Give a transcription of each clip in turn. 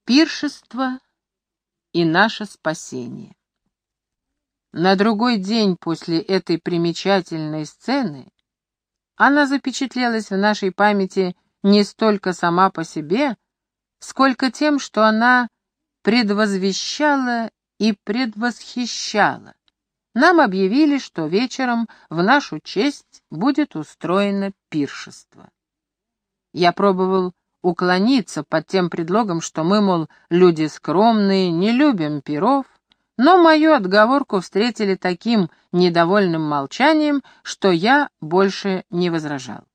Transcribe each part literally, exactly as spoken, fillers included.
Пиршество и наше спасение. На другой день после этой примечательной сцены она запечатлелась в нашей памяти не столько сама по себе, сколько тем, что она предвозвещала и предвосхищала. Нам объявили, что вечером в нашу честь будет устроено пиршество. Я пробовал уклониться под тем предлогом, что мы, мол, люди скромные, не любим пиров, но мою отговорку встретили таким недовольным молчанием, что я больше не возражал.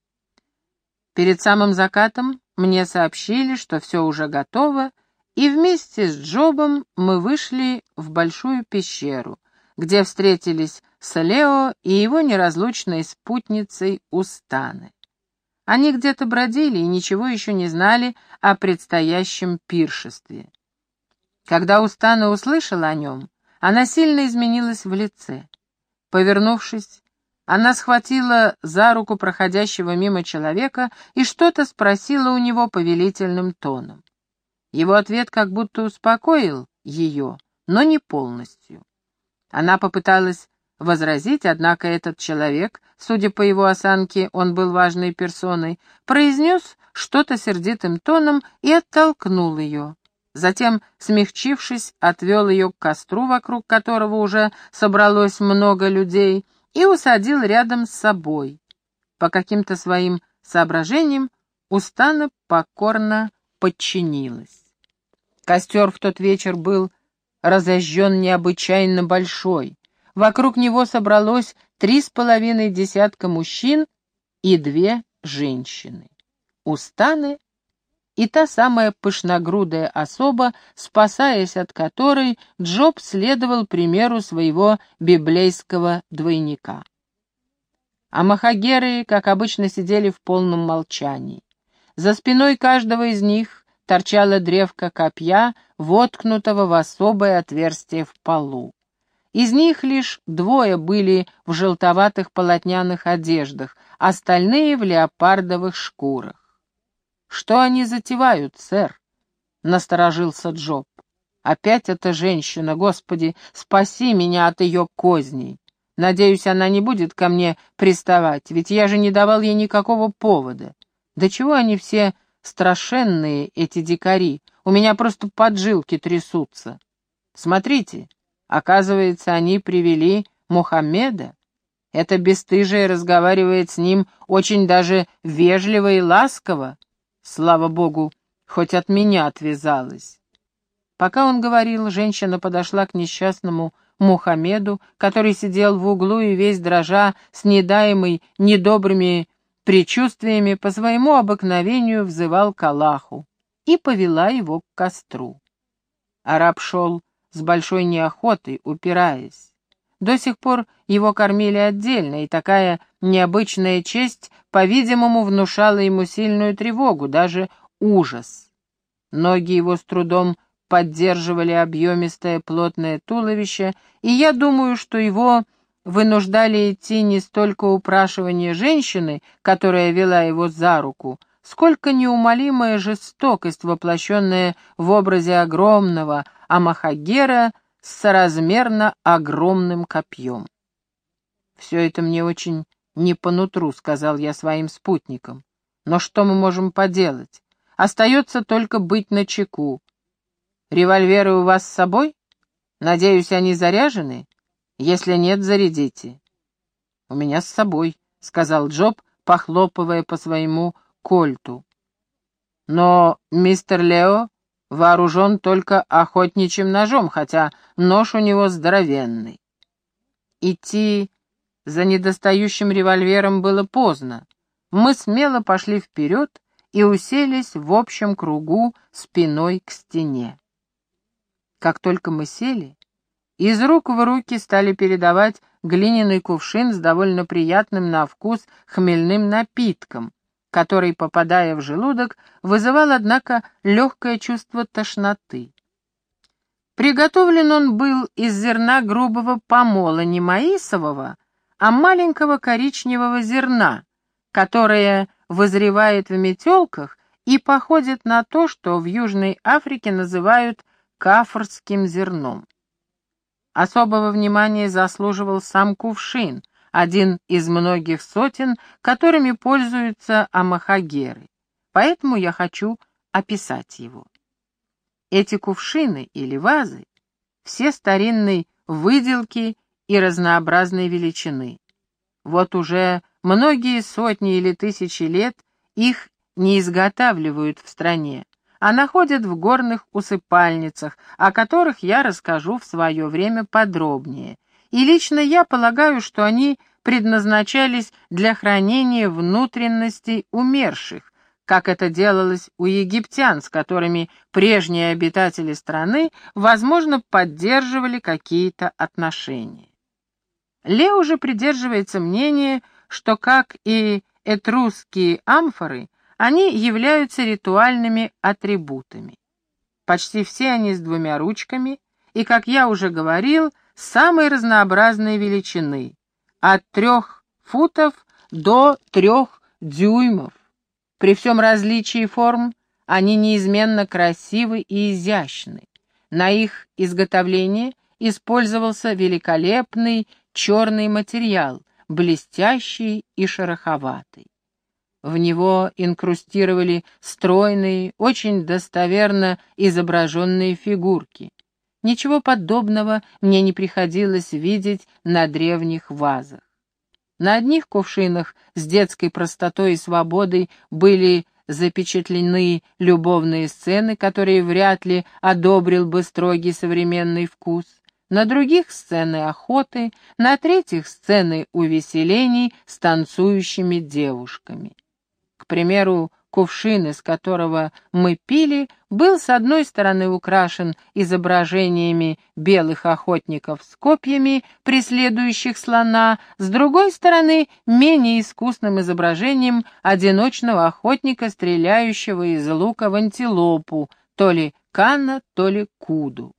Перед самым закатом мне сообщили, что все уже готово, и вместе с Джобом мы вышли в большую пещеру, где встретились с Лео и его неразлучной спутницей Устаны. Они где-то бродили и ничего еще не знали о предстоящем пиршестве. Когда Устана услышала о нем, она сильно изменилась в лице. Повернувшись, она схватила за руку проходящего мимо человека и что-то спросила у него повелительным тоном. Его ответ как будто успокоил ее, но не полностью. Она попыталась возразить, однако этот человек, судя по его осанке, он был важной персоной, произнес что-то сердитым тоном и оттолкнул ее. Затем, смягчившись, отвел ее к костру, вокруг которого уже собралось много людей, и усадил рядом с собой. По каким-то своим соображениям Устана покорно подчинилась. Костер в тот вечер был разожжен необычайно большой. Вокруг него собралось три с половиной десятка мужчин и две женщины. Устаны и та самая пышногрудая особа, спасаясь от которой Джоб следовал примеру своего библейского двойника. А махагеры, как обычно, сидели в полном молчании. За спиной каждого из них торчала древко копья, воткнутого в особое отверстие в полу. Из них лишь двое были в желтоватых полотняных одеждах, остальные в леопардовых шкурах. «Что они затевают, сэр?» — насторожился Джоб. «Опять эта женщина, Господи, спаси меня от ее козней. Надеюсь, она не будет ко мне приставать, ведь я же не давал ей никакого повода. Да чего они все страшенные, эти дикари, у меня просто поджилки трясутся. Смотрите, оказывается, они привели Мухаммеда. Эта бесстыжая разговаривает с ним очень даже вежливо и ласково. Слава богу, хоть от меня отвязалась». Пока он говорил, женщина подошла к несчастному Мухаммеду, который сидел в углу и весь дрожа, снедаемый недобрыми предчувствиями, по своему обыкновению взывал к Аллаху, и повела его к костру. Араб шел с большой неохотой, упираясь. До сих пор его кормили отдельно, и такая необычная честь, по-видимому, внушала ему сильную тревогу, даже ужас. Ноги его с трудом поддерживали объемистое плотное туловище, и я думаю, что его вынуждали идти не столько упрашивание женщины, которая вела его за руку, сколько неумолимая жестокость, воплощенная в образе огромного амахагера с соразмерно огромным копьем. «Все это мне очень не по нутру», — сказал я своим спутникам. «Но что мы можем поделать? Остается только быть начеку. Револьверы у вас с собой? Надеюсь, они заряжены? Если нет, зарядите». «У меня с собой», — сказал Джоб, похлопывая по своему кольту. «Но мистер Лео вооружен только охотничьим ножом, хотя нож у него здоровенный». Идти за недостающим револьвером было поздно. Мы смело пошли вперед и уселись в общем кругу спиной к стене. Как только мы сели, из рук в руки стали передавать глиняный кувшин с довольно приятным на вкус хмельным напитком, который, попадая в желудок, вызывал, однако, легкое чувство тошноты. Приготовлен он был из зерна грубого помола, не маисового, а маленького коричневого зерна, которое вызревает в метелках и походит на то, что в Южной Африке называют кафрским зерном. Особого внимания заслуживал сам кувшин, один из многих сотен, которыми пользуются амахагеры. Поэтому я хочу описать его. Эти кувшины или вазы все старинной выделки и разнообразной величины. Вот уже многие сотни или тысячи лет их не изготавливают в стране, а находят в горных усыпальницах, о которых я расскажу в свое время подробнее. И лично я полагаю, что они предназначались для хранения внутренностей умерших, как это делалось у египтян, с которыми прежние обитатели страны, возможно, поддерживали какие-то отношения. Лео же придерживается мнения, что, как и этрусские амфоры, они являются ритуальными атрибутами. Почти все они с двумя ручками, и, как я уже говорил, самой разнообразной величины, от трех футов до трех дюймов. При всем различии форм они неизменно красивы и изящны. На их изготовление использовался великолепный черный материал, блестящий и шероховатый. В него инкрустировали стройные, очень достоверно изображенные фигурки. Ничего подобного мне не приходилось видеть на древних вазах. На одних кувшинах с детской простотой и свободой были запечатлены любовные сцены, которые вряд ли одобрил бы строгий современный вкус. На других — сцены охоты, на третьих — сцены увеселений с танцующими девушками. К примеру, кувшин, из которого мы пили, был с одной стороны украшен изображениями белых охотников с копьями, преследующих слона, с другой стороны — менее искусным изображением одиночного охотника, стреляющего из лука в антилопу, то ли канна, то ли куду.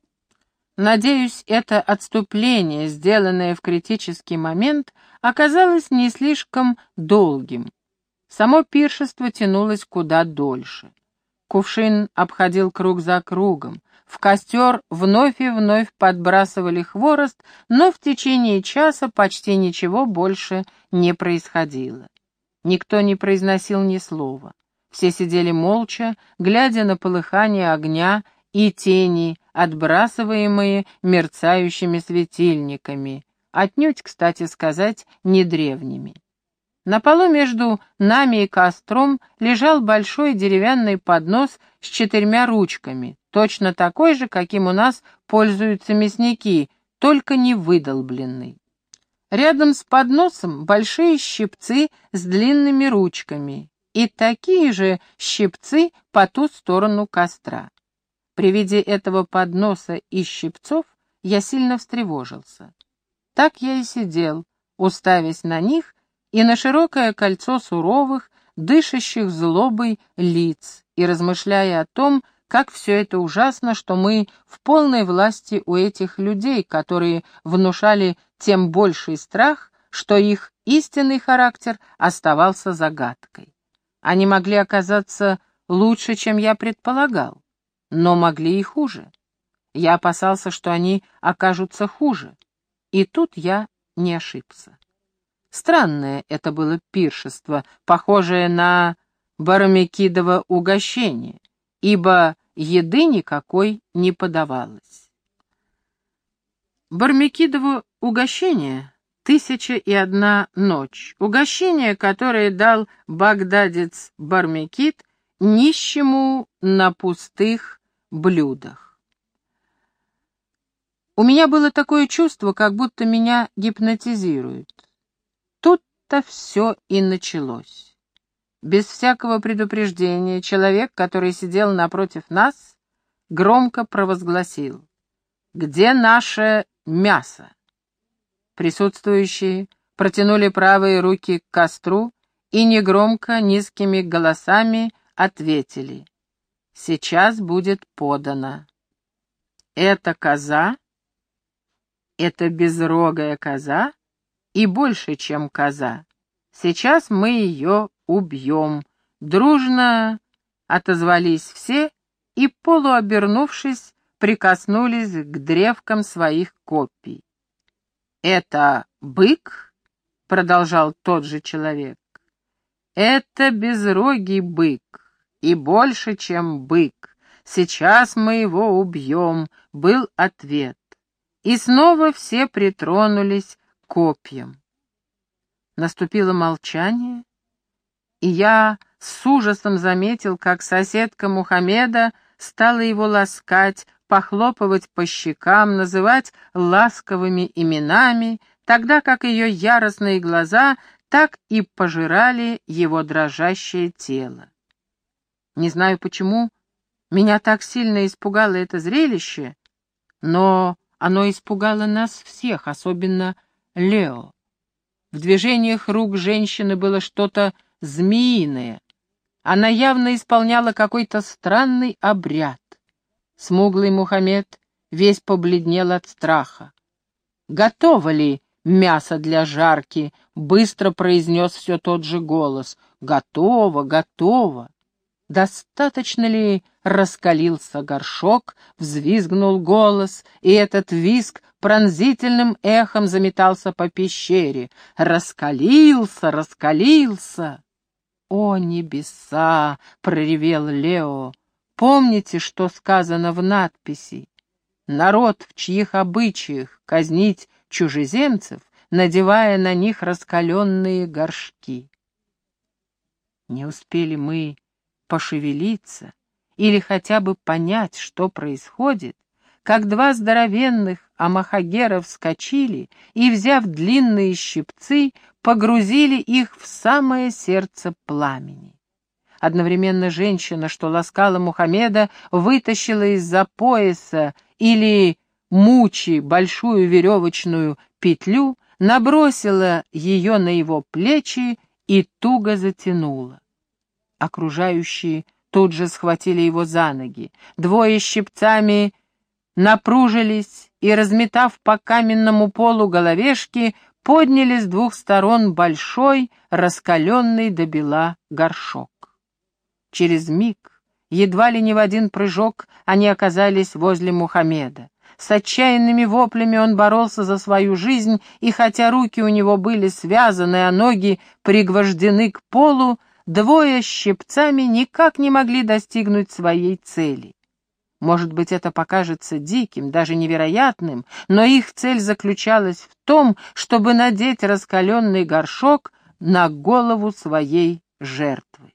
Надеюсь, это отступление, сделанное в критический момент, оказалось не слишком долгим. Само пиршество тянулось куда дольше. Кувшин обходил круг за кругом. В костер вновь и вновь подбрасывали хворост, но в течение часа почти ничего больше не происходило. Никто не произносил ни слова. Все сидели молча, глядя на полыхание огня и тени, отбрасываемые мерцающими светильниками, отнюдь, кстати сказать, не древними. На полу между нами и костром лежал большой деревянный поднос с четырьмя ручками, точно такой же, каким у нас пользуются мясники, только не выдолбленный. Рядом с подносом большие щипцы с длинными ручками и такие же щипцы по ту сторону костра. При виде этого подноса и щипцов я сильно встревожился. Так я и сидел, уставясь на них и на широкое кольцо суровых, дышащих злобой лиц, и размышляя о том, как все это ужасно, что мы в полной власти у этих людей, которые внушали тем больший страх, что их истинный характер оставался загадкой. Они могли оказаться лучше, чем я предполагал, но могли и хуже. Я опасался, что они окажутся хуже, и тут я не ошибся. Странное это было пиршество, похожее на бармекидово угощение, ибо еды никакой не подавалось. Бармекидово угощение — «Тысяча и одна ночь», угощение, которое дал багдадец Бармекид нищему на пустых блюдах. У меня было такое чувство, как будто меня гипнотизируют. Тут-то все и началось. Без всякого предупреждения человек, который сидел напротив нас, громко провозгласил: «Где наше мясо?» Присутствующие протянули правые руки к костру и негромко, низкими голосами ответили: «Сейчас будет подано». «Это коза? Это безрогая коза? И больше, чем коза. Сейчас мы ее убьем. Дружно — отозвались все и, полуобернувшись, прикоснулись к древкам своих копий. «Это бык?» — продолжал тот же человек. «Это безрогий бык, и больше, чем бык. Сейчас мы его убьем», — был ответ. И снова все притронулись к копьям. Наступило молчание, и я с ужасом заметил, как соседка Мухаммеда стала его ласкать, похлопывать по щекам, называть ласковыми именами, тогда как ее яростные глаза так и пожирали его дрожащее тело. Не знаю почему, меня так сильно испугало это зрелище, но оно испугало нас всех, особенно Лео. В движениях рук женщины было что-то змеиное. Она явно исполняла какой-то странный обряд. Смуглый Мухаммед весь побледнел от страха. «Готово ли мясо для жарки?» — быстро произнес все тот же голос. «Готово, готово!» «Достаточно ли раскалился горшок?» — взвизгнул голос, и этот визг пронзительным эхом заметался по пещере. «Раскалился, раскалился!» «О, небеса!» — проревел Лео. «Помните, что сказано в надписи? Народ, в чьих обычаях казнить чужеземцев, надевая на них раскаленные горшки». Не успели мы пошевелиться или хотя бы понять, что происходит, как два здоровенных амахагера вскочили и, взяв длинные щипцы, погрузили их в самое сердце пламени. Одновременно женщина, что ласкала Мухаммеда, вытащила из-за пояса или мучи большую веревочную петлю, набросила ее на его плечи и туго затянула. Окружающие тут же схватили его за ноги. Двое щипцами напружились и, разметав по каменному полу головешки, подняли с двух сторон большой, раскаленный до бела горшок. Через миг, едва ли не в один прыжок, они оказались возле Мухаммеда. С отчаянными воплями он боролся за свою жизнь, и хотя руки у него были связаны, а ноги пригвождены к полу, двое с щипцами никак не могли достигнуть своей цели. Может быть, это покажется диким, даже невероятным, но их цель заключалась в том, чтобы надеть раскаленный горшок на голову своей жертвы.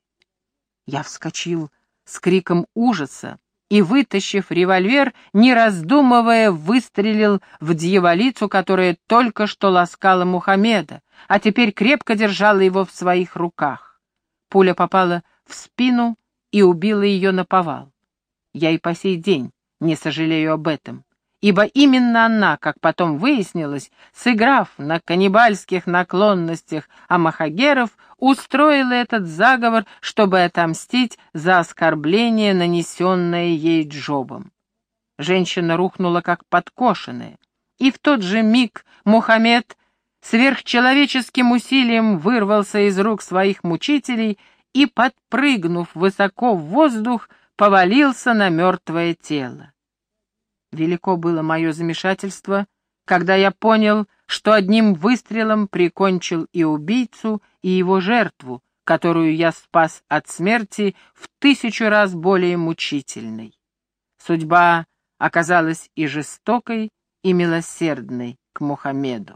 Я вскочил с криком ужаса и, вытащив револьвер, не раздумывая, выстрелил в дьяволицу, которая только что ласкала Мухаммеда, а теперь крепко держала его в своих руках. Пуля попала в спину и убила ее наповал. Я и по сей день не сожалею об этом, ибо именно она, как потом выяснилось, сыграв на каннибальских наклонностях амахагеров, устроила этот заговор, чтобы отомстить за оскорбление, нанесенное ей Джобом. Женщина рухнула как подкошенная, и в тот же миг Мухаммед сверхчеловеческим усилием вырвался из рук своих мучителей и, подпрыгнув высоко в воздух, повалился на мертвое тело. Велико было мое замешательство, когда я понял, что одним выстрелом прикончил и убийцу, и его жертву, которую я спас от смерти в тысячу раз более мучительной. Судьба оказалась и жестокой, и милосердной к Мухаммеду.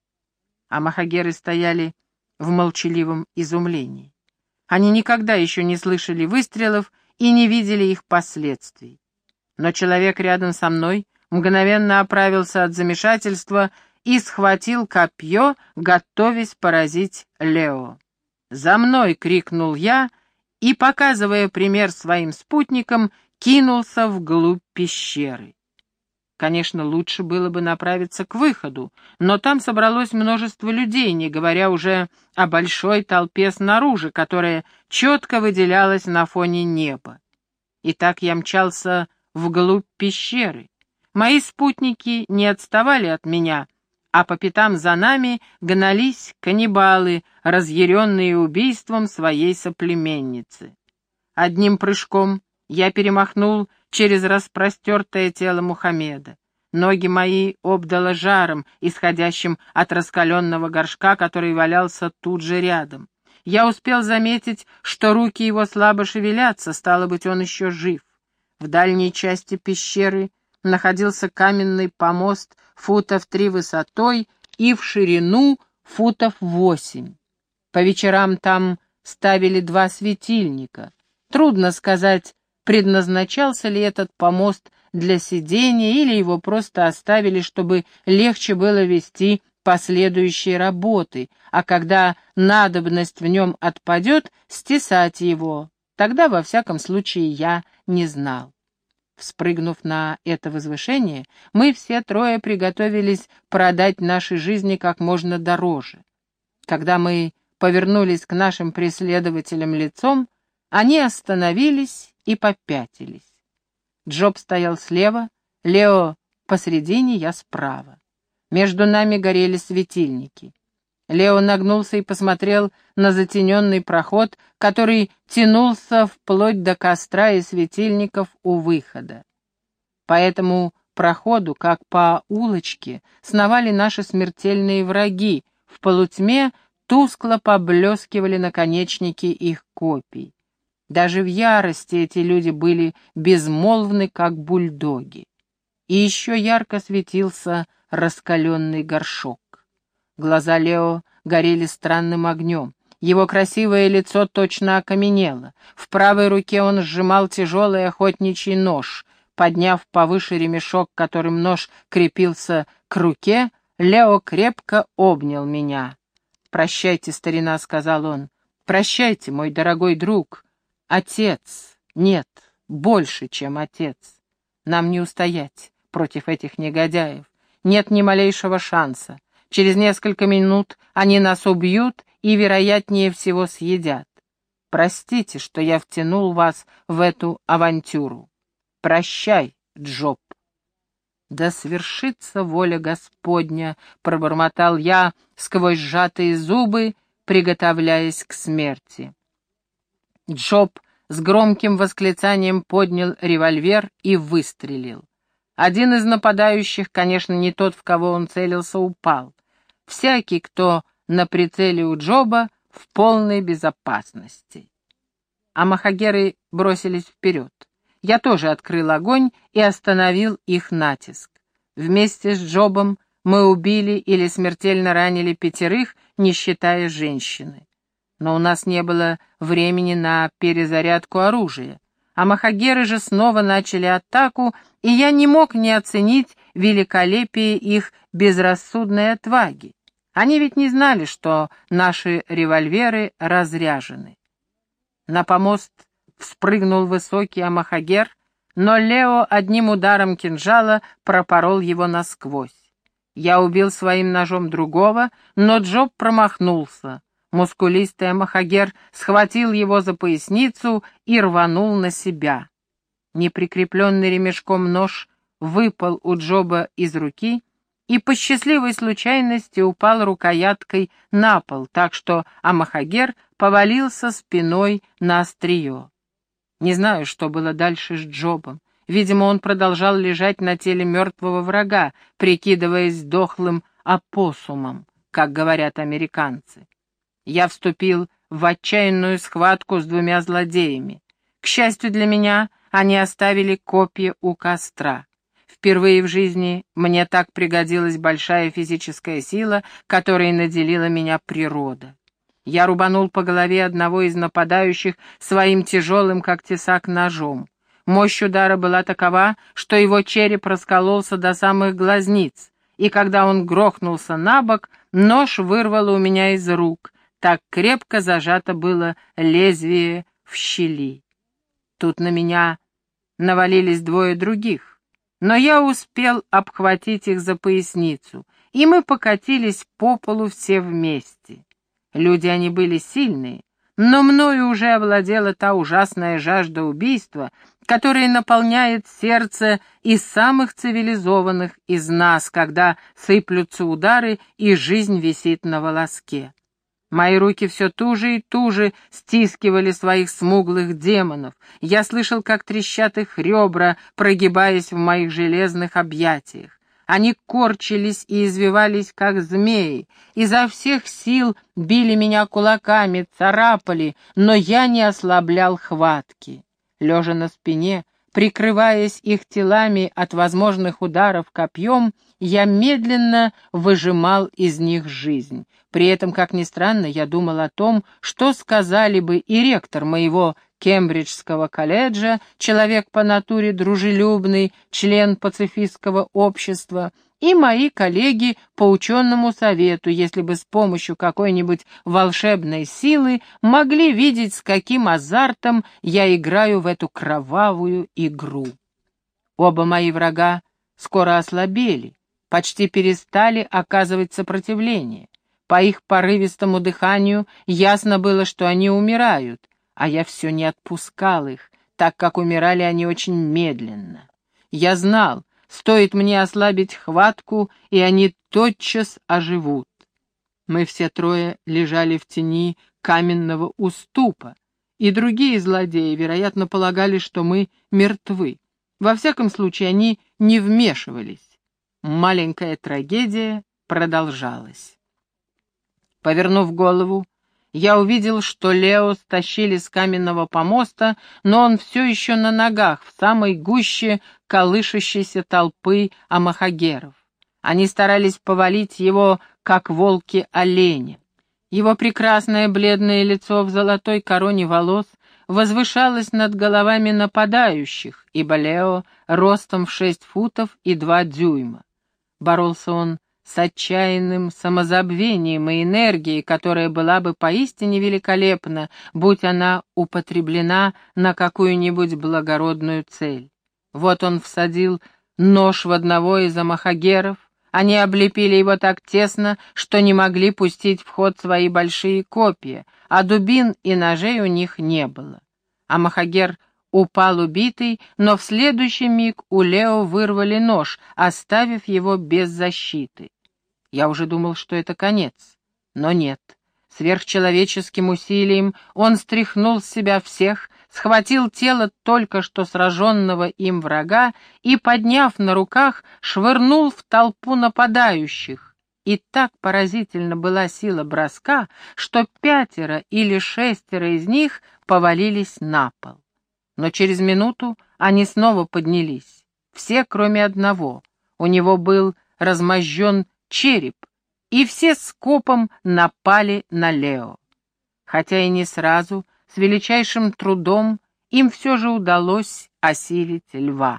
Амахагеры стояли в молчаливом изумлении. Они никогда еще не слышали выстрелов и не видели их последствий. Но человек рядом со мной мгновенно оправился от замешательства и схватил копье, готовясь поразить Лео. «За мной!» — крикнул я и, показывая пример своим спутникам, кинулся вглубь пещеры. Конечно, лучше было бы направиться к выходу, но там собралось множество людей, не говоря уже о большой толпе снаружи, которая четко выделялась на фоне неба. И так я мчался вглубь пещеры. Мои спутники не отставали от меня, а по пятам за нами гнались каннибалы, разъяренные убийством своей соплеменницы. Одним прыжком я перемахнул через распростертое тело Мухаммеда. Ноги мои обдало жаром, исходящим от раскаленного горшка, который валялся тут же рядом. Я успел заметить, что руки его слабо шевелятся, стало быть, он еще жив. В дальней части пещеры находился каменный помост футов три высотой и в ширину футов восемь. По вечерам там ставили два светильника. Трудно сказать, предназначался ли этот помост для сидения или его просто оставили, чтобы легче было вести последующие работы, а когда надобность в нем отпадет, стесать его. Тогда, во всяком случае, я не знал. Вспрыгнув на это возвышение, мы все трое приготовились продать наши жизни как можно дороже. Когда мы повернулись к нашим преследователям лицом, они остановились и попятились. Джоб стоял слева, Лео посредине, я справа. Между нами горели светильники. Лео нагнулся и посмотрел на затененный проход, который тянулся вплоть до костра и светильников у выхода. По этому проходу, как по улочке, сновали наши смертельные враги, в полутьме тускло поблескивали наконечники их копий. Даже в ярости эти люди были безмолвны, как бульдоги. И еще ярко светился раскаленный горшок. Глаза Лео горели странным огнем. Его красивое лицо точно окаменело. В правой руке он сжимал тяжелый охотничий нож. Подняв повыше ремешок, которым нож крепился к руке, Лео крепко обнял меня. «Прощайте, старина», — сказал он. «Прощайте, мой дорогой друг. Отец, нет, больше, чем отец. Нам не устоять против этих негодяев. Нет ни малейшего шанса. Через несколько минут они нас убьют и, вероятнее всего, съедят. Простите, что я втянул вас в эту авантюру. Прощай, Джоб». «Да свершится воля Господня», — пробормотал я сквозь сжатые зубы, приготовляясь к смерти. Джоб с громким восклицанием поднял револьвер и выстрелил. Один из нападающих, конечно, не тот, в кого он целился, упал. Всякий, кто на прицеле у Джоба, в полной безопасности. А махагеры бросились вперед. Я тоже открыл огонь и остановил их натиск. Вместе с Джобом мы убили или смертельно ранили пятерых, не считая женщины. Но у нас не было времени на перезарядку оружия. А махагеры же снова начали атаку, и я не мог не оценить великолепие их безрассудной отваги. Они ведь не знали, что наши револьверы разряжены. На помост вспрыгнул высокий амахагер, но Лео одним ударом кинжала пропорол его насквозь. Я убил своим ножом другого, но Джоб промахнулся. Мускулистый амахагер схватил его за поясницу и рванул на себя. Неприкрепленный ремешком нож выпал у Джоба из руки и по счастливой случайности упал рукояткой на пол, так что амахагер повалился спиной на острие. Не знаю, что было дальше с Джобом. Видимо, он продолжал лежать на теле мертвого врага, прикидываясь дохлым опоссумом, как говорят американцы. Я вступил в отчаянную схватку с двумя злодеями. К счастью для меня, они оставили копья у костра. Впервые в жизни мне так пригодилась большая физическая сила, которой наделила меня природа. Я рубанул по голове одного из нападающих своим тяжелым, как тесак, ножом. Мощь удара была такова, что его череп раскололся до самых глазниц, и когда он грохнулся на бок, нож вырвало у меня из рук, так крепко зажато было лезвие в щели. Тут на меня навалились двое других, но я успел обхватить их за поясницу, и мы покатились по полу все вместе. Люди они были сильные, но мною уже овладела та ужасная жажда убийства, которая наполняет сердце из самых цивилизованных из нас, когда сыплются удары и жизнь висит на волоске. Мои руки все туже и туже стискивали своих смуглых демонов. Я слышал, как трещат их ребра, прогибаясь в моих железных объятиях. Они корчились и извивались, как змеи, изо всех сил били меня кулаками, царапали, но я не ослаблял хватки. Лежа на спине, прикрываясь их телами от возможных ударов копьем, я медленно выжимал из них жизнь. При этом, как ни странно, я думал о том, что сказали бы и ректор моего Кембриджского колледжа, человек по натуре дружелюбный, член пацифистского общества, и мои коллеги по ученому совету, если бы с помощью какой-нибудь волшебной силы могли видеть, с каким азартом я играю в эту кровавую игру. Оба мои врага скоро ослабели, почти перестали оказывать сопротивление. По их порывистому дыханию ясно было, что они умирают, а я все не отпускал их, так как умирали они очень медленно. Я знал, стоит мне ослабить хватку, и они тотчас оживут. Мы все трое лежали в тени каменного уступа, и другие злодеи, вероятно, полагали, что мы мертвы. Во всяком случае, они не вмешивались. Маленькая трагедия продолжалась. Повернув голову, я увидел, что Лео стащили с каменного помоста, но он все еще на ногах, в самой гуще колышущейся толпы амахагеров. Они старались повалить его, как волки оленя. Его прекрасное бледное лицо в золотой короне волос возвышалось над головами нападающих, ибо Лео ростом в шесть футов и два дюйма. Боролся он с отчаянным самозабвением и энергией, которая была бы поистине великолепна, будь она употреблена на какую-нибудь благородную цель. Вот он всадил нож в одного из амахагеров, они облепили его так тесно, что не могли пустить в ход свои большие копья, а дубин и ножей у них не было. Амахагер упал убитый, но в следующий миг у Лео вырвали нож, оставив его без защиты. Я уже думал, что это конец, но нет. Сверхчеловеческим усилием он стряхнул с себя всех, схватил тело только что сраженного им врага и, подняв на руках, швырнул в толпу нападающих. И так поразительна была сила броска, что пятеро или шестеро из них повалились на пол. Но через минуту они снова поднялись, все, кроме одного. У него был размозжен череп, и все скопом напали на Лео. Хотя и не сразу, с величайшим трудом им все же удалось осилить льва.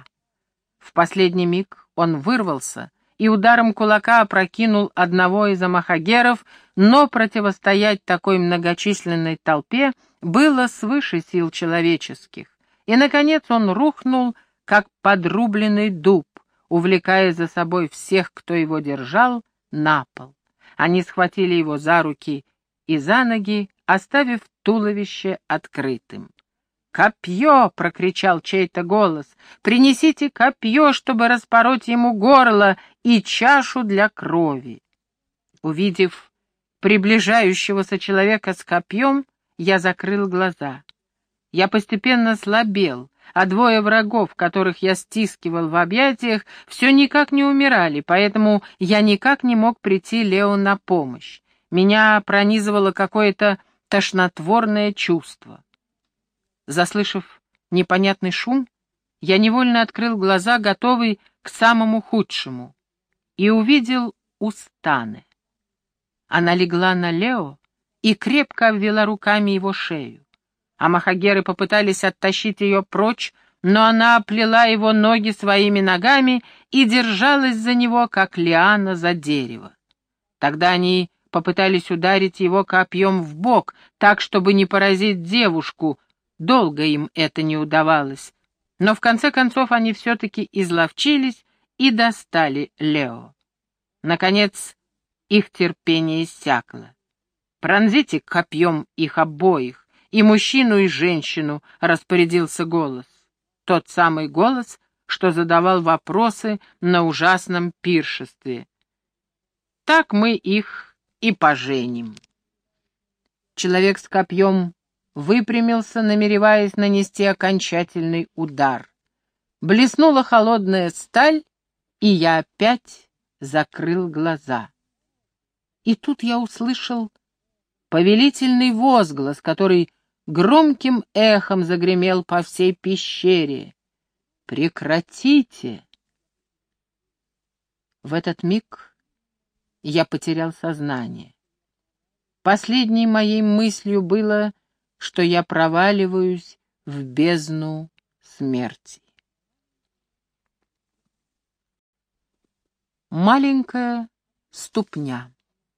В последний миг он вырвался и ударом кулака опрокинул одного из амахагеров, но противостоять такой многочисленной толпе было свыше сил человеческих. И, наконец, он рухнул, как подрубленный дуб, увлекая за собой всех, кто его держал, на пол. Они схватили его за руки и за ноги, оставив туловище открытым. «Копье!» — прокричал чей-то голос. «Принесите копье, чтобы распороть ему горло и чашу для крови!» Увидев приближающегося человека с копьем, я закрыл глаза. Я постепенно слабел, а двое врагов, которых я стискивал в объятиях, все никак не умирали, поэтому я никак не мог прийти Лео на помощь. Меня пронизывало какое-то тошнотворное чувство. Заслышав непонятный шум, я невольно открыл глаза, готовый к самому худшему, и увидел Устане. Она легла на Лео и крепко обвела руками его шею. Амахагеры попытались оттащить ее прочь, но она оплела его ноги своими ногами и держалась за него, как лиана за дерево. Тогда они попытались ударить его копьем в бок, так, чтобы не поразить девушку. Долго им это не удавалось, но в конце концов они все-таки изловчились и достали Лео. Наконец, их терпение иссякло. «Пронзите копьем их обоих, и мужчину, и женщину», — распорядился голос. Тот самый голос, что задавал вопросы на ужасном пиршестве. «Так мы их и поженим». Человек с копьем выпрямился, намереваясь нанести окончательный удар. Блеснула холодная сталь, и я опять закрыл глаза. И тут я услышал повелительный возглас, который громким эхом загремел по всей пещере. «Прекратите!» В этот миг я потерял сознание. Последней моей мыслью было, что я проваливаюсь в бездну смерти. Маленькая ступня.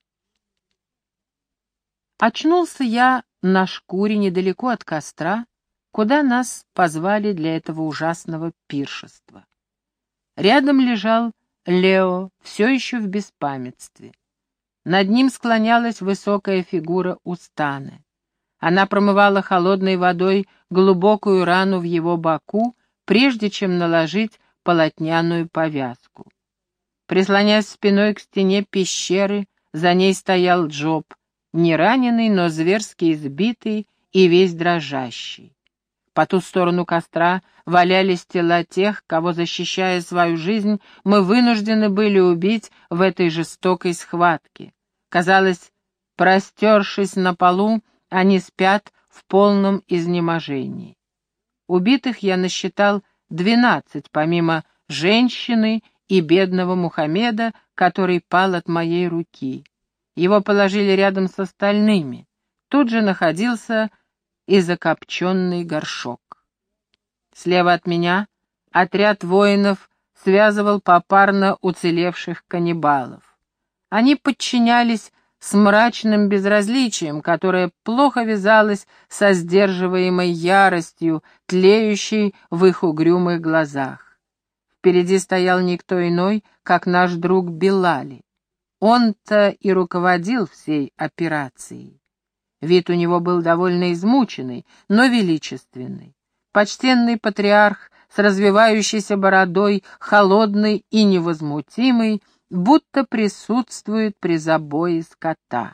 Очнулся я на шкуре недалеко от костра, куда нас позвали для этого ужасного пиршества. Рядом лежал Лео, все еще в беспамятстве. Над ним склонялась высокая фигура Устаны. Она промывала холодной водой глубокую рану в его боку, прежде чем наложить полотняную повязку. Прислонясь спиной к стене пещеры, за ней стоял Джоб, не раненый, но зверски избитый и весь дрожащий. По ту сторону костра валялись тела тех, кого, защищая свою жизнь, мы вынуждены были убить в этой жестокой схватке. Казалось, простершись на полу, они спят в полном изнеможении. Убитых я насчитал двенадцать, помимо женщины и бедного Мухаммеда, который пал от моей руки. Его положили рядом с остальными. Тут же находился и закопченный горшок. Слева от меня отряд воинов связывал попарно уцелевших каннибалов. Они подчинялись с мрачным безразличием, которое плохо вязалось со сдерживаемой яростью, тлеющей в их угрюмых глазах. Впереди стоял никто иной, как наш друг Билали. Он-то и руководил всей операцией. Вид у него был довольно измученный, но величественный. Почтенный патриарх с развивающейся бородой, холодный и невозмутимый, будто присутствует при забое скота.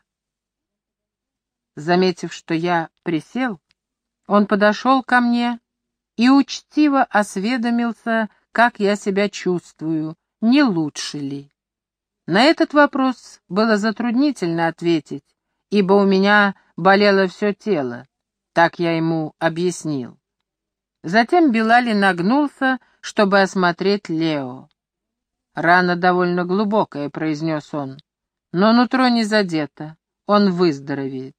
Заметив, что я присел, он подошел ко мне и учтиво осведомился, как я себя чувствую, не лучше ли. На этот вопрос было затруднительно ответить, ибо у меня болело все тело, так я ему объяснил. Затем Билали нагнулся, чтобы осмотреть Лео. «Рана довольно глубокая», — произнес он, — «но нутро не задето, он выздоровеет.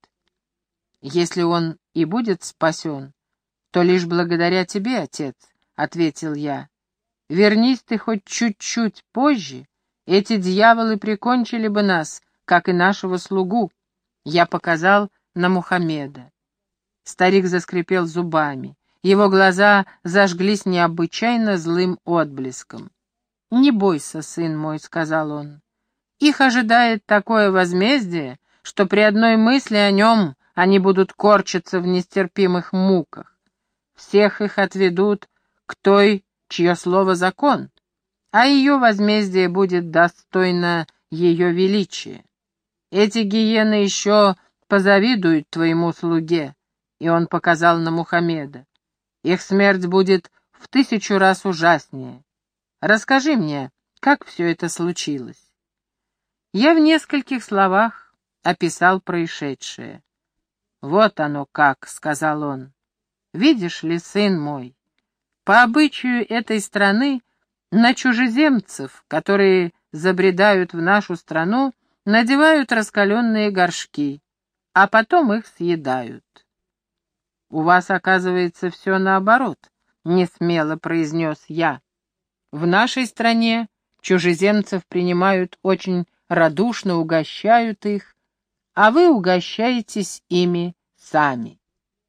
Если он и будет спасен, то лишь благодаря тебе, отец», — ответил я. «Вернись ты хоть чуть-чуть позже, эти дьяволы прикончили бы нас, как и нашего слугу». Я показал на Мухаммеда. Старик заскрипел зубами. Его глаза зажглись необычайно злым отблеском. «Не бойся, сын мой», — сказал он. «Их ожидает такое возмездие, что при одной мысли о нем они будут корчиться в нестерпимых муках. Всех их отведут к той, чье слово закон, а ее возмездие будет достойно ее величия. Эти гиены еще позавидуют твоему слуге», — и он показал на Мухаммеда. «Их смерть будет в тысячу раз ужаснее. Расскажи мне, как все это случилось». Я в нескольких словах описал происшедшее. «Вот оно как», — сказал он. «Видишь ли, сын мой, по обычаю этой страны на чужеземцев, которые забредают в нашу страну, надевают раскаленные горшки, а потом их съедают». «У вас, оказывается, все наоборот», — несмело произнес я. «В нашей стране чужеземцев принимают очень радушно, угощают их, а вы угощаетесь ими сами».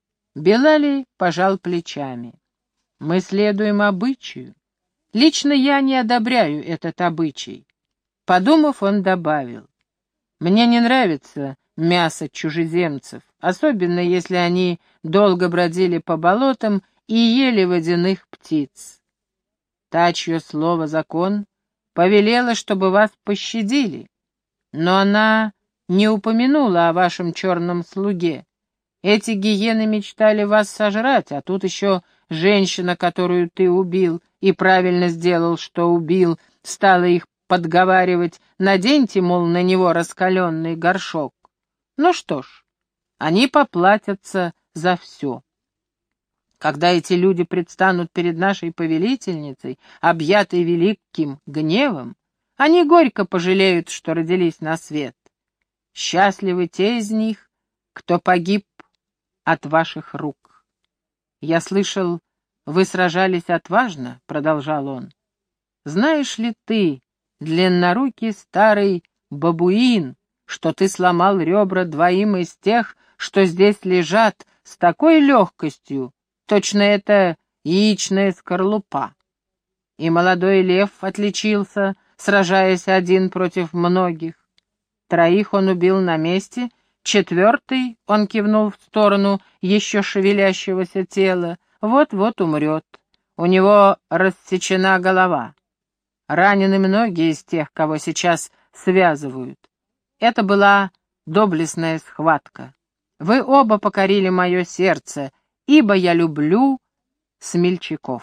Билали пожал плечами. «Мы следуем обычаю. Лично я не одобряю этот обычай». Подумав, он добавил: «Мне не нравится мясо чужеземцев, особенно если они долго бродили по болотам и ели водяных птиц. Та, чье слово закон, повелела, чтобы вас пощадили, но она не упомянула о вашем черном слуге, Эти гиены мечтали вас сожрать, а тут еще женщина, которую ты убил, и правильно сделал, что убил, стала их подговаривать: наденьте, мол, на него раскаленный горшок. Ну что ж, они поплатятся за все. Когда эти люди предстанут перед нашей повелительницей, объятой великим гневом, они горько пожалеют, что родились на свет. Счастливы те из них, кто погиб от ваших рук. Я слышал, вы сражались отважно, — продолжал он. Знаешь ли ты, длиннорукий старый бабуин, что ты сломал ребра двоим из тех, что здесь лежат, с такой легкостью, точно это яичная скорлупа. И молодой лев отличился, сражаясь один против многих. Троих он убил на месте, четвертый, он кивнул в сторону еще шевелящегося тела, вот-вот умрет. У него рассечена голова. Ранены многие из тех, кого сейчас связывают. Это была доблестная схватка. Вы оба покорили мое сердце, ибо я люблю смельчаков.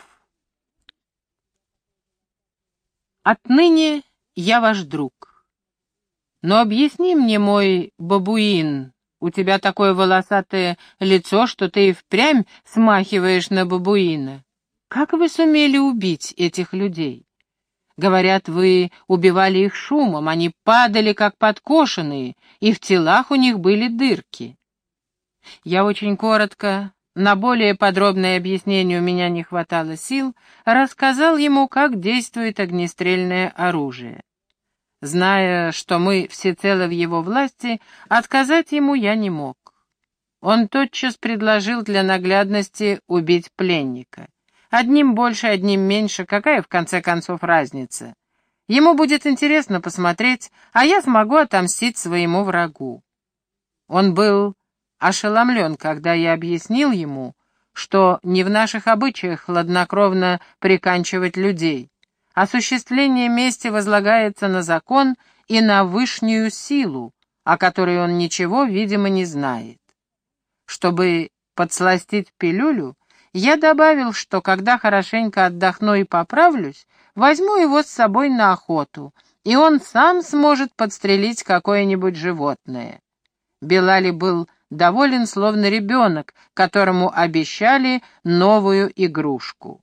Отныне я ваш друг. Но объясни мне, мой бабуин, у тебя такое волосатое лицо, что ты и впрямь смахиваешь на бабуина. Как вы сумели убить этих людей? Говорят, вы убивали их шумом, они падали как подкошенные, и в телах у них были дырки. Я очень коротко, на более подробное объяснение у меня не хватало сил, рассказал ему, как действует огнестрельное оружие. Зная, что мы всецело в его власти, отказать ему я не мог. Он тотчас предложил для наглядности убить пленника. Одним больше, одним меньше, какая в конце концов разница? Ему будет интересно посмотреть, а я смогу отомстить своему врагу. Он был ошеломлен, когда я объяснил ему, что не в наших обычаях хладнокровно приканчивать людей. Осуществление мести возлагается на закон и на вышнюю силу, о которой он ничего, видимо, не знает. Чтобы подсластить пилюлю, я добавил, что когда хорошенько отдохну и поправлюсь, возьму его с собой на охоту, и он сам сможет подстрелить какое-нибудь животное. Белали был доволен, словно ребенок, которому обещали новую игрушку.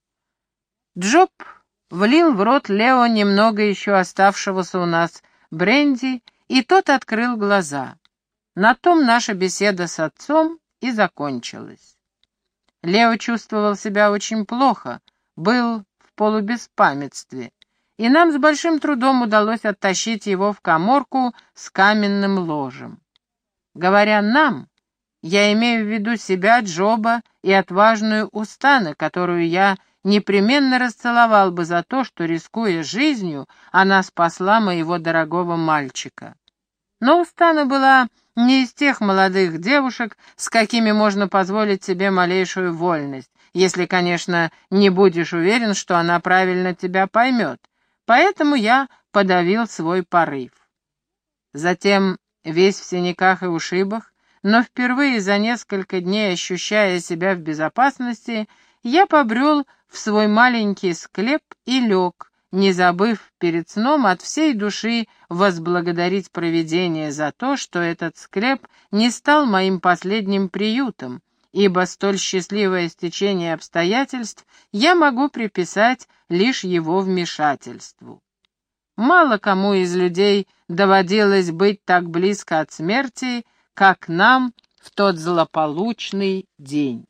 Джоб влил в рот Лео немного еще оставшегося у нас бренди, и тот открыл глаза. На том наша беседа с отцом и закончилась. Лео чувствовал себя очень плохо, был в полубеспамятстве, и нам с большим трудом удалось оттащить его в каморку с каменным ложем. Говоря «нам», я имею в виду себя, Джоба и отважную Устана, которую я непременно расцеловал бы за то, что, рискуя жизнью, она спасла моего дорогого мальчика. Но Устана была не из тех молодых девушек, с какими можно позволить себе малейшую вольность, если, конечно, не будешь уверен, что она правильно тебя поймет. Поэтому я подавил свой порыв. Затем, весь в синяках и ушибах, но впервые за несколько дней ощущая себя в безопасности, я побрел в свой маленький склеп и лег, не забыв перед сном от всей души возблагодарить провидение за то, что этот склеп не стал моим последним приютом, ибо столь счастливое стечение обстоятельств я могу приписать лишь его вмешательству. Мало кому из людей доводилось быть так близко от смерти, как нам в тот злополучный день.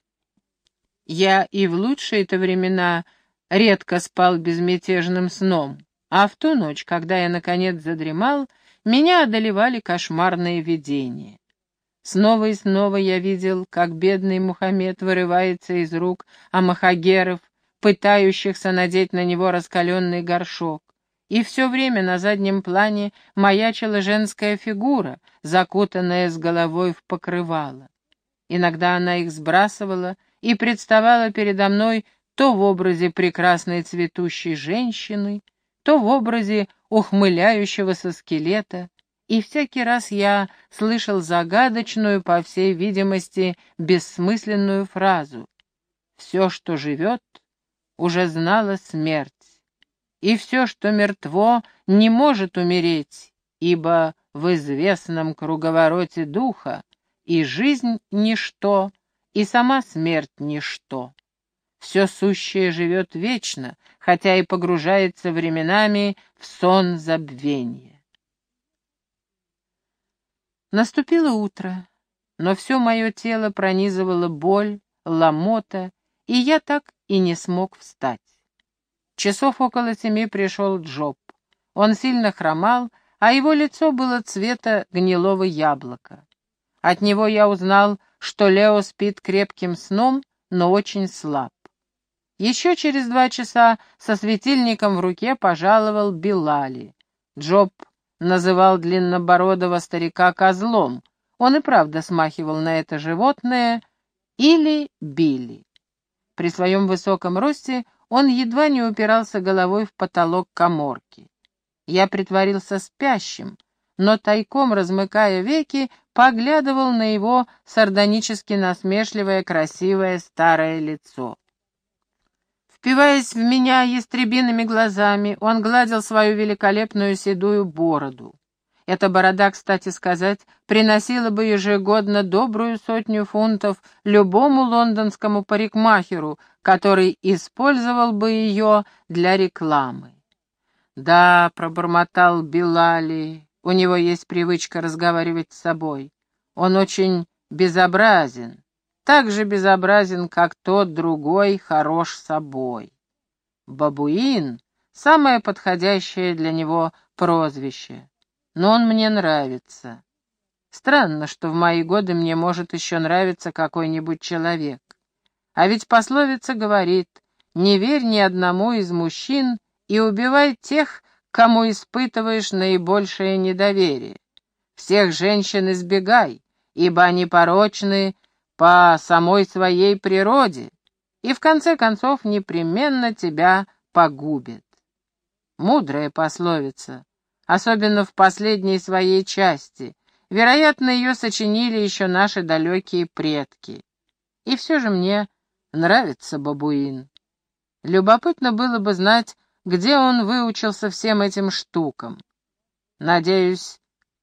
Я и в лучшие-то времена редко спал безмятежным сном, а в ту ночь, когда я наконец задремал, меня одолевали кошмарные видения. Снова и снова я видел, как бедный Мухаммед вырывается из рук амахагеров, пытающихся надеть на него раскаленный горшок. И все время на заднем плане маячила женская фигура, закутанная с головой в покрывало. Иногда она их сбрасывала и представала передо мной то в образе прекрасной цветущей женщины, то в образе ухмыляющегося скелета, и всякий раз я слышал загадочную, по всей видимости, бессмысленную фразу: «Все, что живет, уже знало смерть, и все, что мертво, не может умереть, ибо в известном круговороте духа и жизнь — ничто, и сама смерть — ничто. Все сущее живет вечно, хотя и погружается временами в сон забвения». Наступило утро, но все мое тело пронизывало боль, ломота, и я так и не смог встать. Часов около семи пришел Джоб. Он сильно хромал, а его лицо было цвета гнилого яблока. От него я узнал, что Лео спит крепким сном, но очень слаб. Еще через два часа со светильником в руке пожаловал Билали. Джоб называл длиннобородого старика козлом. Он и правда смахивал на это животное, или Билли. При своем высоком росте он едва не упирался головой в потолок каморки. Я притворился спящим, но тайком, размыкая веки, поглядывал на его сардонически насмешливое красивое старое лицо. Впиваясь в меня ястребиными глазами, он гладил свою великолепную седую бороду. Эта борода, кстати сказать, приносила бы ежегодно добрую сотню фунтов любому лондонскому парикмахеру, который использовал бы ее для рекламы. «Да», — пробормотал Билали, — «у него есть привычка разговаривать с собой. Он очень безобразен. Так же безобразен, как тот другой хорош собой. Бабуин — самое подходящее для него прозвище, но он мне нравится. Странно, что в мои годы мне может еще нравиться какой-нибудь человек. А ведь пословица говорит: «Не верь ни одному из мужчин и убивай тех, кому испытываешь наибольшее недоверие. Всех женщин избегай, ибо они порочны по самой своей природе, и в конце концов непременно тебя погубит». Мудрая пословица, особенно в последней своей части. Вероятно, ее сочинили еще наши далекие предки. И все же мне нравится бабуин. Любопытно было бы знать, где он выучился всем этим штукам. Надеюсь,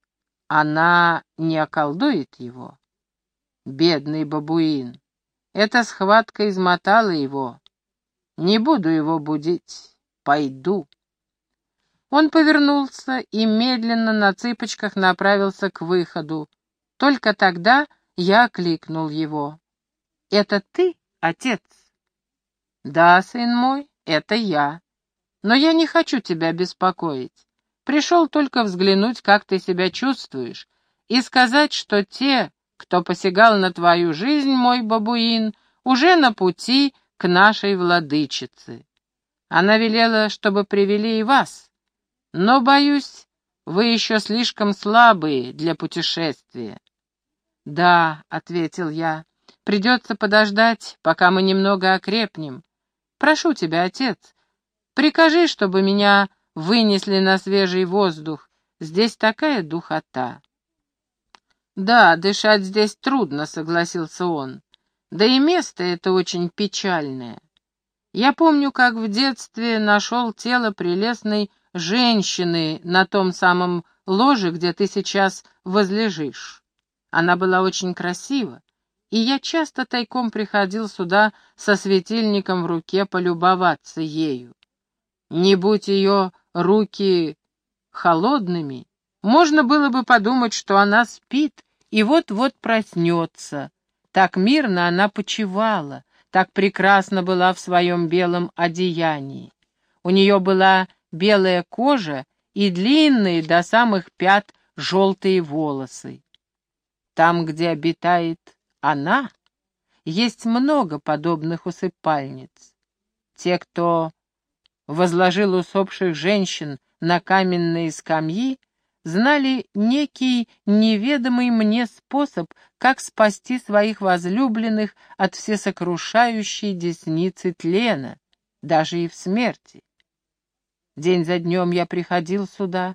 она не околдует его. Бедный бабуин. Эта схватка измотала его. Не буду его будить. Пойду. Он повернулся и медленно на цыпочках направился к выходу. Только тогда я окликнул его. «Это ты, отец?» «Да, сын мой, это я. Но я не хочу тебя беспокоить. Пришел только взглянуть, как ты себя чувствуешь, и сказать, что те, кто посягал на твою жизнь, мой бабуин, уже на пути к нашей владычице. Она велела, чтобы привели и вас, но, боюсь, вы еще слишком слабые для путешествия». «Да», — ответил я, — «придется подождать, пока мы немного окрепнем. Прошу тебя, отец, прикажи, чтобы меня вынесли на свежий воздух. Здесь такая духота». «Да, дышать здесь трудно», — согласился он. «Да и место это очень печальное. Я помню, как в детстве нашел тело прелестной женщины на том самом ложе, где ты сейчас возлежишь. Она была очень красива, и я часто тайком приходил сюда со светильником в руке полюбоваться ею. Не будь ее руки холодными, можно было бы подумать, что она спит и вот-вот проснется. Так мирно она почивала, так прекрасно была в своем белом одеянии. У нее была белая кожа и длинные до самых пят желтые волосы. Там, где обитает она, есть много подобных усыпальниц. Те, кто возложил усопших женщин на каменные скамьи, знали некий неведомый мне способ, как спасти своих возлюбленных от всесокрушающей десницы тлена, даже и в смерти. День за днем я приходил сюда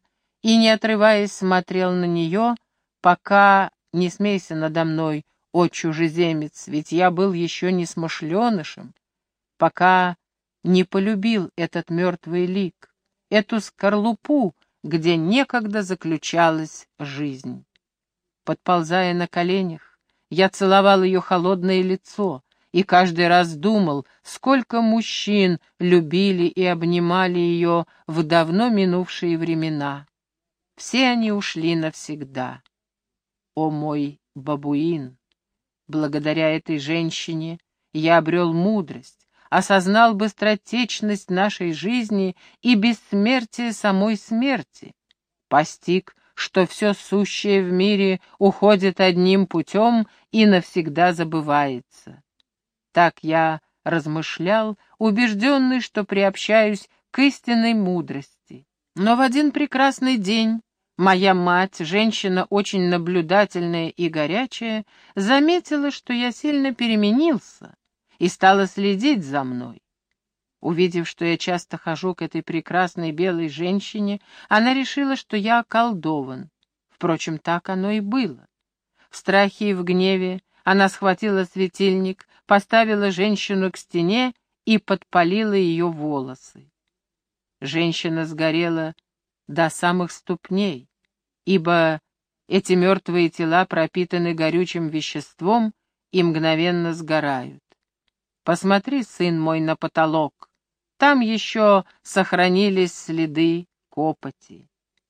и, не отрываясь, смотрел на нее, пока «не смейся надо мной, о чужеземец, ведь я был еще не смышленышем», пока не полюбил этот мертвый лик, эту скорлупу, где некогда заключалась жизнь. Подползая на коленях, я целовал ее холодное лицо и каждый раз думал, сколько мужчин любили и обнимали ее в давно минувшие времена. Все они ушли навсегда. О мой бабуин! Благодаря этой женщине я обрел мудрость, осознал быстротечность нашей жизни и бессмертие самой смерти, постиг, что все сущее в мире уходит одним путем и навсегда забывается. Так я размышлял, убежденный, что приобщаюсь к истинной мудрости. Но в один прекрасный день моя мать, женщина очень наблюдательная и горячая, заметила, что я сильно переменился, и стала следить за мной. Увидев, что я часто хожу к этой прекрасной белой женщине, она решила, что я околдован. Впрочем, так оно и было. В страхе и в гневе она схватила светильник, поставила женщину к стене и подпалила ее волосы. Женщина сгорела до самых ступней, ибо эти мертвые тела пропитаны горючим веществом и мгновенно сгорают. Посмотри, сын мой, на потолок. Там еще сохранились следы копоти.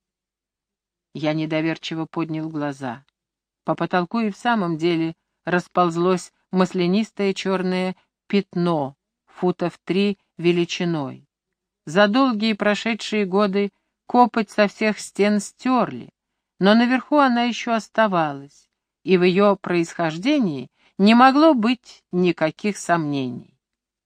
Я недоверчиво поднял глаза. По потолку и в самом деле расползлось маслянистое черное пятно, футов три величиной. За долгие прошедшие годы копоть со всех стен стерли, но наверху она еще оставалась, и в ее происхождении не могло быть никаких сомнений.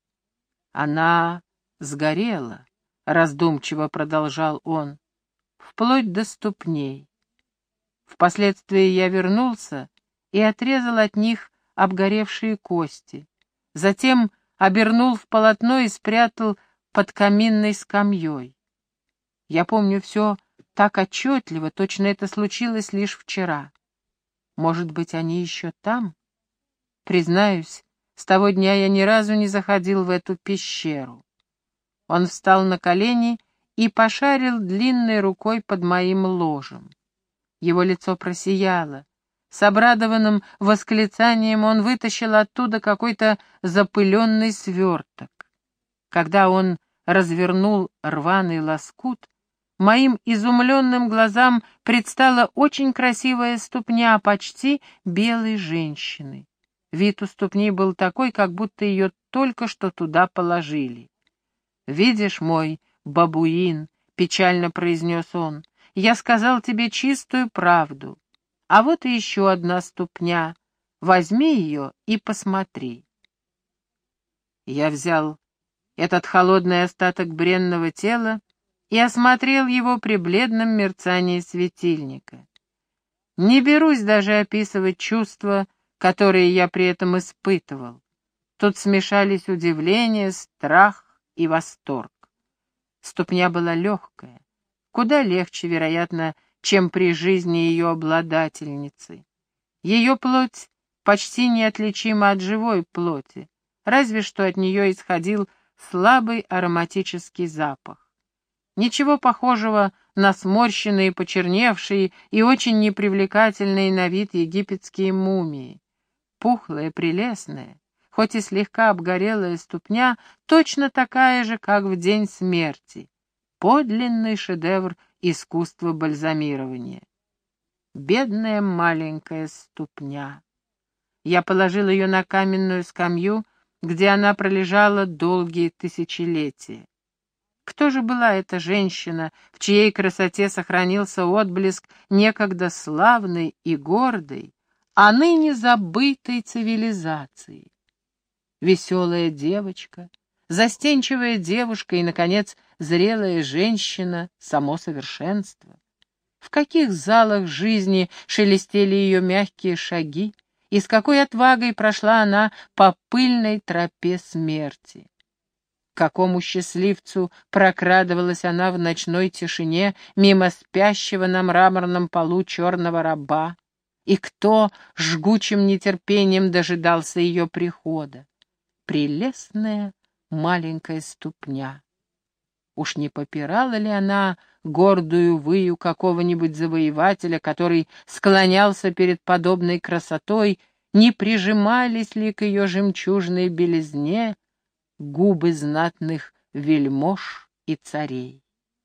Она сгорела, раздумчиво продолжал он, вплоть до ступней. Впоследствии я вернулся и отрезал от них обгоревшие кости, затем обернул в полотно и спрятал под каминной скамьей. Я помню все так отчетливо, точно это случилось лишь вчера. Может быть, они еще там? Признаюсь, с того дня я ни разу не заходил в эту пещеру. Он встал на колени и пошарил длинной рукой под моим ложем. Его лицо просияло. С обрадованным восклицанием он вытащил оттуда какой-то запыленный сверток. Когда он развернул рваный лоскут, моим изумленным глазам предстала очень красивая ступня почти белой женщины. Вид у ступни был такой, как будто ее только что туда положили. «Видишь, мой бабуин», — печально произнес он, — «я сказал тебе чистую правду. А вот и еще одна ступня. Возьми ее и посмотри». Я взял этот холодный остаток бренного тела и осмотрел его при бледном мерцании светильника. Не берусь даже описывать чувства, которые я при этом испытывал. Тут смешались удивление, страх и восторг. Ступня была легкая, куда легче, вероятно, чем при жизни ее обладательницы. Ее плоть почти неотличима от живой плоти, разве что от нее исходил слабый ароматический запах. Ничего похожего на сморщенные, почерневшие и очень непривлекательные на вид египетские мумии. Пухлая, прелестная, хоть и слегка обгорелая ступня, точно такая же, как в день смерти. Подлинный шедевр искусства бальзамирования. Бедная маленькая ступня. Я положил ее на каменную скамью, где она пролежала долгие тысячелетия. Кто же была эта женщина, в чьей красоте сохранился отблеск некогда славной и гордой, а ныне забытой цивилизации? Веселая девочка, застенчивая девушка и, наконец, зрелая женщина, само совершенство. В каких залах жизни шелестели ее мягкие шаги, и с какой отвагой прошла она по пыльной тропе смерти. какому счастливцу прокрадывалась она в ночной тишине мимо спящего на мраморном полу черного раба, и кто жгучим нетерпением дожидался ее прихода. Прелестная маленькая ступня. Уж не попирала ли она гордую выю какого-нибудь завоевателя, который склонялся перед подобной красотой, не прижимались ли к ее жемчужной белизне губы знатных вельмож и царей?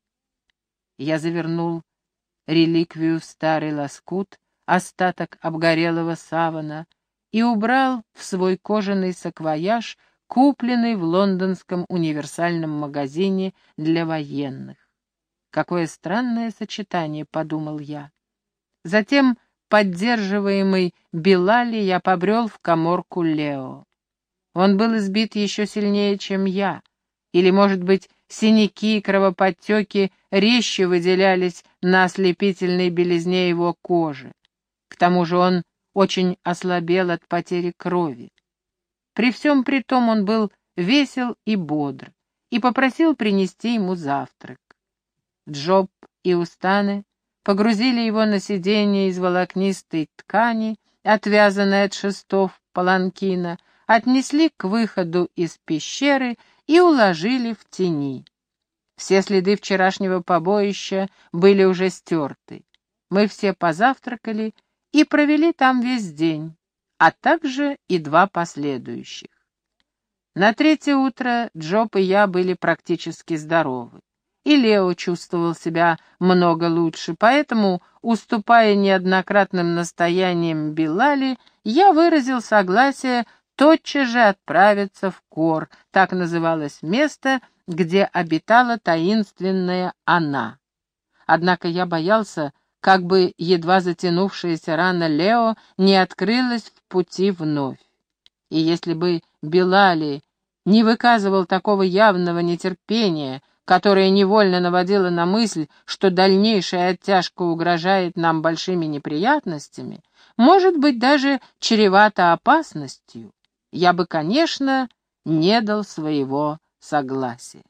Я завернул реликвию в старый лоскут, остаток обгорелого савана, и убрал в свой кожаный саквояж, купленный в лондонском универсальном магазине для военных. Какое странное сочетание, подумал я. Затем, поддерживаемый Билали, я побрел в каморку Лео. Он был избит еще сильнее, чем я, или, может быть, синяки и кровоподтеки резче выделялись на ослепительной белизне его кожи. К тому же он очень ослабел от потери крови. При всем при том он был весел и бодр, и попросил принести ему завтрак. Джоб и Устаны погрузили его на сиденье из волокнистой ткани, отвязанной от шестов паланкина, отнесли к выходу из пещеры и уложили в тени. Все следы вчерашнего побоища были уже стерты. Мы все позавтракали и провели там весь день, а также и два последующих. На третье утро Джоб и я были практически здоровы, и Лео чувствовал себя много лучше, поэтому, уступая неоднократным настояниям Билали, я выразил согласие тотчас же отправиться в Кор, так называлось место, где обитала таинственная она. Однако я боялся, как бы едва затянувшаяся рана Лео не открылась в пути вновь. И если бы Билали не выказывал такого явного нетерпения, которое невольно наводило на мысль, что дальнейшая оттяжка угрожает нам большими неприятностями, может быть, даже чревата опасностью, я бы, конечно, не дал своего согласия.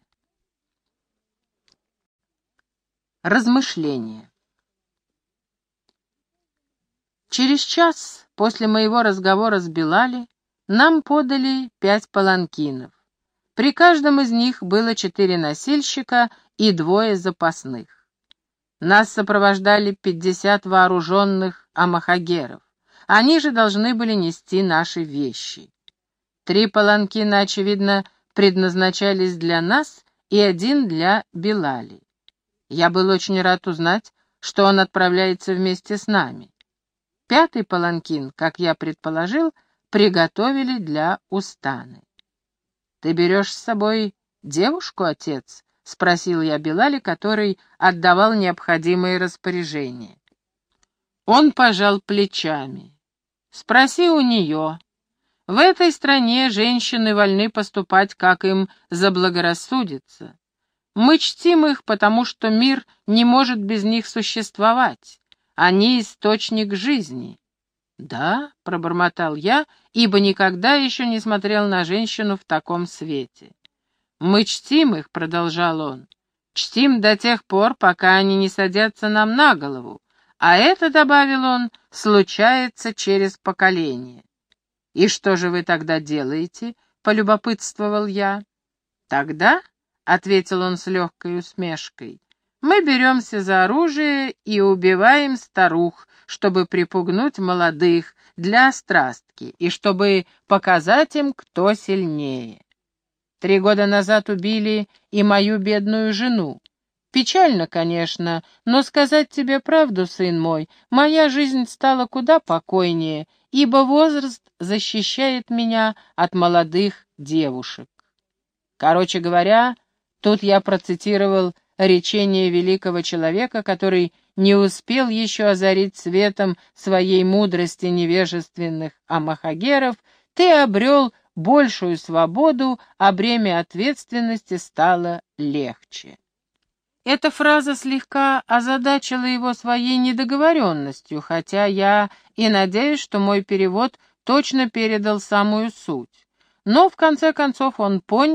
Размышления. Через час после моего разговора с Билали нам подали пять паланкинов. При каждом из них было четыре носильщика и двое запасных. Нас сопровождали пятьдесят вооруженных амахагеров. Они же должны были нести наши вещи. Три паланкина, очевидно, предназначались для нас и один для Билали. Я был очень рад узнать, что он отправляется вместе с нами. Пятый паланкин, как я предположил, приготовили для Устаны. «Ты берешь с собой девушку, отец?» — спросил я Билали, который отдавал необходимые распоряжения. Он пожал плечами. «Спроси у нее. В этой стране женщины вольны поступать, как им заблагорассудится. Мы чтим их, потому что мир не может без них существовать. Они — источник жизни». «Да», — пробормотал я, ибо никогда еще не смотрел на женщину в таком свете. «Мы чтим их», — продолжал он, — «чтим до тех пор, пока они не садятся нам на голову, а это, — добавил он, — случается через поколение». «И что же вы тогда делаете?» — полюбопытствовал я. «Тогда», — ответил он с легкой усмешкой, — «мы беремся за оружие и убиваем старух, чтобы припугнуть молодых для острастки и чтобы показать им, кто сильнее. Три года назад убили и мою бедную жену. Печально, конечно, но сказать тебе правду, сын мой, моя жизнь стала куда покойнее, ибо возраст защищает меня от молодых девушек». Короче говоря, тут я процитировал речение великого человека, который не успел еще озарить светом своей мудрости невежественных амахагеров: «Ты обрел большую свободу, а бремя ответственности стало легче». Эта фраза слегка озадачила его своей недоговоренностью, хотя я и надеюсь, что мой перевод точно передал самую суть. Но в конце концов он понял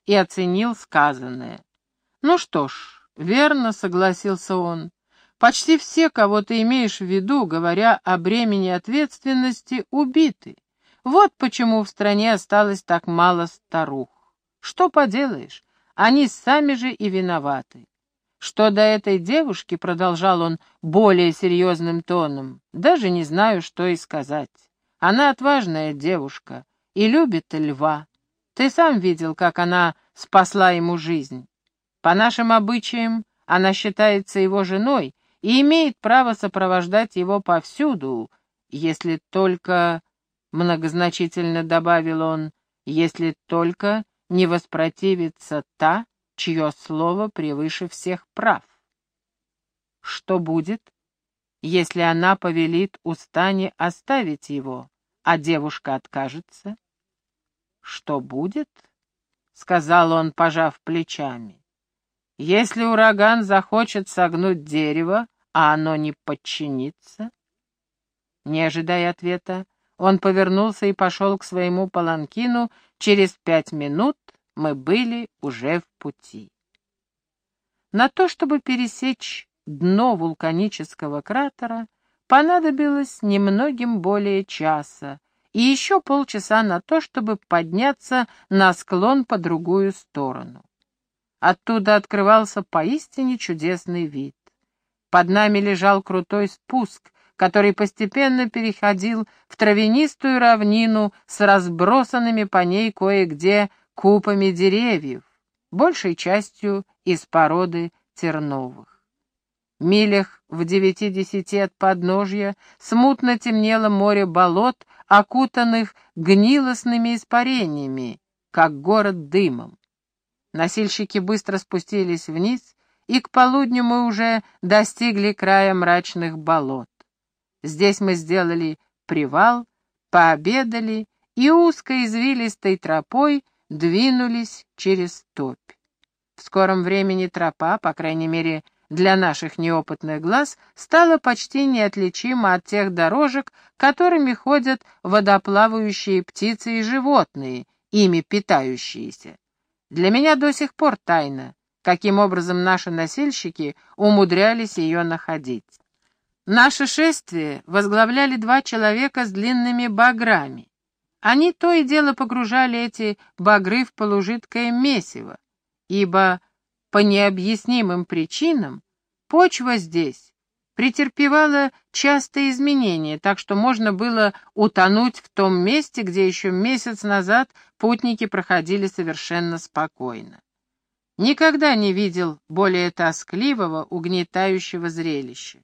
и оценил сказанное. «Ну что ж, верно», — согласился он. «Почти все, кого ты имеешь в виду, говоря о бремени ответственности, убиты. Вот почему в стране осталось так мало старух. Что поделаешь, они сами же и виноваты. Что до этой девушки, — продолжал он более серьезным тоном, — даже не знаю, что и сказать. Она отважная девушка и любит льва. Ты сам видел, как она спасла ему жизнь. По нашим обычаям она считается его женой и имеет право сопровождать его повсюду, если только, — многозначительно добавил он, — если только не воспротивится та, чье слово превыше всех прав. Что будет, если она повелит Устане оставить его, а девушка откажется? Что будет? — сказал он, пожав плечами. Если ураган захочет согнуть дерево, а оно не подчинится? Не ожидая ответа, он повернулся и пошел к своему паланкину. Через пять минут мы были уже в пути. На то, чтобы пересечь дно вулканического кратера, понадобилось немногим более часа, и еще полчаса на то, чтобы подняться на склон по другую сторону. Оттуда открывался поистине чудесный вид. Под нами лежал крутой спуск, который постепенно переходил в травянистую равнину с разбросанными по ней кое-где купами деревьев, большей частью из породы терновых. Милях в девяти-десяти от подножья смутно темнело море болот, окутанных гнилостными испарениями, как город дымом. Носильщики быстро спустились вниз, и к полудню мы уже достигли края мрачных болот. Здесь мы сделали привал, пообедали и узкой извилистой тропой двинулись через топь. В скором времени тропа, по крайней мере для наших неопытных глаз, стала почти неотличима от тех дорожек, которыми ходят водоплавающие птицы и животные, ими питающиеся. Для меня до сих пор тайна, каким образом наши носильщики умудрялись ее находить. Наше шествие возглавляли два человека с длинными баграми. Они то и дело погружали эти багры в полужидкое месиво, ибо по необъяснимым причинам почва здесь претерпевала частые изменения, так что можно было утонуть в том месте, где еще месяц назад путники проходили совершенно спокойно. Никогда не видел более тоскливого, угнетающего зрелища.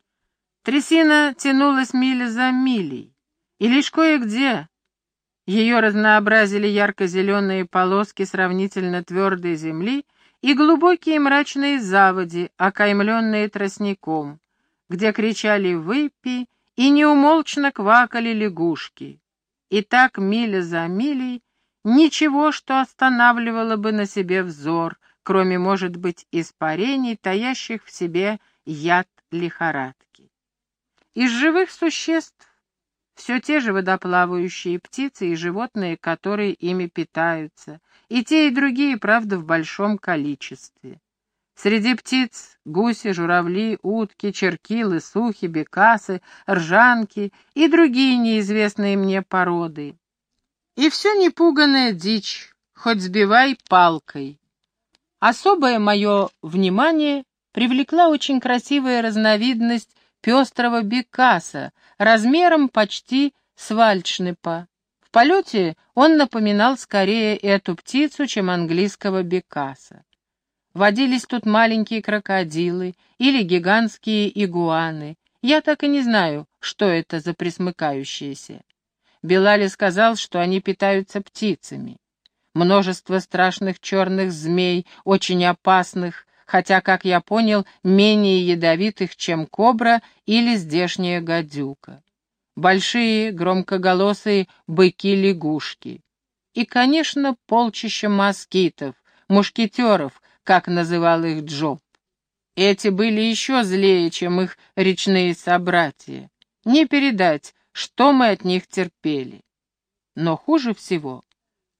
Трясина тянулась миля за милей, и лишь кое-где ее разнообразили ярко-зеленые полоски сравнительно твердой земли и глубокие мрачные заводи, окаймленные тростником, где кричали выпи и неумолчно квакали лягушки. И так миля за милей ничего, что останавливало бы на себе взор, кроме, может быть, испарений, таящих в себе яд лихорадки. Из живых существ все те же водоплавающие птицы и животные, которые ими питаются, и те, и другие, правда, в большом количестве. Среди птиц гуси, журавли, утки, черкилы, сухи, бекасы, ржанки и другие неизвестные мне породы. И все непуганая дичь, хоть сбивай палкой. Особое мое внимание привлекла очень красивая разновидность пестрого бекаса, размером почти с вальдшнепа. В полете он напоминал скорее эту птицу, чем английского бекаса. Водились тут маленькие крокодилы или гигантские игуаны. Я так и не знаю, что это за пресмыкающиеся. Белали сказал, что они питаются птицами. Множество страшных черных змей, очень опасных, хотя, как я понял, менее ядовитых, чем кобра или здешняя гадюка. Большие, громкоголосые быки-лягушки. И, конечно, полчища москитов, мушкетеров, как называл их Джоб. Эти были еще злее, чем их речные собратья. Не передать, что мы от них терпели. Но хуже всего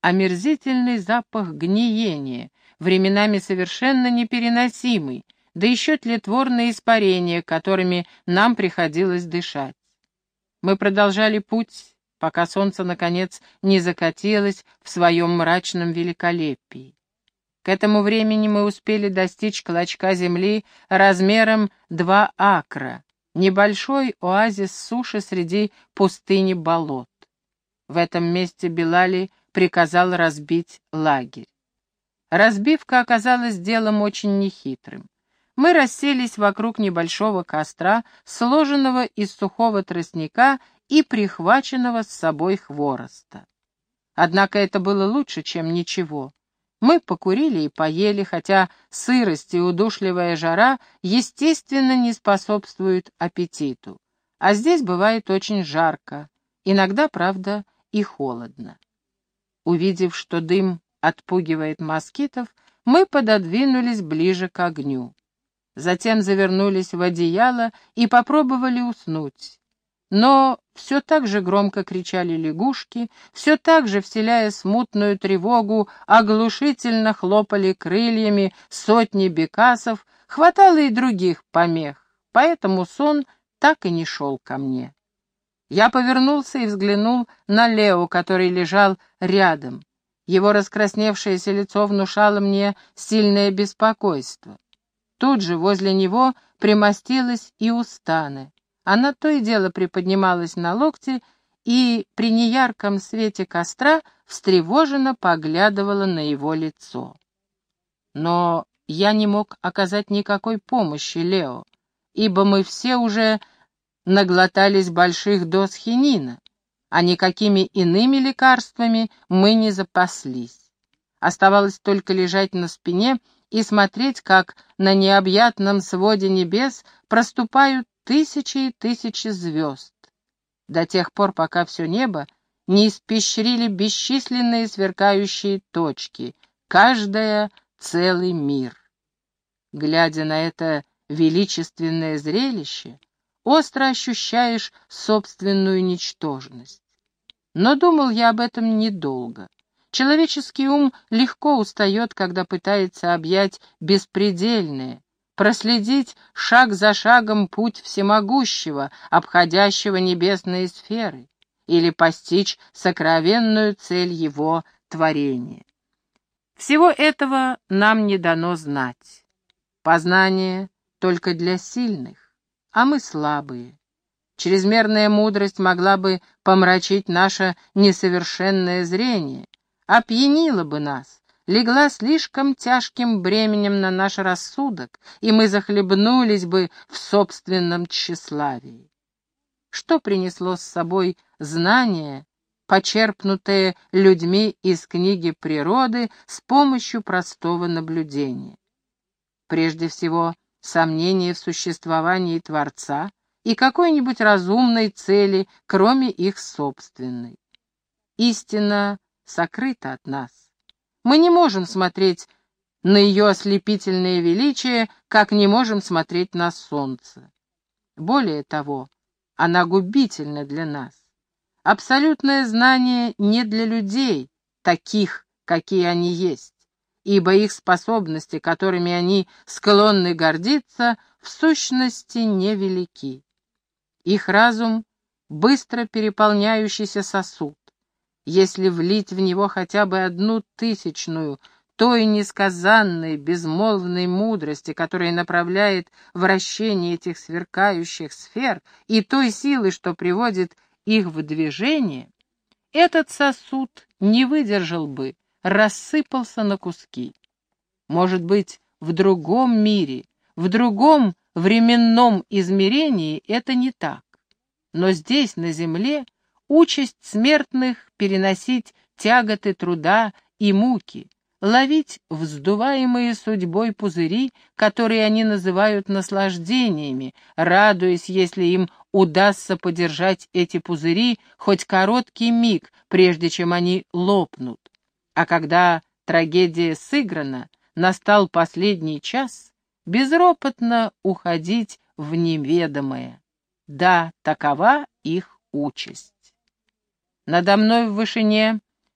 омерзительный запах гниения, временами совершенно непереносимый, да еще тлетворные испарения, которыми нам приходилось дышать. Мы продолжали путь, пока солнце, наконец, не закатилось в своем мрачном великолепии. К этому времени мы успели достичь клочка земли размером два акра, небольшой оазис суши среди пустыни болот. В этом месте Белали приказал разбить лагерь. Разбивка оказалась делом очень нехитрым. Мы расселись вокруг небольшого костра, сложенного из сухого тростника и прихваченного с собой хвороста. Однако это было лучше, чем ничего. Мы покурили и поели, хотя сырость и удушливая жара, естественно, не способствуют аппетиту. А здесь бывает очень жарко, иногда, правда, и холодно. Увидев, что дым отпугивает москитов, мы пододвинулись ближе к огню. Затем завернулись в одеяло и попробовали уснуть. Но все так же громко кричали лягушки, все так же, вселяя смутную тревогу, оглушительно хлопали крыльями сотни бекасов, хватало и других помех, поэтому сон так и не шел ко мне. Я повернулся и взглянул на Лео, который лежал рядом. Его раскрасневшееся лицо внушало мне сильное беспокойство. Тут же возле него примостилась и Устана. Она то и дело приподнималась на локте и при неярком свете костра встревоженно поглядывала на его лицо. Но я не мог оказать никакой помощи Лео, ибо мы все уже наглотались больших доз хинина, а никакими иными лекарствами мы не запаслись. Оставалось только лежать на спине и смотреть, как на необъятном своде небес проступают тысячи и тысячи звезд, до тех пор, пока все небо не испещрили бесчисленные сверкающие точки, каждая целый мир. Глядя на это величественное зрелище, остро ощущаешь собственную ничтожность. Но думал я об этом недолго. Человеческий ум легко устает, когда пытается объять беспредельное, проследить шаг за шагом путь всемогущего, обходящего небесные сферы, или постичь сокровенную цель его творения. Всего этого нам не дано знать. Познание только для сильных, а мы слабые. Чрезмерная мудрость могла бы помрачить наше несовершенное зрение, опьянила бы нас, легла слишком тяжким бременем на наш рассудок, и мы захлебнулись бы в собственном тщеславии. Что принесло с собой знание, почерпнутое людьми из книги природы с помощью простого наблюдения? Прежде всего, сомнение в существовании Творца и какой-нибудь разумной цели, кроме их собственной. Истина сокрыта от нас. Мы не можем смотреть на ее ослепительное величие, как не можем смотреть на солнце. Более того, она губительна для нас. Абсолютное знание не для людей, таких, какие они есть, ибо их способности, которыми они склонны гордиться, в сущности невелики. Их разум — быстро переполняющийся сосуд. Если влить в него хотя бы одну тысячную той несказанной, безмолвной мудрости, которая направляет вращение этих сверкающих сфер, и той силы, что приводит их в движение, этот сосуд не выдержал бы, рассыпался на куски. Может быть, в другом мире, в другом временном измерении это не так. Но здесь, на земле, участь смертных переносить тяготы труда и муки, ловить вздуваемые судьбой пузыри, которые они называют наслаждениями, радуясь, если им удастся подержать эти пузыри хоть короткий миг, прежде чем они лопнут. А когда трагедия сыграна, настал последний час, безропотно уходить в неведомое. Да, такова их участь. Надо мной в вышине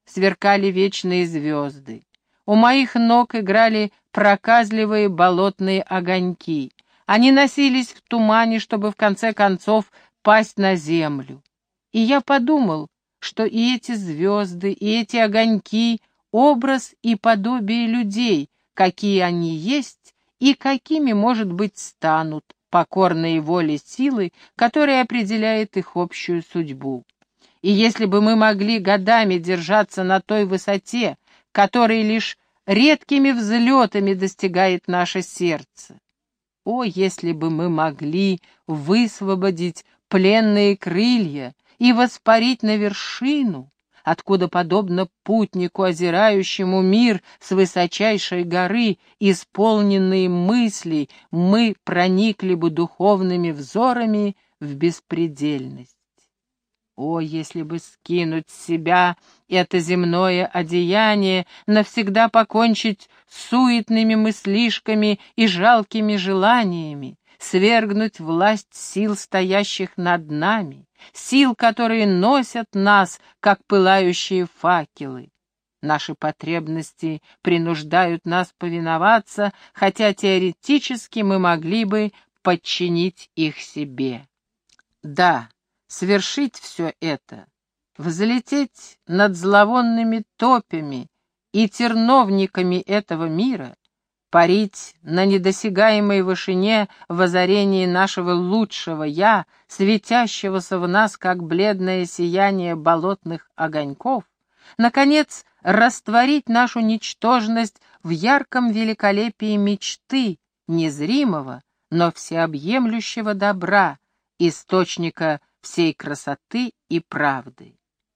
сверкали вечные звезды. У моих ног играли проказливые болотные огоньки. Они носились в тумане, чтобы в конце концов пасть на землю. И я подумал, что и эти звезды, и эти огоньки — образ и подобие людей, какие они есть и какими, может быть, станут, покорные воле силы, которая определяет их общую судьбу. И если бы мы могли годами держаться на той высоте, которой лишь редкими взлетами достигает наше сердце, о, если бы мы могли высвободить пленные крылья и воспарить на вершину, откуда, подобно путнику, озирающему мир с высочайшей горы, исполненные мыслей, мы проникли бы духовными взорами в беспредельность. О, если бы скинуть с себя это земное одеяние, навсегда покончить с суетными мыслишками и жалкими желаниями, свергнуть власть сил, стоящих над нами, сил, которые носят нас, как пылающие факелы. Наши потребности принуждают нас повиноваться, хотя теоретически мы могли бы подчинить их себе. Да, свершить все это, взлететь над зловонными топями и терновниками этого мира, парить на недосягаемой вышине в озарении нашего лучшего «я», светящегося в нас, как бледное сияние болотных огоньков, наконец, растворить нашу ничтожность в ярком великолепии мечты, незримого, но всеобъемлющего добра, источника всей красоты и правды.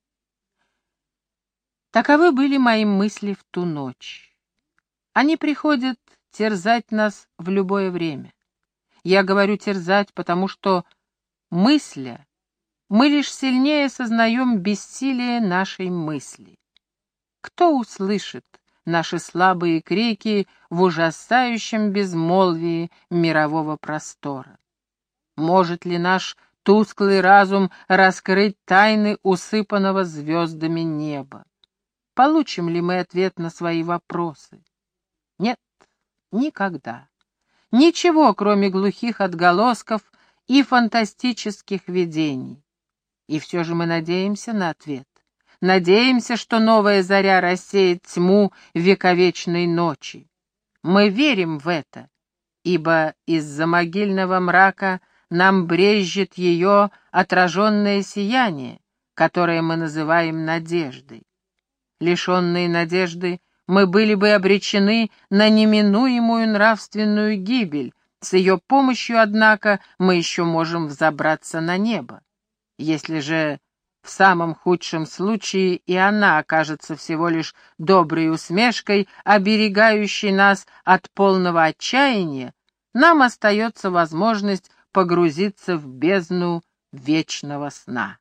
Таковы были мои мысли в ту ночь. Они приходят терзать нас в любое время. Я говорю терзать, потому что, мысля, мы лишь сильнее сознаем бессилие нашей мысли. Кто услышит наши слабые крики в ужасающем безмолвии мирового простора? Может ли наш тусклый разум раскрыть тайны усыпанного звездами неба? Получим ли мы ответ на свои вопросы? Нет, никогда. Ничего, кроме глухих отголосков и фантастических видений. И все же мы надеемся на ответ. Надеемся, что новая заря рассеет тьму вековечной ночи. Мы верим в это, ибо из-за могильного мрака нам брезжит ее отраженное сияние, которое мы называем надеждой. Лишенные надежды, мы были бы обречены на неминуемую нравственную гибель. С ее помощью, однако, мы еще можем взобраться на небо. Если же в самом худшем случае и она окажется всего лишь доброй усмешкой, оберегающей нас от полного отчаяния, нам остается возможность погрузиться в бездну вечного сна.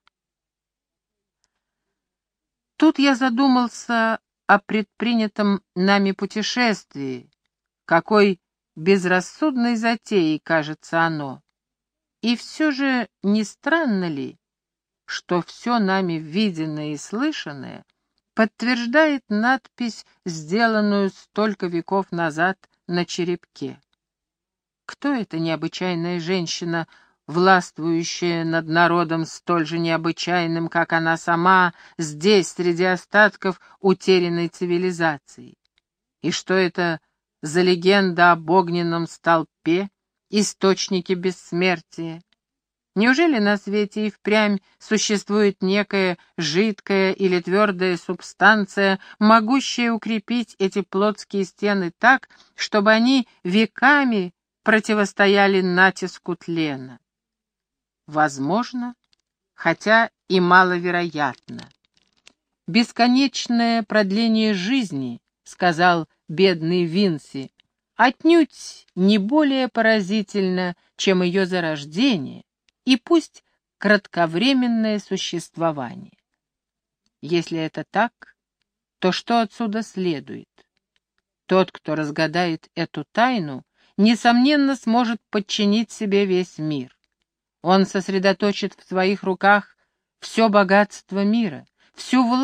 Тут я задумался о предпринятом нами путешествии, какой безрассудной затеей кажется оно. И все же не странно ли, что все нами виденное и слышанное подтверждает надпись, сделанную столько веков назад на черепке? Кто эта необычайная женщина, властвующая над народом столь же необычайным, как она сама, здесь, среди остатков утерянной цивилизации? И что это за легенда об огненном столпе, источнике бессмертия? Неужели на свете и впрямь существует некая жидкая или твердая субстанция, могущая укрепить эти плотские стены так, чтобы они веками противостояли натиску тлена? Возможно, хотя и маловероятно. «Бесконечное продление жизни, — сказал бедный Винси, — отнюдь не более поразительно, чем ее зарождение, и пусть кратковременное существование. Если это так, то что отсюда следует? Тот, кто разгадает эту тайну, несомненно сможет подчинить себе весь мир. Он сосредоточит в своих руках все богатство мира, всю власть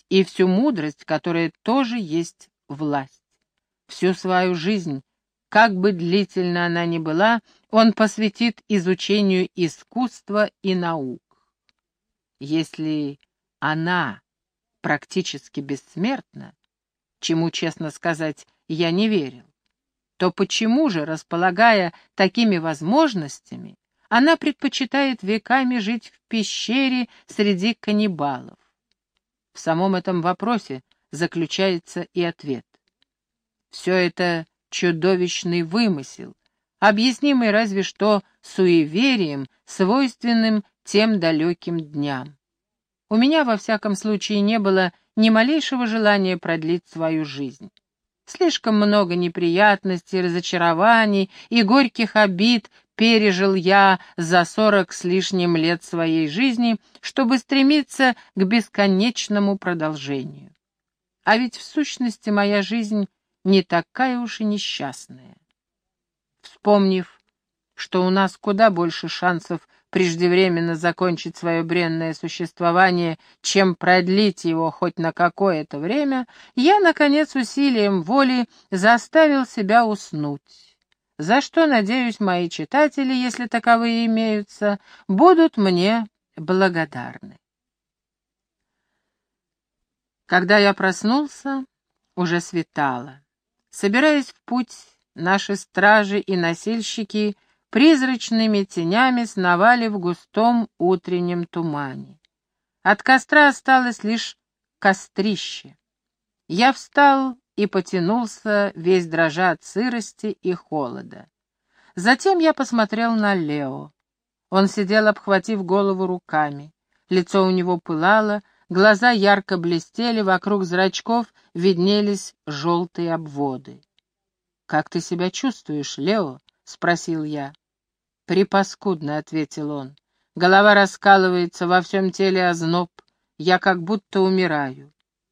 и всю мудрость, которая тоже есть власть. Всю свою жизнь, как бы длительна она ни была, он посвятит изучению искусства и наук. Если она практически бессмертна, чему, честно сказать, я не верил, то почему же, располагая такими возможностями, она предпочитает веками жить в пещере среди каннибалов? В самом этом вопросе заключается и ответ. Все это чудовищный вымысел, объяснимый разве что суеверием, свойственным тем далеким дням. У меня, во всяком случае, не было ни малейшего желания продлить свою жизнь. Слишком много неприятностей, разочарований и горьких обид пережил я за сорок с лишним лет своей жизни, чтобы стремиться к бесконечному продолжению. А ведь в сущности моя жизнь не такая уж и несчастная. Вспомнив, что у нас куда больше шансов преждевременно закончить свое бренное существование, чем продлить его хоть на какое-то время, я, наконец, усилием воли заставил себя уснуть, за что, надеюсь, мои читатели, если таковые имеются, будут мне благодарны. Когда я проснулся, уже светало. Собираясь в путь, наши стражи и носильщики призрачными тенями сновали в густом утреннем тумане. От костра осталось лишь кострище. Я встал и потянулся, весь дрожа от сырости и холода. Затем я посмотрел на Лео. Он сидел, обхватив голову руками. Лицо у него пылало, глаза ярко блестели, вокруг зрачков виднелись желтые обводы. «Как ты себя чувствуешь, Лео?» — спросил я. «Препаскудно», — ответил он. «Голова раскалывается, во всем теле озноб. Я как будто умираю».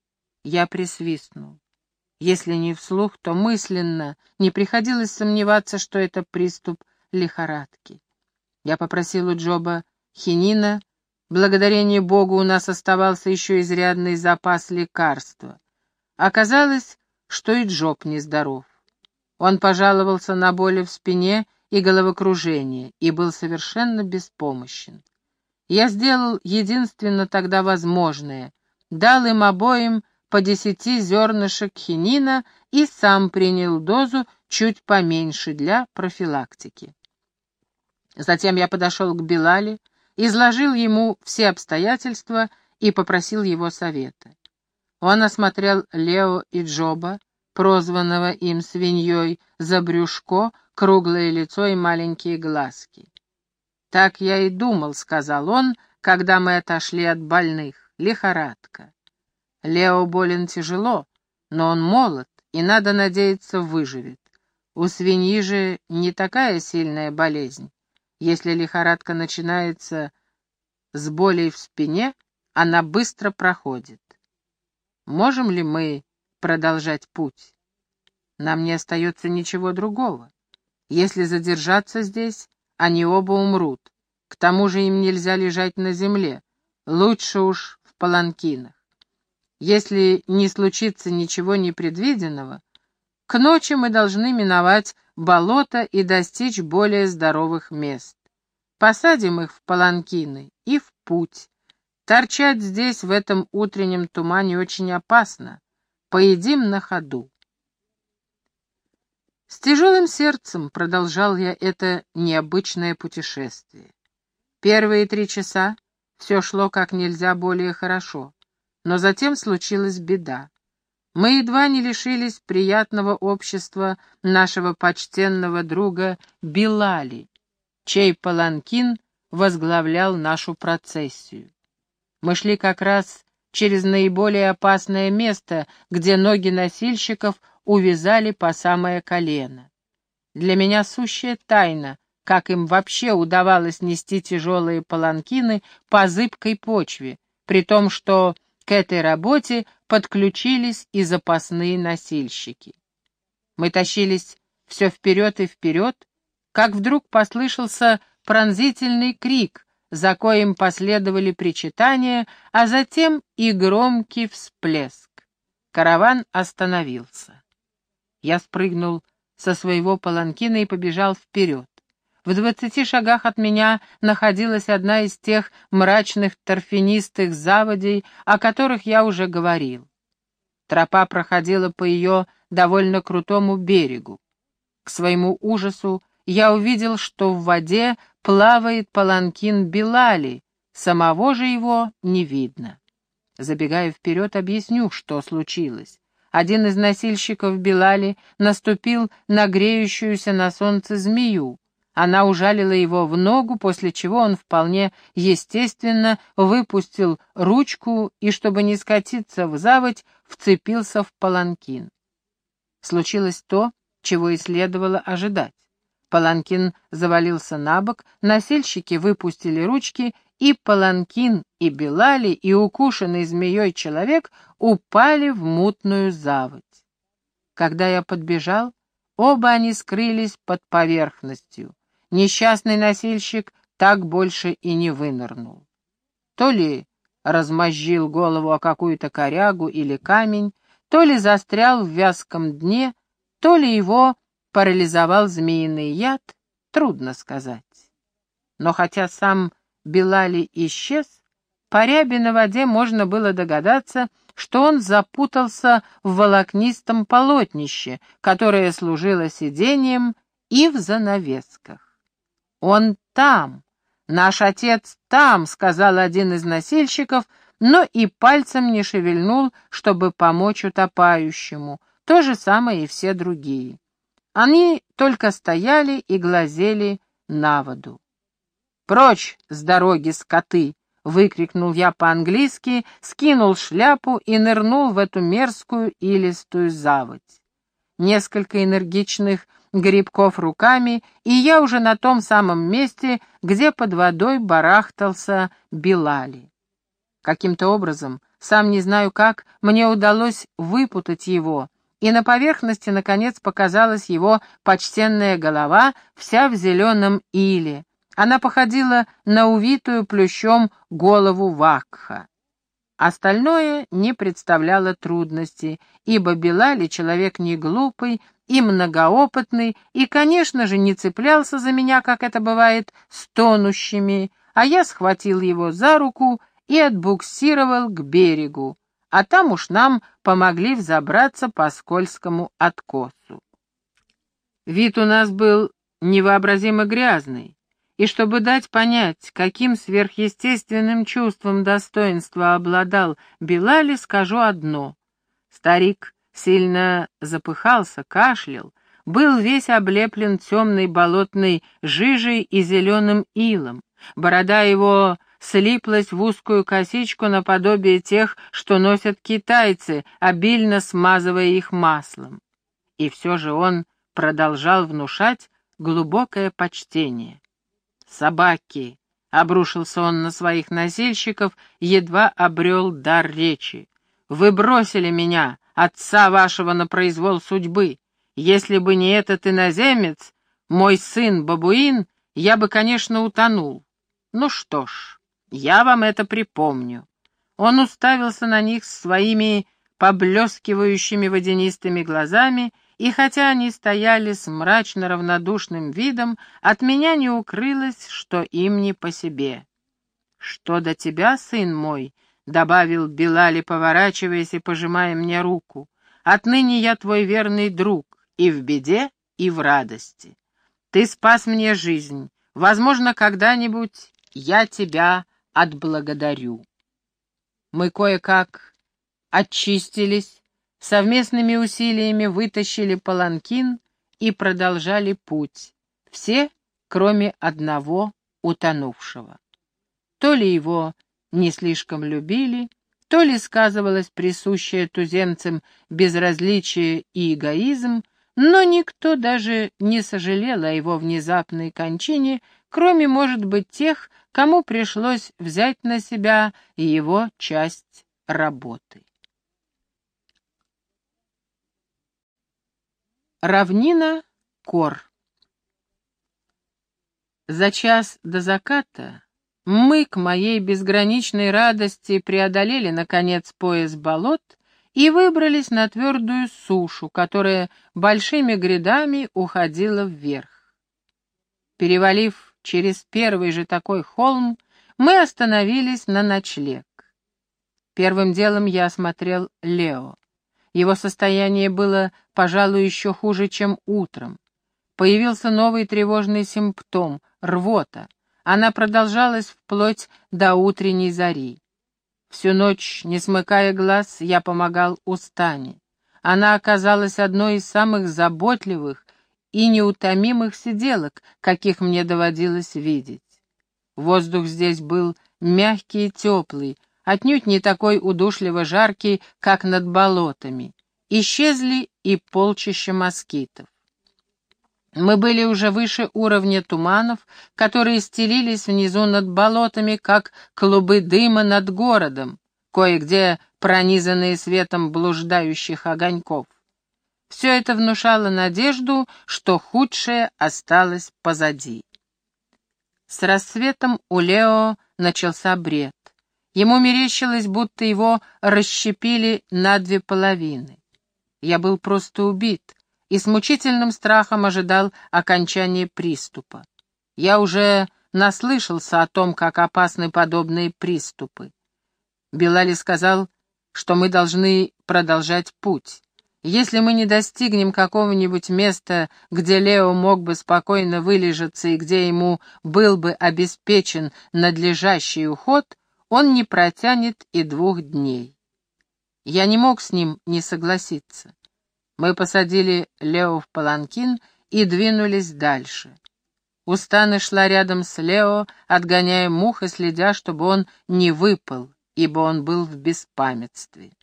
Я присвистнул. Если не вслух, то мысленно не приходилось сомневаться, что это приступ лихорадки. Я попросил у Джоба хинина. Благодарение Богу у нас оставался еще изрядный запас лекарства. Оказалось, что и Джоб нездоров. Он пожаловался на боли в спине и головокружение, и был совершенно беспомощен. Я сделал единственно тогда возможное, дал им обоим по десяти зернышек хинина и сам принял дозу чуть поменьше для профилактики. Затем я подошел к Билали, изложил ему все обстоятельства и попросил его совета. Он осмотрел Лео и Джоба, прозванного им свиньей, за брюшко, круглое лицо и маленькие глазки. «Так я и думал», — сказал он, когда мы отошли от больных. «Лихорадка. Лео болен тяжело, но он молод, и, надо надеяться, выживет. У свиньи же не такая сильная болезнь. Если лихорадка начинается с болей в спине, она быстро проходит. Можем ли мы продолжать путь? Нам не остается ничего другого. Если задержаться здесь, они оба умрут. К тому же им нельзя лежать на земле. Лучше уж в паланкинах. Если не случится ничего непредвиденного, к ночи мы должны миновать болото и достичь более здоровых мест. Посадим их в паланкины и в путь. Торчать здесь, в этом утреннем тумане, очень опасно. Поедим на ходу». С тяжелым сердцем продолжал я это необычное путешествие. Первые три часа все шло как нельзя более хорошо, но затем случилась беда. Мы едва не лишились приятного общества нашего почтенного друга Билали, чей паланкин возглавлял нашу процессию. Мы шли как раз через наиболее опасное место, где ноги носильщиков увязали по самое колено. Для меня сущая тайна, как им вообще удавалось нести тяжелые паланкины по зыбкой почве, при том, что к этой работе подключились и запасные носильщики. Мы тащились все вперед и вперед, как вдруг послышался пронзительный крик, за коим последовали причитания, а затем и громкий всплеск. Караван остановился. Я спрыгнул со своего паланкина и побежал вперед. В двадцати шагах от меня находилась одна из тех мрачных торфянистых заводей, о которых я уже говорил. Тропа проходила по ее довольно крутому берегу. К своему ужасу я увидел, что в воде плавает паланкин Билали, самого же его не видно. Забегая вперед, объясню, что случилось. Один из носильщиков Билали наступил на греющуюся на солнце змею. Она ужалила его в ногу, после чего он вполне естественно выпустил ручку и, чтобы не скатиться в заводь, вцепился в паланкин. Случилось то, чего и следовало ожидать. Паланкин завалился на бок, носильщики выпустили ручки, и паланкин, и Билали, и укушенный змеей человек упали в мутную заводь. Когда я подбежал, оба они скрылись под поверхностью. Несчастный носильщик так больше и не вынырнул. То ли размозжил голову о какую-то корягу или камень, то ли застрял в вязком дне, то ли его парализовал змеиный яд, трудно сказать. Но хотя сам Билали исчез, по ряби на воде можно было догадаться, что он запутался в волокнистом полотнище, которое служило сиденьем, и в занавесках. «Он там! Наш отец там!» — сказал один из носильщиков, но и пальцем не шевельнул, чтобы помочь утопающему. То же самое и все другие. Они только стояли и глазели на воду. «Прочь с дороги, скоты!» — выкрикнул я по-английски, скинул шляпу и нырнул в эту мерзкую илистую заводь. Несколько энергичных грибков руками, и я уже на том самом месте, где под водой барахтался Билали. Каким-то образом, сам не знаю как, мне удалось выпутать его, и на поверхности, наконец, показалась его почтенная голова, вся в зеленом иле. Она походила на увитую плющом голову вакха. Остальное не представляло трудности, ибо Билали человек не глупый и многоопытный, и, конечно же, не цеплялся за меня, как это бывает, с тонущими, а я схватил его за руку и отбуксировал к берегу, а там уж нам помогли взобраться по скользкому откосу. Вид у нас был невообразимо грязный, и чтобы дать понять, каким сверхъестественным чувством достоинства обладал Билали, скажу одно. Старик сильно запыхался, кашлял, был весь облеплен темной болотной жижей и зеленым илом. Борода его слиплась в узкую косичку наподобие тех, что носят китайцы, обильно смазывая их маслом. И все же он продолжал внушать глубокое почтение. «Собаки!» — обрушился он на своих носильщиков, едва обрел дар речи. «Вы бросили меня, отца вашего, на произвол судьбы. Если бы не этот иноземец, мой сын-бабуин, я бы, конечно, утонул. Ну что ж, я вам это припомню». Он уставился на них своими поблескивающими водянистыми глазами, и хотя они стояли с мрачно равнодушным видом, от меня не укрылось, что им не по себе. «Что до тебя, сын мой?» — добавил Билали, поворачиваясь и пожимая мне руку. «Отныне я твой верный друг и в беде, и в радости. Ты спас мне жизнь. Возможно, когда-нибудь я тебя отблагодарю». Мы кое-как очистились, совместными усилиями вытащили паланкин и продолжали путь, все, кроме одного утонувшего. То ли его не слишком любили, то ли сказывалось присущее туземцам безразличие и эгоизм, но никто даже не сожалел о его внезапной кончине, кроме, может быть, тех, кому пришлось взять на себя его часть работы. Равнина Кор. За час до заката Мы, к моей безграничной радости, преодолели, наконец, пояс болот и выбрались на твердую сушу, которая большими грядами уходила вверх. Перевалив через первый же такой холм, мы остановились на ночлег. Первым делом я осмотрел Лео. Его состояние было, пожалуй, еще хуже, чем утром. Появился новый тревожный симптом — рвота. Она продолжалась вплоть до утренней зари. Всю ночь, не смыкая глаз, я помогал Устане. Она оказалась одной из самых заботливых и неутомимых сиделок, каких мне доводилось видеть. Воздух здесь был мягкий и теплый, отнюдь не такой удушливо жаркий, как над болотами. Исчезли и полчища москитов. Мы были уже выше уровня туманов, которые стелились внизу над болотами, как клубы дыма над городом, кое-где пронизанные светом блуждающих огоньков. Все это внушало надежду, что худшее осталось позади. С рассветом у Лео начался бред. Ему мерещилось, будто его расщепили на две половины. Я был просто убит и с мучительным страхом ожидал окончания приступа. Я уже наслышался о том, как опасны подобные приступы. Билали сказал, что мы должны продолжать путь. Если мы не достигнем какого-нибудь места, где Лео мог бы спокойно вылежаться и где ему был бы обеспечен надлежащий уход, он не протянет и двух дней. Я не мог с ним не согласиться. Мы посадили Лео в паланкин и двинулись дальше. Устана шла рядом с Лео, отгоняя мух и следя, чтобы он не выпал, ибо он был в беспамятстве.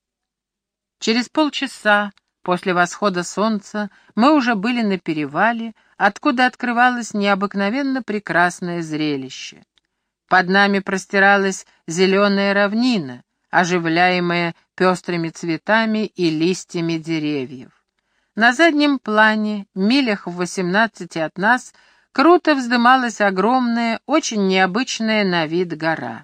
Через полчаса после восхода солнца мы уже были на перевале, откуда открывалось необыкновенно прекрасное зрелище. Под нами простиралась зеленая равнина, оживляемая пестрыми цветами и листьями деревьев. На заднем плане, милях в восемнадцати от нас, круто вздымалась огромная, очень необычная на вид гора.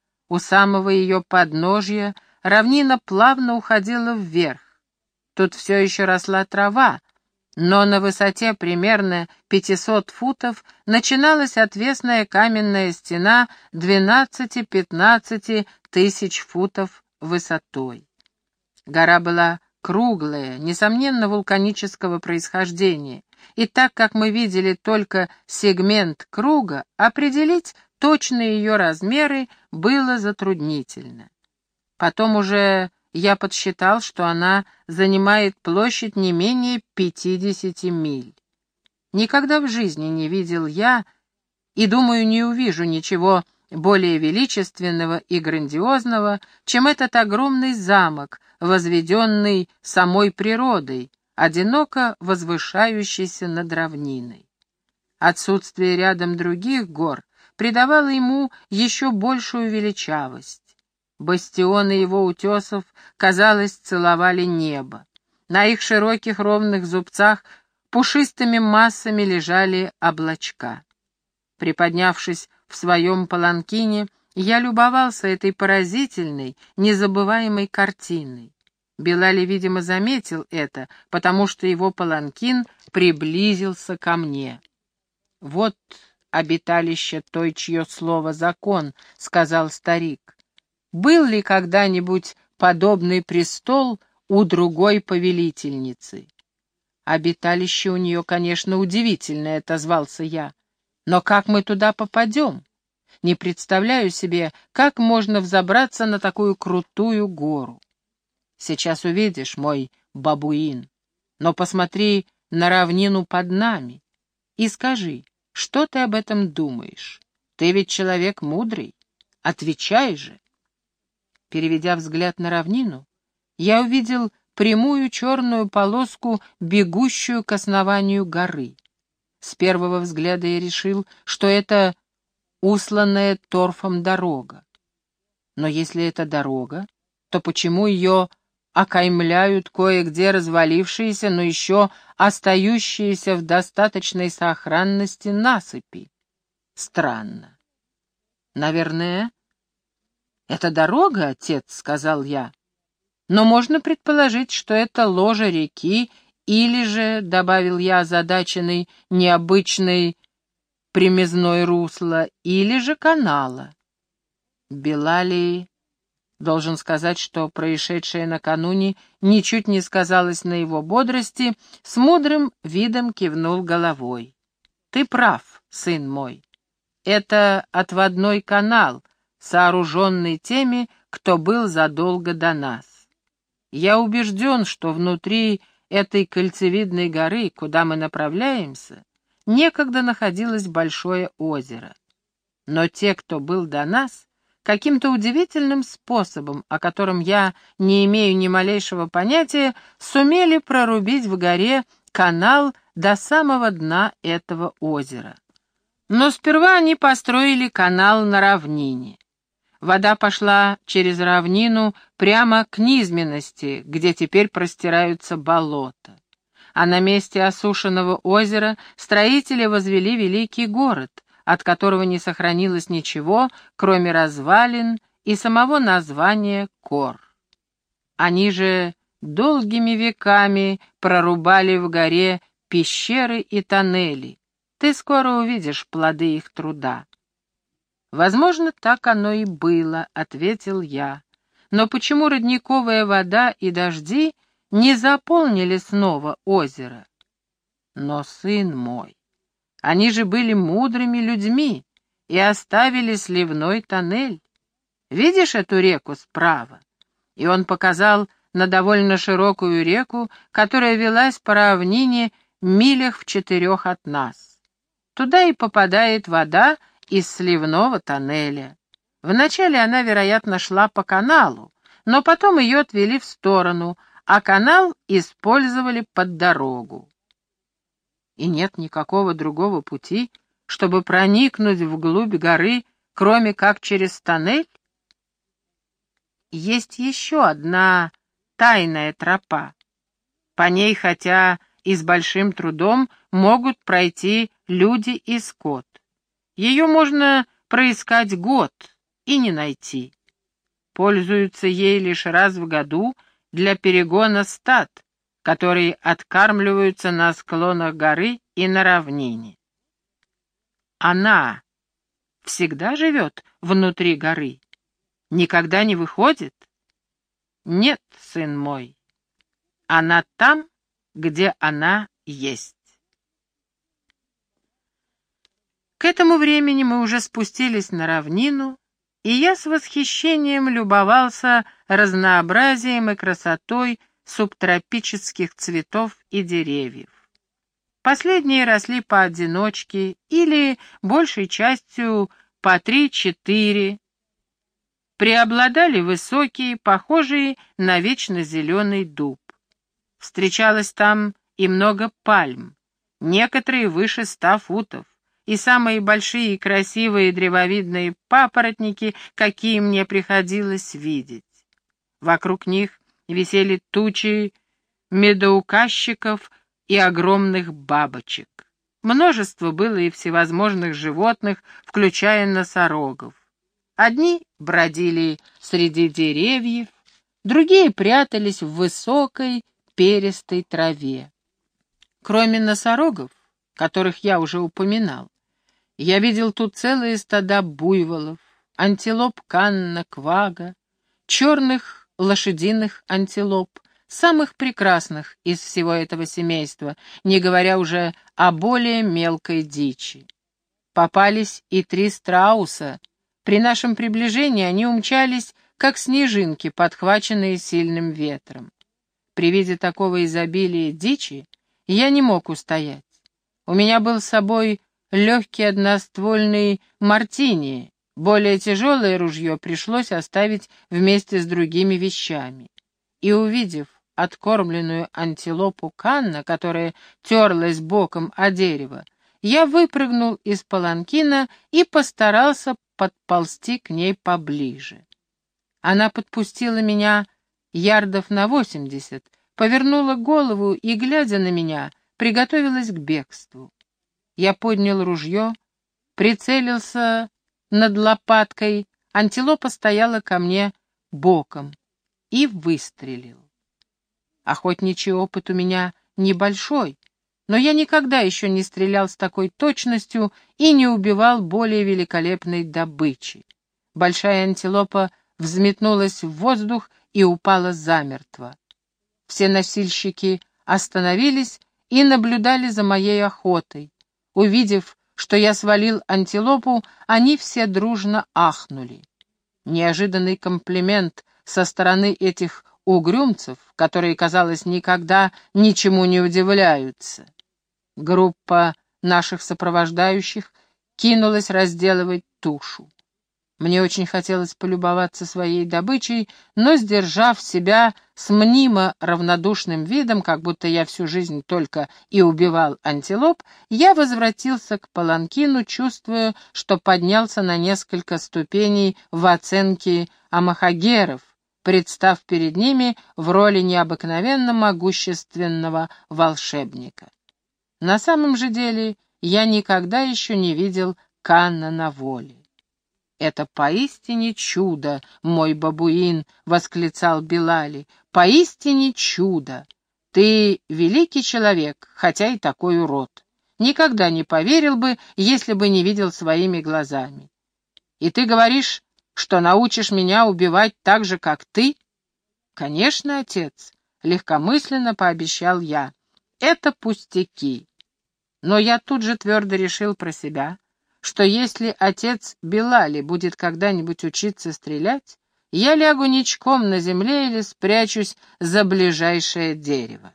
У самого ее подножья равнина плавно уходила вверх. Тут все еще росла трава, но на высоте примерно пятисот футов начиналась отвесная каменная стена двенадцати-пятнадцати тысяч футов высотой. Гора была круглая, несомненно, вулканического происхождения, и так как мы видели только сегмент круга, определить точные ее размеры было затруднительно. Потом уже я подсчитал, что она занимает площадь не менее пятидесяти миль. Никогда в жизни не видел я, и, думаю, не увижу ничего более величественного и грандиозного, чем этот огромный замок, возведенный самой природой, одиноко возвышающийся над равниной. Отсутствие рядом других гор придавало ему еще большую величавость. Бастионы его утесов, казалось, целовали небо. На их широких ровных зубцах пушистыми массами лежали облачка. Приподнявшись в своем паланкине, я любовался этой поразительной, незабываемой картиной. Билали, видимо, заметил это, потому что его паланкин приблизился ко мне. «Вот обиталище той, чье слово закон», — сказал старик. «Был ли когда-нибудь подобный престол у другой повелительницы?» «Обиталище у нее, конечно, удивительное», — отозвался я. «Но как мы туда попадем? Не представляю себе, как можно взобраться на такую крутую гору. Сейчас увидишь, мой бабуин, но посмотри на равнину под нами и скажи, что ты об этом думаешь? Ты ведь человек мудрый, отвечай же». Переведя взгляд на равнину, я увидел прямую черную полоску, бегущую к основанию горы. С первого взгляда я решил, что это усланная торфом дорога. Но если это дорога, то почему ее окаймляют кое-где развалившиеся, но еще остающиеся в достаточной сохранности насыпи? Странно. «Наверное, это дорога, отец», — сказал я. «Но можно предположить, что это ложе реки, или же, — добавил я, озадаченный необычной примезной русло, — или же канала». Белали, должен сказать, что происшедшее накануне ничуть не сказалось на его бодрости, с мудрым видом кивнул головой. «Ты прав, сын мой. Это отводной канал, сооруженный теми, кто был задолго до нас. Я убежден, что внутри этой кольцевидной горы, куда мы направляемся, некогда находилось большое озеро. Но те, кто был до нас, каким-то удивительным способом, о котором я не имею ни малейшего понятия, сумели прорубить в горе канал до самого дна этого озера. Но сперва они построили канал на равнине. Вода пошла через равнину прямо к низменности, где теперь простираются болота. А на месте осушенного озера строители возвели великий город, от которого не сохранилось ничего, кроме развалин и самого названия Кор. Они же долгими веками прорубали в горе пещеры и тоннели. Ты скоро увидишь плоды их труда. «Возможно, так оно и было», — ответил я. «Но почему родниковая вода и дожди не заполнили снова озеро?» «Но, сын мой, они же были мудрыми людьми и оставили сливной тоннель. Видишь эту реку справа?» И он показал на довольно широкую реку, которая велась по равнине милях в четырех от нас. Туда и попадает вода из сливного тоннеля. Вначале она, вероятно, шла по каналу, но потом ее отвели в сторону, а канал использовали под дорогу. И нет никакого другого пути, чтобы проникнуть вглубь горы, кроме как через тоннель? Есть еще одна тайная тропа. По ней, хотя и с большим трудом, могут пройти люди и скот. Ее можно проискать год и не найти. Пользуются ей лишь раз в году для перегона стад, которые откармливаются на склонах горы и на равнине. Она всегда живет внутри горы? Никогда не выходит? Нет, сын мой, она там, где она есть. К этому времени мы уже спустились на равнину, и я с восхищением любовался разнообразием и красотой субтропических цветов и деревьев. Последние росли поодиночке или, большей частью, по три-четыре. Преобладали высокие, похожие на вечно зеленый дуб. Встречалось там и много пальм, некоторые выше ста футов, и самые большие и красивые древовидные папоротники, какие мне приходилось видеть. Вокруг них висели тучи медоуказчиков и огромных бабочек. Множество было и всевозможных животных, включая носорогов. Одни бродили среди деревьев, другие прятались в высокой перистой траве. Кроме носорогов, которых я уже упоминал, я видел тут целые стада буйволов, антилоп канна, квага, черных лошадиных антилоп, самых прекрасных из всего этого семейства, не говоря уже о более мелкой дичи. Попались и три страуса. При нашем приближении они умчались, как снежинки, подхваченные сильным ветром. При виде такого изобилия дичи я не мог устоять. У меня был с собой легкий одноствольный мартини, более тяжелое ружье пришлось оставить вместе с другими вещами. И, увидев откормленную антилопу канна, которая терлась боком о дерево, я выпрыгнул из паланкина и постарался подползти к ней поближе. Она подпустила меня ярдов на восемьдесят, повернула голову и, глядя на меня, приготовилась к бегству. Я поднял ружье, прицелился над лопаткой, антилопа стояла ко мне боком и выстрелил. Охотничий опыт у меня небольшой, но я никогда еще не стрелял с такой точностью и не убивал более великолепной добычи. Большая антилопа взметнулась в воздух и упала замертво. Все носильщики остановились и наблюдали за моей охотой. Увидев, что я свалил антилопу, они все дружно ахнули. Неожиданный комплимент со стороны этих угрюмцев, которые, казалось, никогда ничему не удивляются. Группа наших сопровождающих кинулась разделывать тушу. Мне очень хотелось полюбоваться своей добычей, но, сдержав себя с мнимо равнодушным видом, как будто я всю жизнь только и убивал антилоп, я возвратился к паланкину, чувствуя, что поднялся на несколько ступеней в оценке амахагеров, представ перед ними в роли необыкновенно могущественного волшебника. На самом же деле я никогда еще не видел Канна на воле. «Это поистине чудо, мой бабуин!» — восклицал Билали. «Поистине чудо! Ты великий человек, хотя и такой урод. Никогда не поверил бы, если бы не видел своими глазами. И ты говоришь, что научишь меня убивать так же, как ты?» «Конечно, отец», — легкомысленно пообещал я. «Это пустяки». Но я тут же твердо решил про себя, что если отец Билали будет когда-нибудь учиться стрелять, я лягу ничком на земле или спрячусь за ближайшее дерево.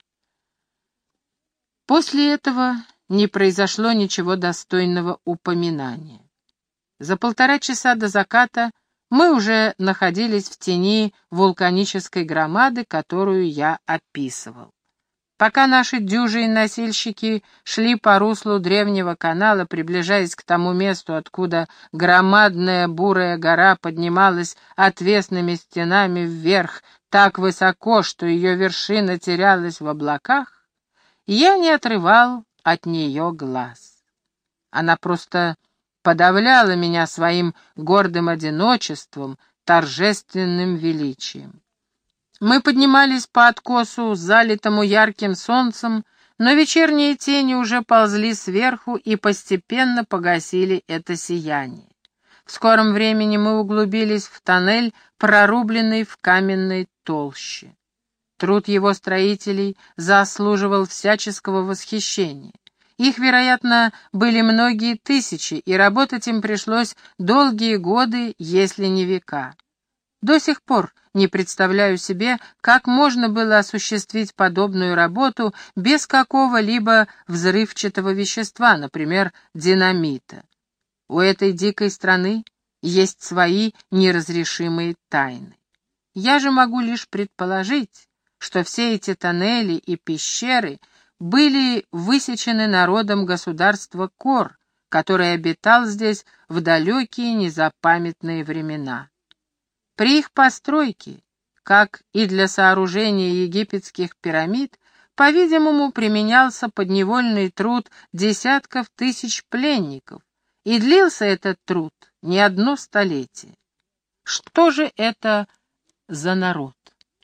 После этого не произошло ничего достойного упоминания. За полтора часа до заката мы уже находились в тени вулканической громады, которую я описывал. Пока наши дюжи и носильщики шли по руслу древнего канала, приближаясь к тому месту, откуда громадная бурая гора поднималась отвесными стенами вверх так высоко, что ее вершина терялась в облаках, я не отрывал от нее глаз. Она просто подавляла меня своим гордым одиночеством, торжественным величием. Мы поднимались по откосу, залитому ярким солнцем, но вечерние тени уже ползли сверху и постепенно погасили это сияние. В скором времени мы углубились в тоннель, прорубленный в каменной толще. Труд его строителей заслуживал всяческого восхищения. Их, вероятно, были многие тысячи, и работать им пришлось долгие годы, если не века. До сих пор не представляю себе, как можно было осуществить подобную работу без какого-либо взрывчатого вещества, например, динамита. У этой дикой страны есть свои неразрешимые тайны. Я же могу лишь предположить, что все эти тоннели и пещеры были высечены народом государства Кор, который обитал здесь в далекие незапамятные времена. При их постройке, как и для сооружения египетских пирамид, по-видимому, применялся подневольный труд десятков тысяч пленников, и длился этот труд не одно столетие. Что же это за народ?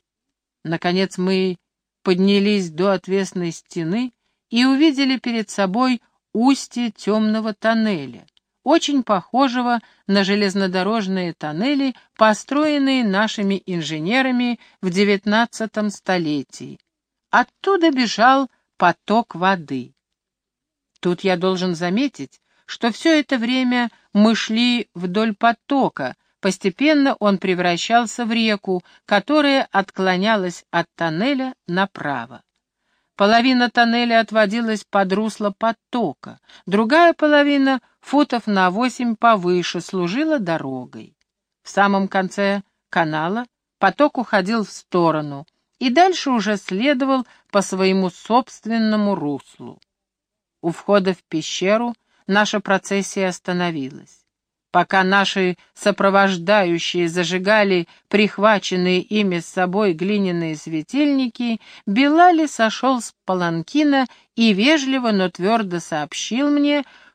Наконец мы поднялись до отвесной стены и увидели перед собой устье темного тоннеля, очень похожего на железнодорожные тоннели, построенные нашими инженерами в девятнадцатом столетии. Оттуда бежал поток воды. Тут я должен заметить, что все это время мы шли вдоль потока, постепенно он превращался в реку, которая отклонялась от тоннеля направо. Половина тоннеля отводилась под русло потока, другая половина, футов на восемь повыше, служила дорогой. В самом конце канала поток уходил в сторону и дальше уже следовал по своему собственному руслу. У входа в пещеру наша процессия остановилась. Пока наши сопровождающие зажигали прихваченные ими с собой глиняные светильники, Билали сошел с паланкина и вежливо, но твердо сообщил мне,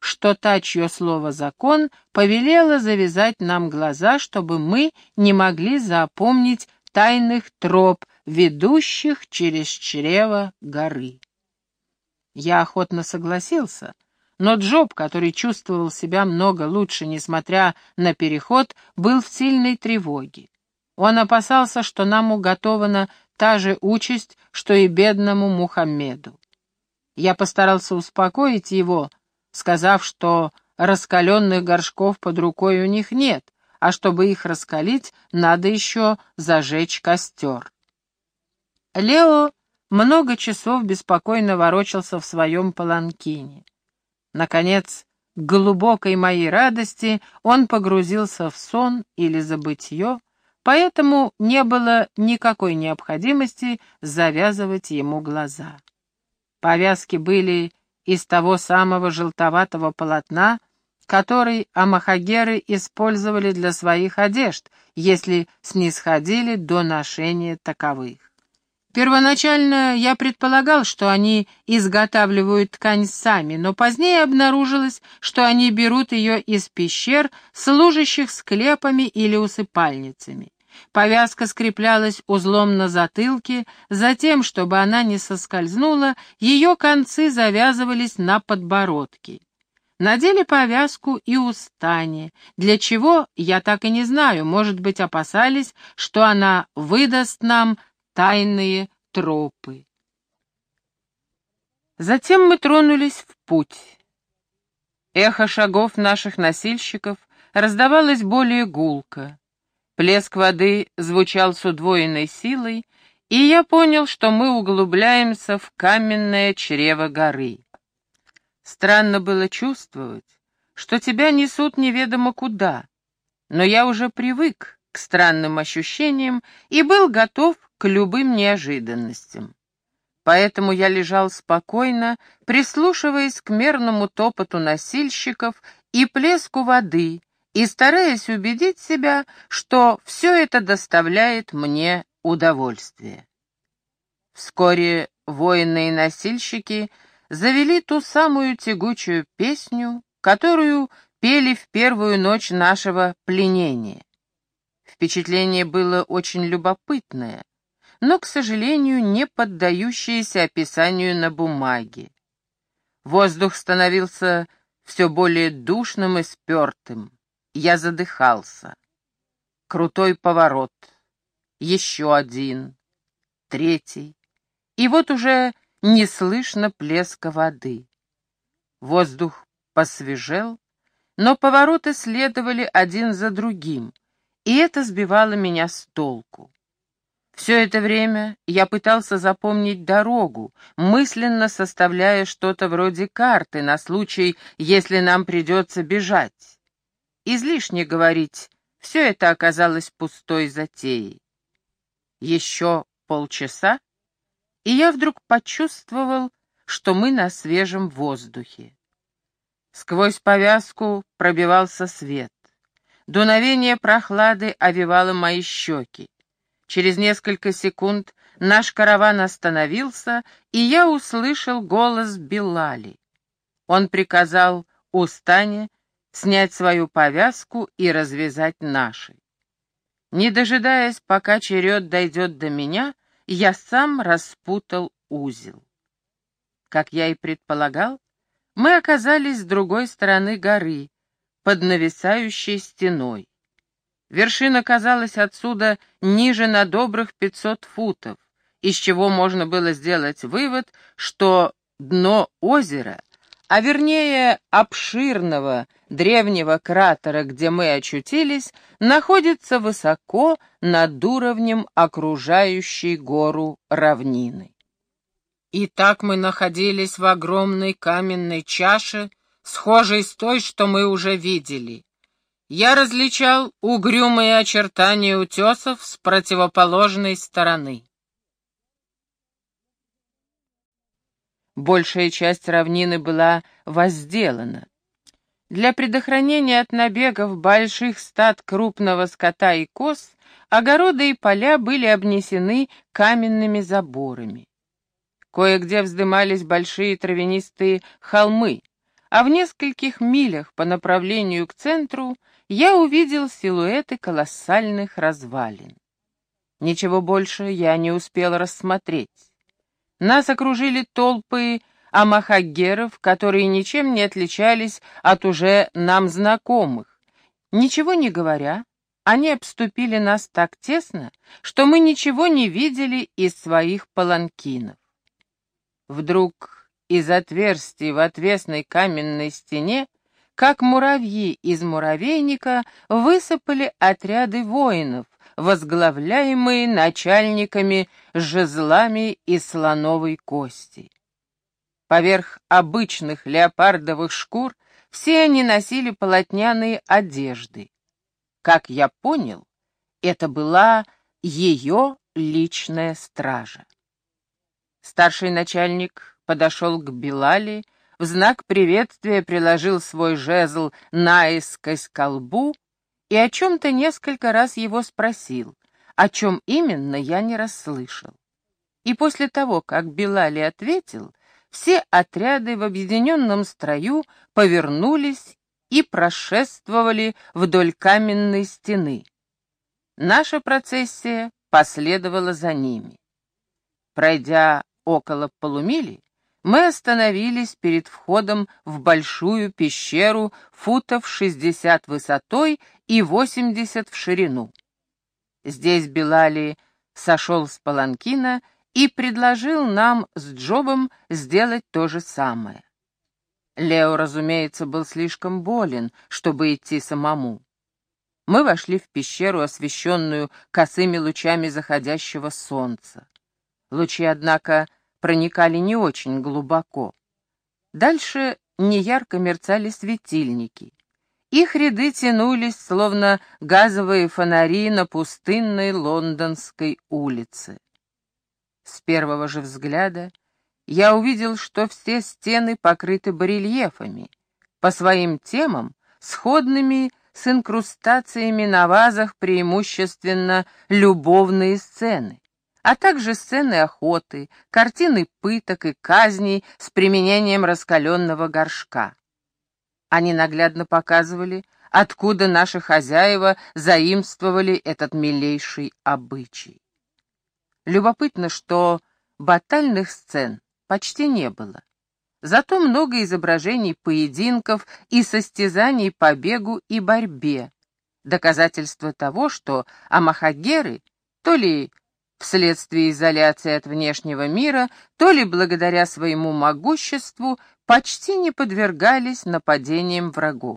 что та, чье слово закон, повелела завязать нам глаза, чтобы мы не могли запомнить тайных троп, ведущих через чрево горы. Я охотно согласился, но Джоб, который чувствовал себя много лучше, несмотря на переход, был в сильной тревоге. Он опасался, что нам уготована та же участь, что и бедному Мухаммеду. Я постарался успокоить его, сказав, что раскаленных горшков под рукой у них нет, а чтобы их раскалить, надо еще зажечь костер. Лео много часов беспокойно ворочался в своем паланкине. Наконец, к глубокой моей радости, он погрузился в сон или забытье, поэтому не было никакой необходимости завязывать ему глаза. Повязки были из того самого желтоватого полотна, который амахагеры использовали для своих одежд, если снисходили до ношения таковых. Первоначально я предполагал, что они изготавливают ткань сами, но позднее обнаружилось, что они берут ее из пещер, служащих склепами или усыпальницами. Повязка скреплялась узлом на затылке, затем, чтобы она не соскользнула, ее концы завязывались на подбородке. Надели повязку и у Стани, для чего, я так и не знаю, может быть, опасались, что она выдаст нам тайные тропы. Затем мы тронулись в путь. Эхо шагов наших носильщиков раздавалось более гулко. Плеск воды звучал с удвоенной силой, и я понял, что мы углубляемся в каменное чрево горы. Странно было чувствовать, что тебя несут неведомо куда, но я уже привык к странным ощущениям и был готов к любым неожиданностям. Поэтому я лежал спокойно, прислушиваясь к мерному топоту носильщиков и плеску воды, и стараясь убедить себя, что все это доставляет мне удовольствие. Вскоре воины и носильщики завели ту самую тягучую песню, которую пели в первую ночь нашего пленения. Впечатление было очень любопытное, но, к сожалению, не поддающееся описанию на бумаге. Воздух становился все более душным и спертым. Я задыхался. Крутой поворот. Еще один. Третий. И вот уже не слышно плеска воды. Воздух посвежел, но повороты следовали один за другим, и это сбивало меня с толку. Все это время я пытался запомнить дорогу, мысленно составляя что-то вроде карты на случай, если нам придется бежать. Излишне говорить, все это оказалось пустой затеей. Еще полчаса, и я вдруг почувствовал, что мы на свежем воздухе. Сквозь повязку пробивался свет. Дуновение прохлады овевало мои щеки. Через несколько секунд наш караван остановился, и я услышал голос Билали. Он приказал Устане снять свою повязку и развязать наши. Не дожидаясь, пока черед дойдет до меня, я сам распутал узел. Как я и предполагал, мы оказались с другой стороны горы, под нависающей стеной. Вершина казалась отсюда ниже на добрых пятьсот футов, из чего можно было сделать вывод, что дно озера, а вернее обширного древнего кратера, где мы очутились, находится высоко над уровнем окружающей гору равнины. И так мы находились в огромной каменной чаше, схожей с той, что мы уже видели. Я различал угрюмые очертания утесов с противоположной стороны. Большая часть равнины была возделана. Для предохранения от набегов больших стад крупного скота и коз огороды и поля были обнесены каменными заборами. Кое-где вздымались большие травянистые холмы, а в нескольких милях по направлению к центру я увидел силуэты колоссальных развалин. Ничего больше я не успел рассмотреть. Нас окружили толпы амахаггеров, которые ничем не отличались от уже нам знакомых. Ничего не говоря, они обступили нас так тесно, что мы ничего не видели из своих паланкинов. Вдруг из отверстий в отвесной каменной стене, как муравьи из муравейника, высыпали отряды воинов, возглавляемые начальниками с жезлами из слоновой кости. Поверх обычных леопардовых шкур все они носили полотняные одежды. Как я понял, это была ее личная стража. Старший начальник подошел к Билали, в знак приветствия приложил свой жезл наискось ко лбу и о чем-то несколько раз его спросил, о чем именно я не расслышал. И после того, как Билали ответил, все отряды в объединенном строю повернулись и прошествовали вдоль каменной стены. Наша процессия последовала за ними. Пройдя около полумили, мы остановились перед входом в большую пещеру футов шестьдесят высотой и восемьдесят в ширину. Здесь Билали сошел с паланкина и предложил нам с Джобом сделать то же самое. Лео, разумеется, был слишком болен, чтобы идти самому. Мы вошли в пещеру, освещенную косыми лучами заходящего солнца. Лучи, однако, проникали не очень глубоко. Дальше неярко мерцали светильники. Их ряды тянулись, словно газовые фонари на пустынной лондонской улице. С первого же взгляда я увидел, что все стены покрыты барельефами, по своим темам, сходными с инкрустациями на вазах, преимущественно любовные сцены, а также сцены охоты, картины пыток и казней с применением раскаленного горшка. Они наглядно показывали, откуда наши хозяева заимствовали этот милейший обычай. Любопытно, что батальных сцен почти не было. Зато много изображений поединков и состязаний по бегу и борьбе. Доказательство того, что амахаггеры, то ли вследствие изоляции от внешнего мира, то ли благодаря своему могуществу, почти не подвергались нападениям врагов.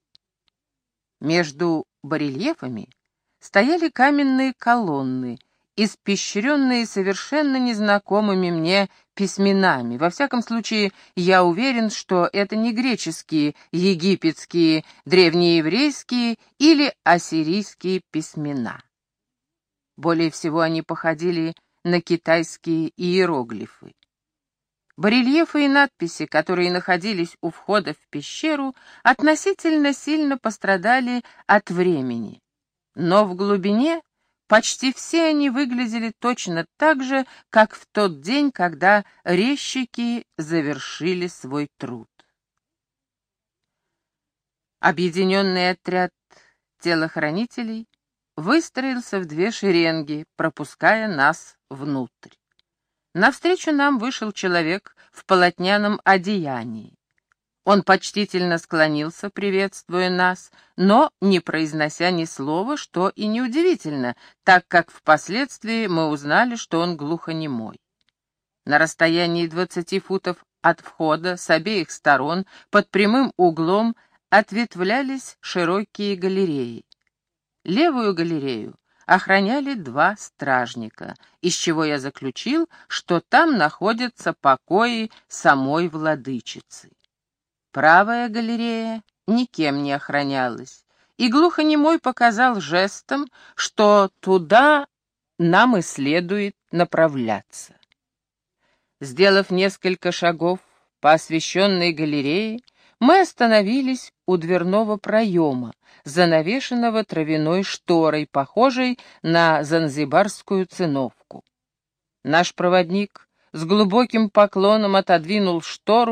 Между барельефами стояли каменные колонны, испещренные совершенно незнакомыми мне письменами. Во всяком случае, я уверен, что это не греческие, египетские, древнееврейские или ассирийские письмена. Более всего они походили на китайские иероглифы. Барельефы и надписи, которые находились у входа в пещеру, относительно сильно пострадали от времени. Но в глубине почти все они выглядели точно так же, как в тот день, когда резчики завершили свой труд. Объединенный отряд телохранителей выстроился в две шеренги, пропуская нас внутрь. Навстречу нам вышел человек в полотняном одеянии. Он почтительно склонился, приветствуя нас, но не произнося ни слова, что и неудивительно, так как впоследствии мы узнали, что он глухонемой. На расстоянии двадцати футов от входа с обеих сторон под прямым углом ответвлялись широкие галереи. Левую галерею охраняли два стражника, из чего я заключил, что там находятся покои самой владычицы. Правая галерея никем не охранялась, и глухонемой показал жестом, что туда нам и следует направляться. Сделав несколько шагов по освещенной галерее, мы остановились у дверного проема, занавешенного травяной шторой, похожей на занзибарскую циновку. Наш проводник с глубоким поклоном отодвинул штору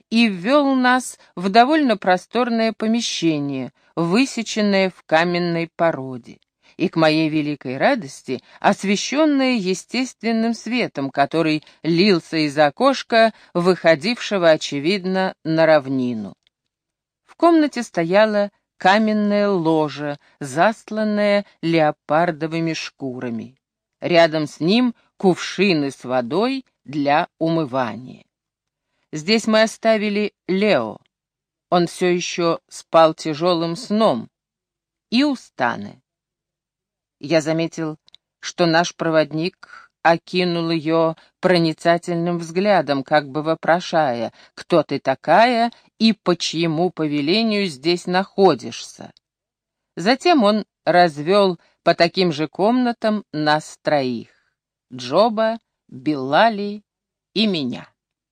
и ввел нас в довольно просторное помещение, высеченное в каменной породе, и, к моей великой радости, освещенное естественным светом, который лился из окошка, выходившего, очевидно, на равнину. В комнате стояла каменная ложа, застланная леопардовыми шкурами. Рядом с ним кувшины с водой для умывания. Здесь мы оставили Лео. Он все еще спал тяжелым сном. И Устаны. Я заметил, что наш проводник окинул ее проницательным взглядом, как бы вопрошая, кто ты такая и по чьему повелению здесь находишься. Затем он развел по таким же комнатам нас троих — Джоба, Билали и меня.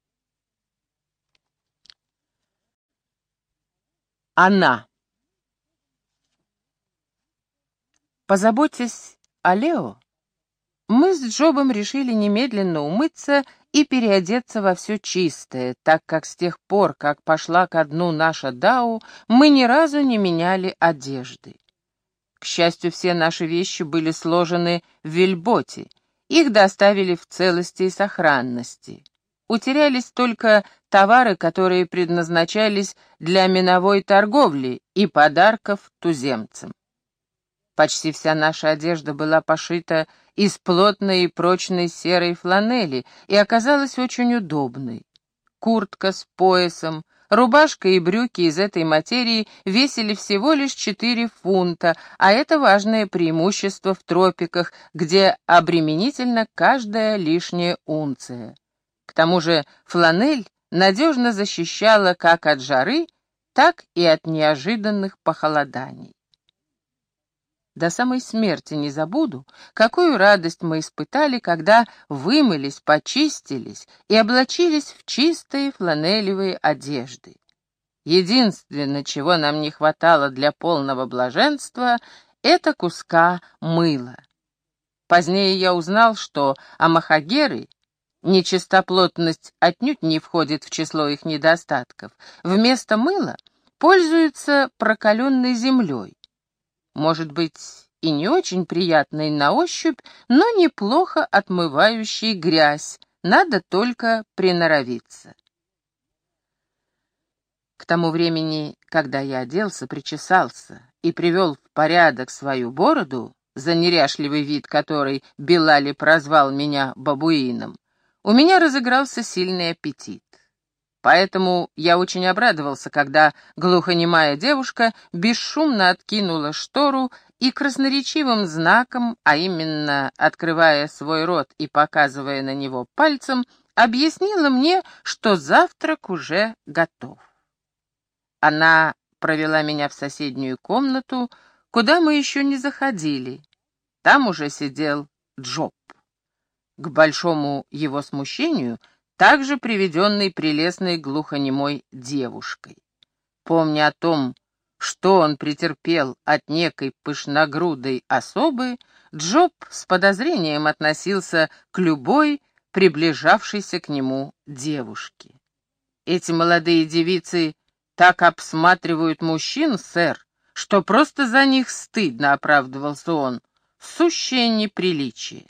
Она. Позаботьтесь о Лео, мы с Джобом решили немедленно умыться и переодеться во все чистое, так как с тех пор, как пошла ко дну наша Дау, мы ни разу не меняли одежды. К счастью, все наши вещи были сложены в вельботе, их доставили в целости и сохранности. Утерялись только товары, которые предназначались для миновой торговли и подарков туземцам. Почти вся наша одежда была пошита из плотной и прочной серой фланели и оказалась очень удобной. Куртка с поясом, рубашка и брюки из этой материи весили всего лишь четыре фунта, а это важное преимущество в тропиках, где обременительна каждая лишняя унция. К тому же фланель надежно защищала как от жары, так и от неожиданных похолоданий. До самой смерти не забуду, какую радость мы испытали, когда вымылись, почистились и облачились в чистые фланелевые одежды. Единственное, чего нам не хватало для полного блаженства, это куска мыла. Позднее я узнал, что амахагеры, нечистоплотность отнюдь не входит в число их недостатков, вместо мыла пользуются прокаленной землей. Может быть, и не очень приятной на ощупь, но неплохо отмывающей грязь, надо только приноровиться. К тому времени, когда я оделся, причесался и привел в порядок свою бороду, за неряшливый вид которой Билали прозвал меня бабуином, у меня разыгрался сильный аппетит. Поэтому я очень обрадовался, когда глухонемая девушка бесшумно откинула штору и красноречивым знаком, а именно открывая свой рот и показывая на него пальцем, объяснила мне, что завтрак уже готов. Она провела меня в соседнюю комнату, куда мы еще не заходили. Там уже сидел Джоб. К большому его смущению — также приведенной прелестной глухонемой девушкой. Помня о том, что он претерпел от некой пышногрудой особы, Джоб с подозрением относился к любой приближавшейся к нему девушке. «Эти молодые девицы так обсматривают мужчин, сэр, что просто за них стыдно», — оправдывался он, — «сущее неприличие».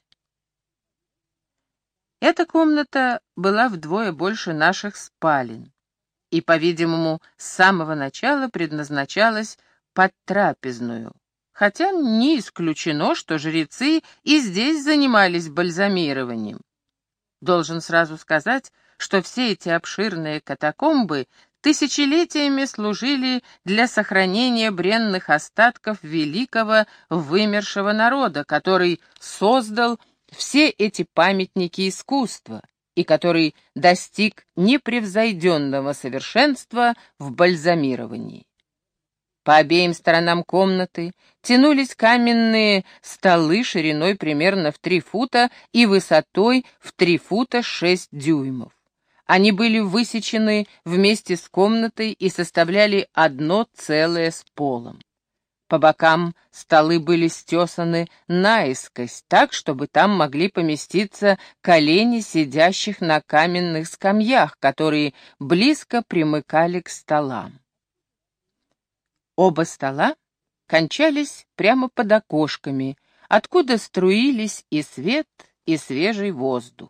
Эта комната была вдвое больше наших спален и, по-видимому, с самого начала предназначалась под трапезную, хотя не исключено, что жрецы и здесь занимались бальзамированием. Должен сразу сказать, что все эти обширные катакомбы тысячелетиями служили для сохранения бренных остатков великого вымершего народа, который создал все эти памятники искусства и который достиг непревзойденного совершенства в бальзамировании. По обеим сторонам комнаты тянулись каменные столы шириной примерно в три фута и высотой в три фута шесть дюймов. Они были высечены вместе с комнатой и составляли одно целое с полом. По бокам столы были стесаны наискось, так, чтобы там могли поместиться колени сидящих на каменных скамьях, которые близко примыкали к столам. Оба стола кончались прямо под окошками, откуда струились и свет, и свежий воздух.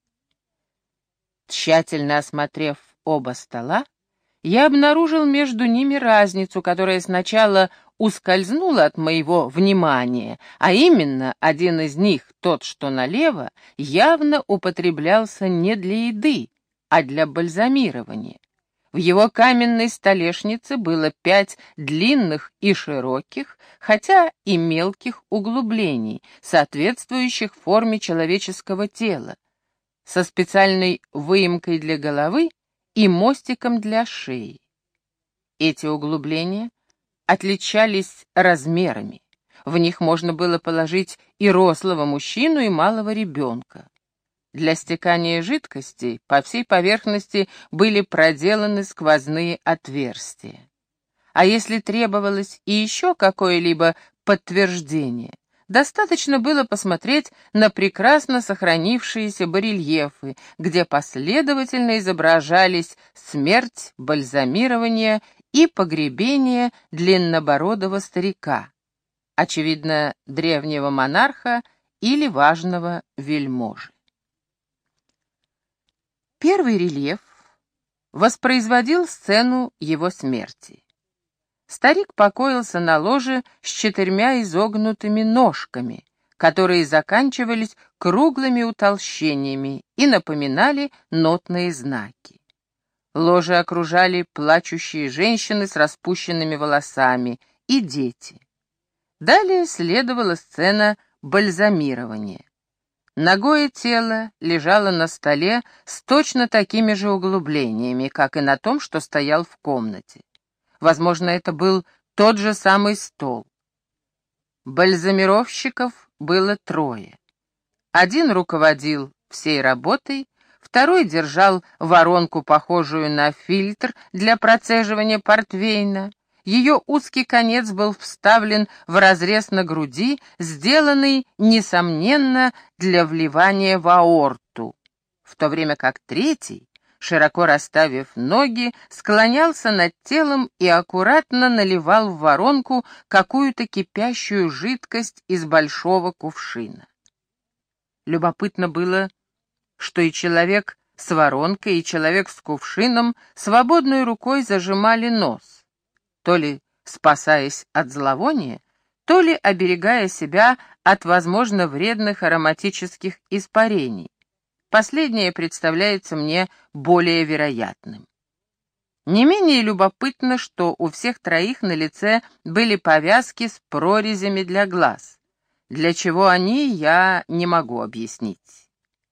Тщательно осмотрев оба стола, я обнаружил между ними разницу, которая сначала ускользнула от моего внимания, а именно один из них, тот, что налево, явно употреблялся не для еды, а для бальзамирования. В его каменной столешнице было пять длинных и широких, хотя и мелких углублений, соответствующих форме человеческого тела, со специальной выемкой для головы и мостиком для шеи. Эти углубления отличались размерами. В них можно было положить и рослого мужчину, и малого ребенка. Для стекания жидкости по всей поверхности были проделаны сквозные отверстия. А если требовалось и еще какое-либо подтверждение, достаточно было посмотреть на прекрасно сохранившиеся барельефы, где последовательно изображались смерть, бальзамирование и погребение длиннобородого старика, очевидно, древнего монарха или важного вельможи. Первый рельеф воспроизводил сцену его смерти. Старик покоился на ложе с четырьмя изогнутыми ножками, которые заканчивались круглыми утолщениями и напоминали нотные знаки. Ложе окружали плачущие женщины с распущенными волосами и дети. Далее следовала сцена бальзамирования. Нагое тело лежало на столе с точно такими же углублениями, как и на том, что стоял в комнате. Возможно, это был тот же самый стол. Бальзамировщиков было трое. Один руководил всей работой, второй держал воронку, похожую на фильтр для процеживания портвейна. Ее узкий конец был вставлен в разрез на груди, сделанный, несомненно, для вливания в аорту, в то время как третий, широко расставив ноги, склонялся над телом и аккуратно наливал в воронку какую-то кипящую жидкость из большого кувшина. Любопытно было, что и человек с воронкой, и человек с кувшином свободной рукой зажимали нос, то ли спасаясь от зловония, то ли оберегая себя от, возможно, вредных ароматических испарений. Последнее представляется мне более вероятным. Не менее любопытно, что у всех троих на лице были повязки с прорезями для глаз. Для чего они, я не могу объяснить.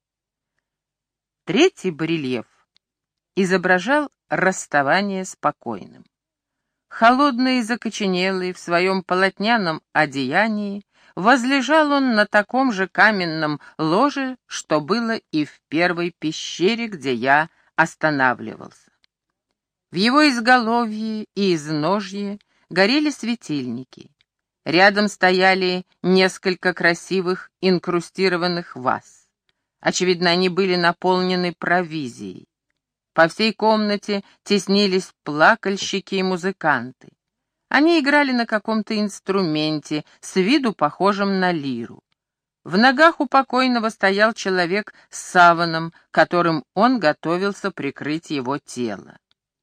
Третий барельеф изображал расставание с покойным. Холодный и закоченелый в своем полотняном одеянии, возлежал он на таком же каменном ложе, что было и в первой пещере, где я останавливался. В его изголовье и изножье горели светильники. Рядом стояли несколько красивых инкрустированных ваз. Очевидно, они были наполнены провизией. По всей комнате теснились плакальщики и музыканты. Они играли на каком-то инструменте, с виду похожем на лиру. В ногах у покойного стоял человек с саваном, которым он готовился прикрыть его тело.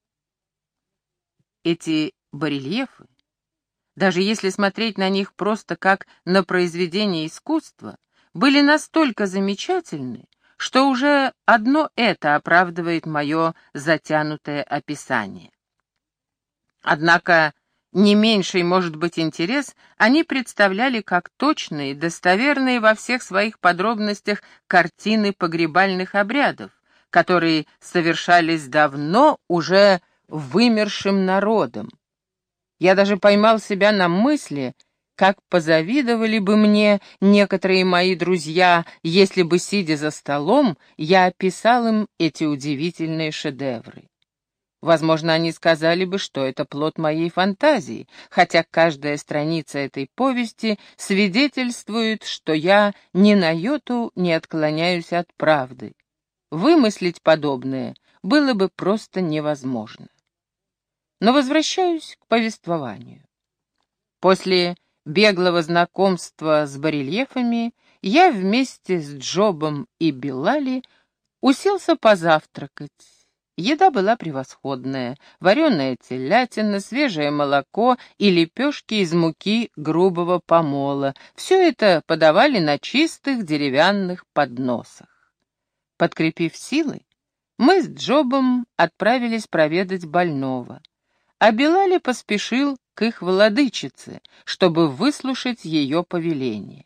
Эти барельефы, даже если смотреть на них просто как на произведение искусства, были настолько замечательны, что уже одно это оправдывает мое затянутое описание. Однако не меньший, может быть, интерес они представляли как точные, достоверные во всех своих подробностях картины погребальных обрядов, которые совершались давно уже вымершим народом. Я даже поймал себя на мысли, как позавидовали бы мне некоторые мои друзья, если бы, сидя за столом, я описал им эти удивительные шедевры. Возможно, они сказали бы, что это плод моей фантазии, хотя каждая страница этой повести свидетельствует, что я ни на йоту не отклоняюсь от правды. Вымыслить подобное было бы просто невозможно. Но возвращаюсь к повествованию. После беглого знакомства с барельефами я вместе с Джобом и Билали уселся позавтракать. Еда была превосходная: вареная телятина, свежее молоко и лепешки из муки грубого помола. Все это подавали на чистых деревянных подносах. Подкрепив силы, мы с Джобом отправились проведать больного, а Билали поспешил к их владычице, чтобы выслушать ее повеление.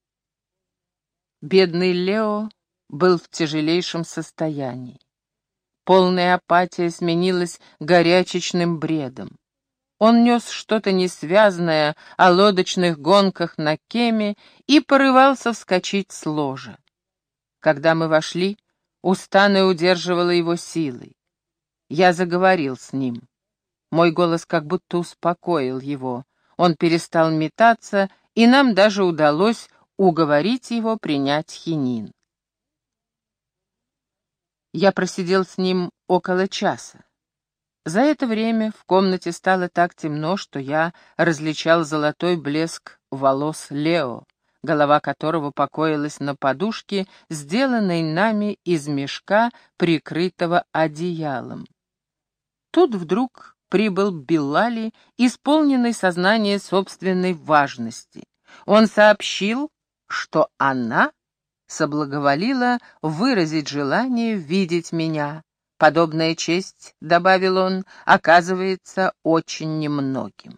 Бедный Лео был в тяжелейшем состоянии. Полная апатия сменилась горячечным бредом. Он нес что-то несвязное о лодочных гонках на Кеме и порывался вскочить с ложа. Когда мы вошли, Устанная удерживала его силой. Я заговорил с ним. Мой голос как будто успокоил его. Он перестал метаться, и нам даже удалось уговорить его принять хинин. Я просидел с ним около часа. За это время в комнате стало так темно, что я различал золотой блеск волос Лео, голова которого покоилась на подушке, сделанной нами из мешка, прикрытого одеялом. Тут вдруг прибыл Билали, исполненный сознания собственной важности. Он сообщил, что она соблаговолила выразить желание видеть меня. Подобная честь, — добавил он, — оказывается очень немногим.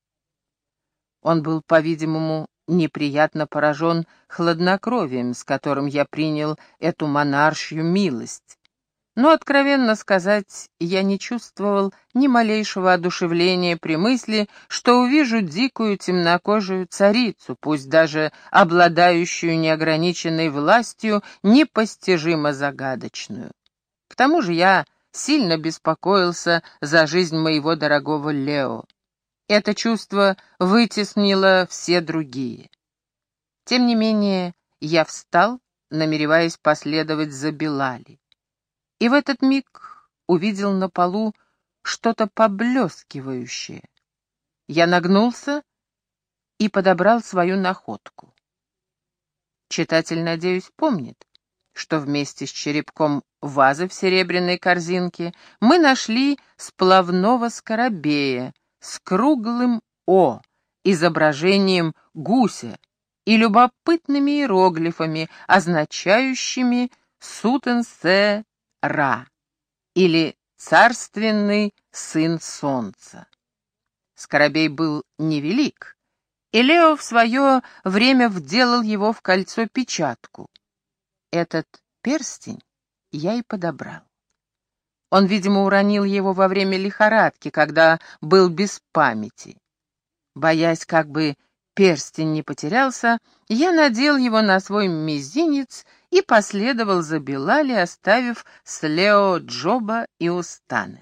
Он был, по-видимому, неприятно поражен хладнокровием, с которым я принял эту монаршью милость. Но, откровенно сказать, я не чувствовал ни малейшего одушевления при мысли, что увижу дикую темнокожую царицу, пусть даже обладающую неограниченной властью, непостижимо загадочную. К тому же я сильно беспокоился за жизнь моего дорогого Лео. Это чувство вытеснило все другие. Тем не менее, я встал, намереваясь последовать за Билали. И в этот миг увидел на полу что-то поблескивающее. Я нагнулся и подобрал свою находку. Читатель, надеюсь, помнит, что вместе с черепком вазы в серебряной корзинке мы нашли сплавного скоробея с круглым «О», изображением гуся и любопытными иероглифами, означающими «Сутенсе Ра» или «Царственный сын солнца». Скоробей был невелик, и Лео в свое время вделал его в кольцо-печатку. Этот перстень я и подобрал. Он, видимо, уронил его во время лихорадки, когда был без памяти. Боясь, как бы перстень не потерялся, я надел его на свой мизинец и последовал за Билали, оставив с Лео Джоба и Устаны.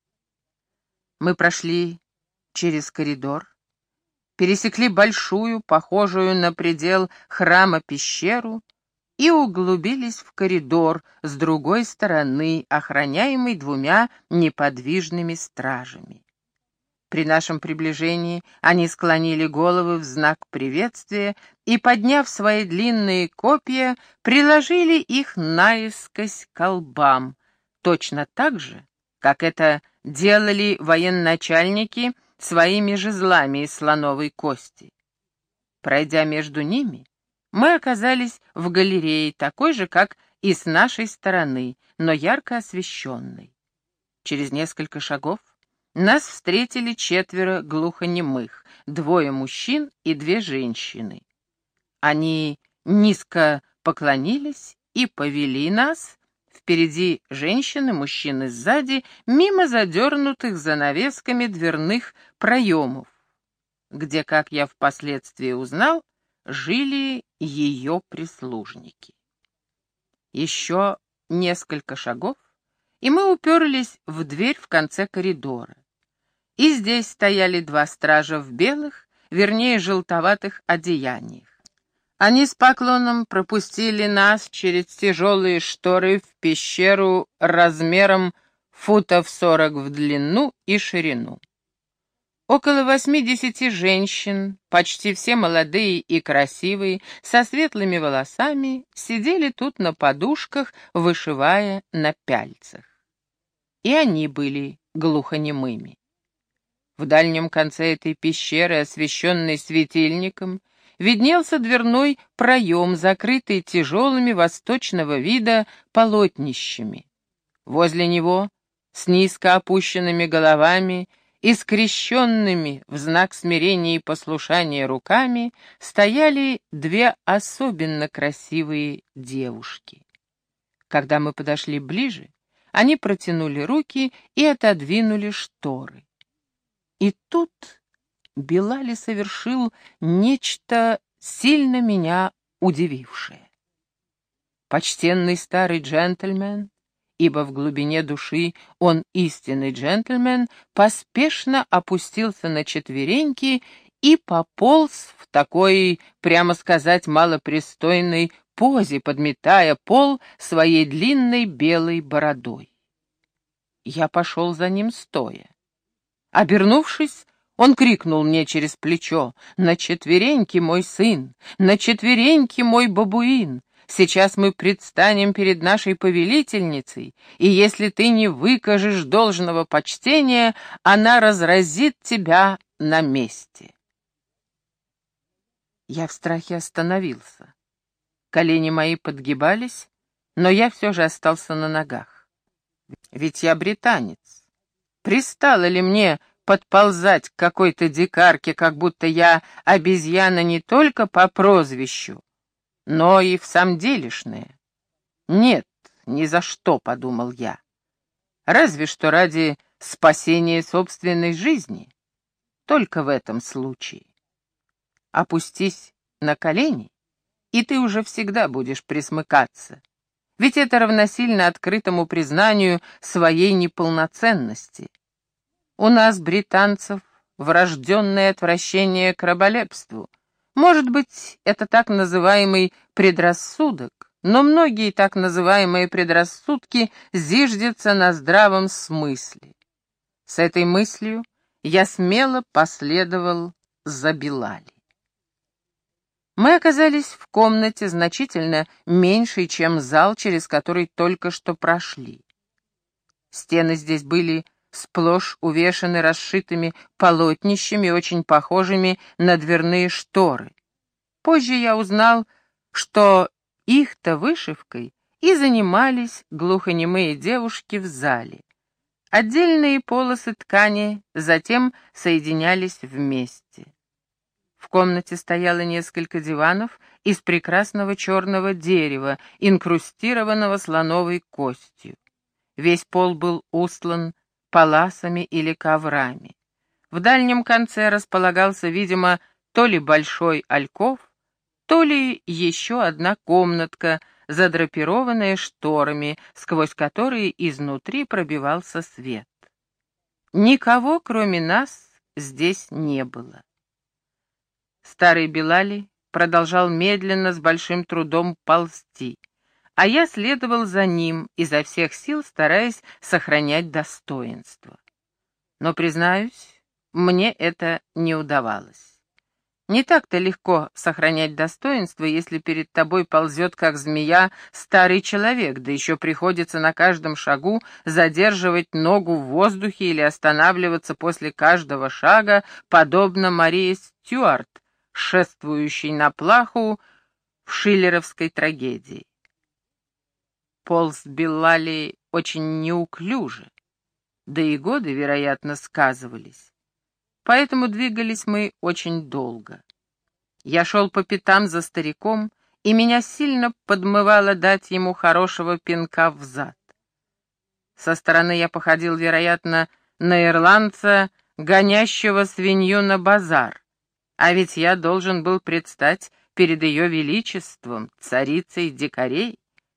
Мы прошли через коридор, пересекли большую, похожую на предел храма пещеру, и углубились в коридор с другой стороны, охраняемый двумя неподвижными стражами. При нашем приближении они склонили головы в знак приветствия и, подняв свои длинные копья, приложили их наискось к колбам, точно так же, как это делали военачальники своими жезлами из слоновой кости. Пройдя между ними, мы оказались в галерее, такой же, как и с нашей стороны, но ярко освещенной. Через несколько шагов нас встретили четверо глухонемых, двое мужчин и две женщины. Они низко поклонились и повели нас, впереди женщины, мужчины сзади, мимо задернутых занавесками дверных проемов, где, как я впоследствии узнал, жили ее прислужники. Еще несколько шагов, и мы уперлись в дверь в конце коридора. И здесь стояли два стража в белых, вернее, желтоватых одеяниях. Они с поклоном пропустили нас через тяжелые шторы в пещеру размером футов сорок в длину и ширину. Около восьмидесяти женщин, почти все молодые и красивые, со светлыми волосами, сидели тут на подушках, вышивая на пяльцах. И они были глухонемыми. В дальнем конце этой пещеры, освещенной светильником, виднелся дверной проем, закрытый тяжелыми восточного вида полотнищами. Возле него, с низко опущенными головами и скрещенными в знак смирения и послушания руками, стояли две особенно красивые девушки. Когда мы подошли ближе, они протянули руки и отодвинули шторы. И тут Билали совершил нечто сильно меня удивившее. Почтенный старый джентльмен, ибо в глубине души он истинный джентльмен, поспешно опустился на четвереньки и пополз в такой, прямо сказать, малопристойной позе, подметая пол своей длинной белой бородой. Я пошел за ним стоя. Обернувшись, он крикнул мне через плечо: «На четвереньки, мой сын! На четвереньки, мой бабуин! Сейчас мы предстанем перед нашей повелительницей, и если ты не выкажешь должного почтения, она разразит тебя на месте». Я в страхе остановился. Колени мои подгибались, но я все же остался на ногах. Ведь я британец. Пристало ли мне подползать к какой-то дикарке, как будто я обезьяна не только по прозвищу, но и в самом делешное? Нет, ни за что, подумал я. Разве что ради спасения собственной жизни. Только в этом случае. Опустись на колени, и ты уже всегда будешь присмыкаться. Ведь это равносильно открытому признанию своей неполноценности. У нас, британцев, врожденное отвращение к раболепству. Может быть, это так называемый предрассудок, но многие так называемые предрассудки зиждятся на здравом смысле. С этой мыслью я смело последовал за Билали. Мы оказались в комнате значительно меньшей, чем зал, через который только что прошли. Стены здесь были сплошь увешаны расшитыми полотнищами, очень похожими на дверные шторы. Позже я узнал, что их-то вышивкой и занимались глухонемые девушки в зале. Отдельные полосы ткани затем соединялись вместе. В комнате стояло несколько диванов из прекрасного черного дерева, инкрустированного слоновой костью. Весь пол был устлан паласами или коврами. В дальнем конце располагался, видимо, то ли большой альков, то ли еще одна комнатка, задрапированная шторами, сквозь которые изнутри пробивался свет. Никого, кроме нас, здесь не было. Старый Билали продолжал медленно, с большим трудом ползти, а я следовал за ним, изо всех сил стараясь сохранять достоинство. Но, признаюсь, мне это не удавалось. Не так-то легко сохранять достоинство, если перед тобой ползет, как змея, старый человек, да еще приходится на каждом шагу задерживать ногу в воздухе или останавливаться после каждого шага, подобно Марии Стюарт, шествующей на плаху в шиллеровской трагедии. Полз Билали очень неуклюже, да и годы, вероятно, сказывались. Поэтому двигались мы очень долго. Я шел по пятам за стариком, и меня сильно подмывало дать ему хорошего пинка взад. Со стороны я походил, вероятно, на ирландца, гонящего свинью на базар, а ведь я должен был предстать перед ее величеством, царицей дикарей.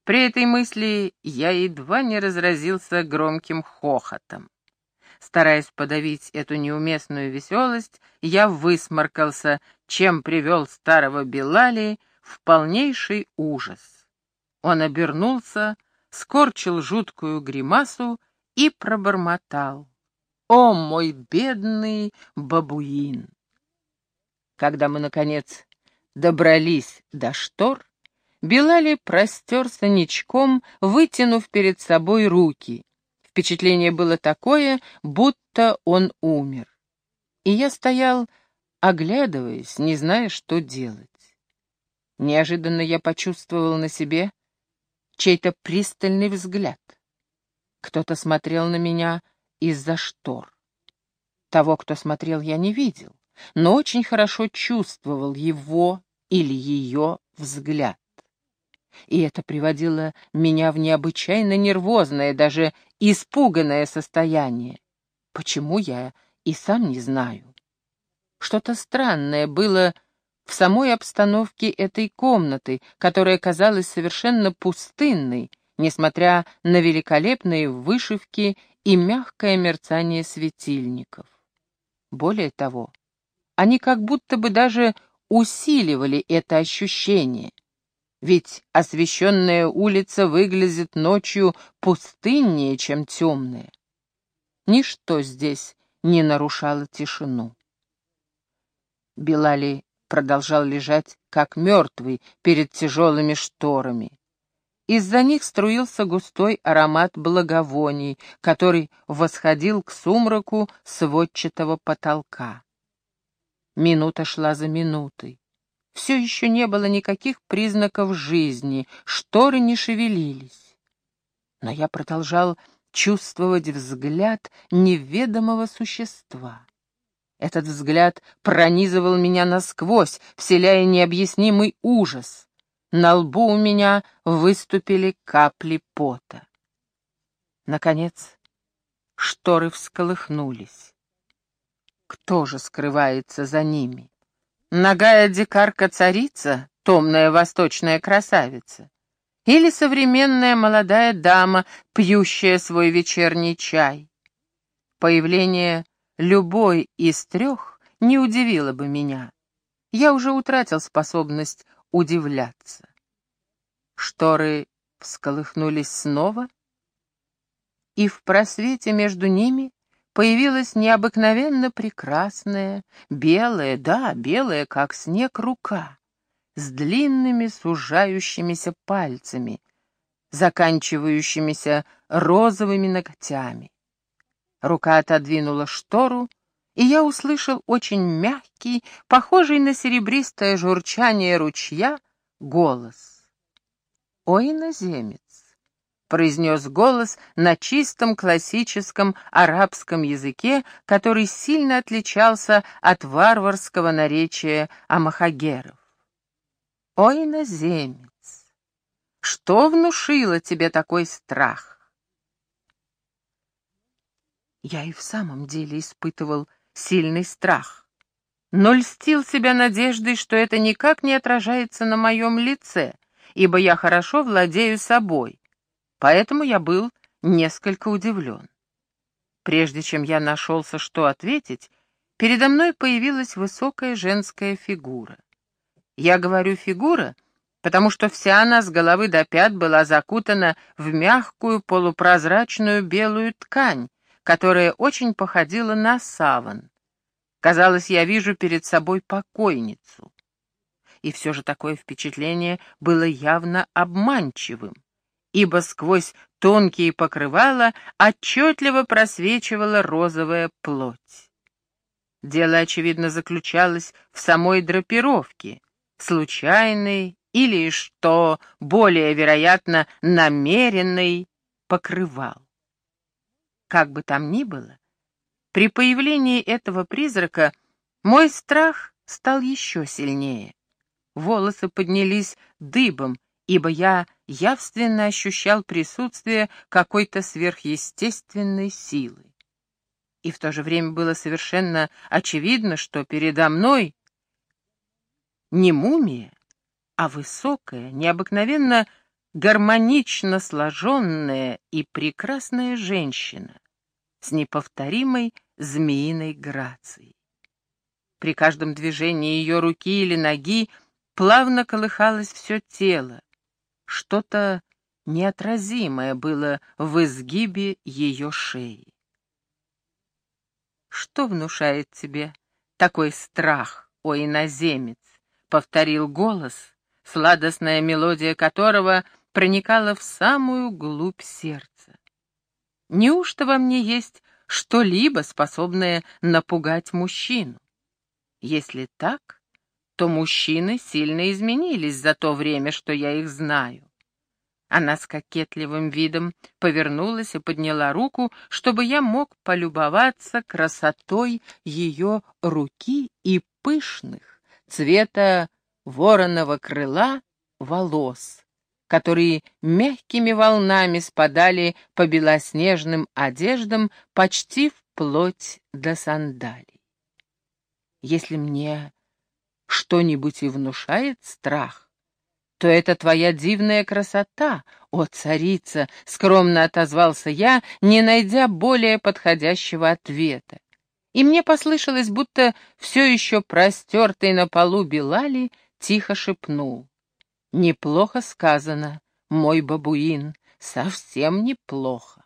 При этой мысли я едва не разразился громким хохотом. Стараясь подавить эту неуместную веселость, я высморкался, чем привел старого Билали в полнейший ужас. Он обернулся, скорчил жуткую гримасу и пробормотал: «О, мой бедный бабуин!» Когда мы, наконец, добрались до штор, Билали простерся ничком, вытянув перед собой руки. Впечатление было такое, будто он умер. И я стоял, оглядываясь, не зная, что делать. Неожиданно я почувствовал на себе чей-то пристальный взгляд. Кто-то смотрел на меня из-за штор. Того, кто смотрел, я не видел, но очень хорошо чувствовал его или ее взгляд. И это приводило меня в необычайно нервозное, даже испуганное состояние. Почему, я и сам не знаю. Что-то странное было в самой обстановке этой комнаты, которая казалась совершенно пустынной, несмотря на великолепные вышивки и мягкое мерцание светильников. Более того, они как будто бы даже усиливали это ощущение. Ведь освещенная улица выглядит ночью пустыннее, чем темная. Ничто здесь не нарушало тишину. Билали продолжал лежать, как мертвый, перед тяжелыми шторами. Из-за них струился густой аромат благовоний, который восходил к сумраку сводчатого потолка. Минута шла за минутой. Все еще не было никаких признаков жизни, шторы не шевелились. Но я продолжал чувствовать взгляд неведомого существа. Этот взгляд пронизывал меня насквозь, вселяя необъяснимый ужас. На лбу у меня выступили капли пота. Наконец, шторы всколыхнулись. Кто же скрывается за ними? Нагая дикарка-царица, томная восточная красавица? Или современная молодая дама, пьющая свой вечерний чай? Появление любой из трех не удивило бы меня. Я уже утратил способность удивляться. Шторы всколыхнулись снова, и в просвете между ними появилась необыкновенно прекрасная, белая, да, белая, как снег, рука, с длинными сужающимися пальцами, заканчивающимися розовыми ногтями. Рука отодвинула штору, и я услышал очень мягкий, похожий на серебристое журчание ручья, голос. «О, иноземец!» — произнес голос на чистом классическом арабском языке, который сильно отличался от варварского наречия амахагеров. «О, иноземец! Что внушило тебе такой страх?» Я и в самом деле испытывал сильный страх, но льстил себя надеждой, что это никак не отражается на моем лице, ибо я хорошо владею собой, поэтому я был несколько удивлен. Прежде чем я нашелся, что ответить, передо мной появилась высокая женская фигура. Я говорю «фигура», потому что вся она с головы до пят была закутана в мягкую полупрозрачную белую ткань, которая очень походила на саван. Казалось, я вижу перед собой покойницу. И все же такое впечатление было явно обманчивым, ибо сквозь тонкие покрывала отчетливо просвечивала розовая плоть. Дело, очевидно, заключалось в самой драпировке, случайной или, что более вероятно, намеренной покрывал. Как бы там ни было, при появлении этого призрака мой страх стал еще сильнее. Волосы поднялись дыбом, ибо я явственно ощущал присутствие какой-то сверхъестественной силы. И в то же время было совершенно очевидно, что передо мной не мумия, а высокая, необыкновенно гармонично сложенная и прекрасная женщина с неповторимой змеиной грацией. При каждом движении ее руки или ноги плавно колыхалось все тело. Что-то неотразимое было в изгибе ее шеи. «Что внушает тебе такой страх, о иноземец?» — повторил голос, сладостная мелодия которого проникала в самую глубь сердца. «Неужто во мне есть что-либо, способное напугать мужчину? Если так, то мужчины сильно изменились за то время, что я их знаю». Она с кокетливым видом повернулась и подняла руку, чтобы я мог полюбоваться красотой ее руки и пышных, цвета вороного крыла, волос, которые мягкими волнами спадали по белоснежным одеждам почти вплоть до сандалий. Если мне что-нибудь и внушает страх, то это твоя дивная красота, о царица, — скромно отозвался я, не найдя более подходящего ответа. И мне послышалось, будто все еще простертый на полу Билали тихо шепнул: «Неплохо сказано, мой бабуин, совсем неплохо».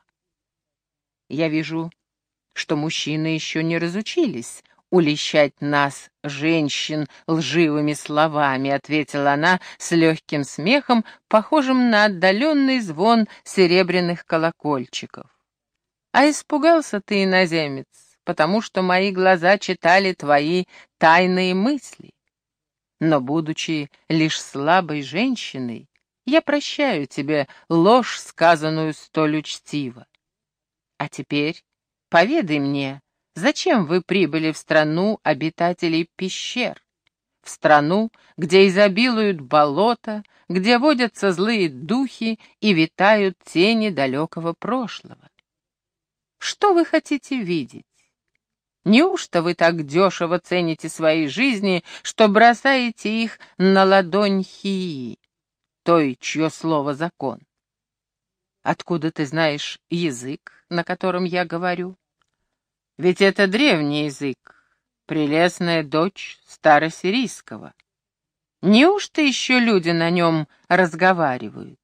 Я вижу, что мужчины еще не разучились улещать нас, женщин, лживыми словами, — ответила она с легким смехом, похожим на отдаленный звон серебряных колокольчиков. А испугался ты, иноземец, потому что мои глаза читали твои тайные мысли. Но, будучи лишь слабой женщиной, я прощаю тебе ложь, сказанную столь учтиво. А теперь поведай мне, зачем вы прибыли в страну обитателей пещер, в страну, где изобилуют болота, где водятся злые духи и витают тени далекого прошлого? Что вы хотите видеть? Неужто вы так дешево цените свои жизни, что бросаете их на ладонь Хии, той, чье слово закон? Откуда ты знаешь язык, на котором я говорю? Ведь это древний язык, прелестная дочь старосирийского. Неужто еще люди на нем разговаривают?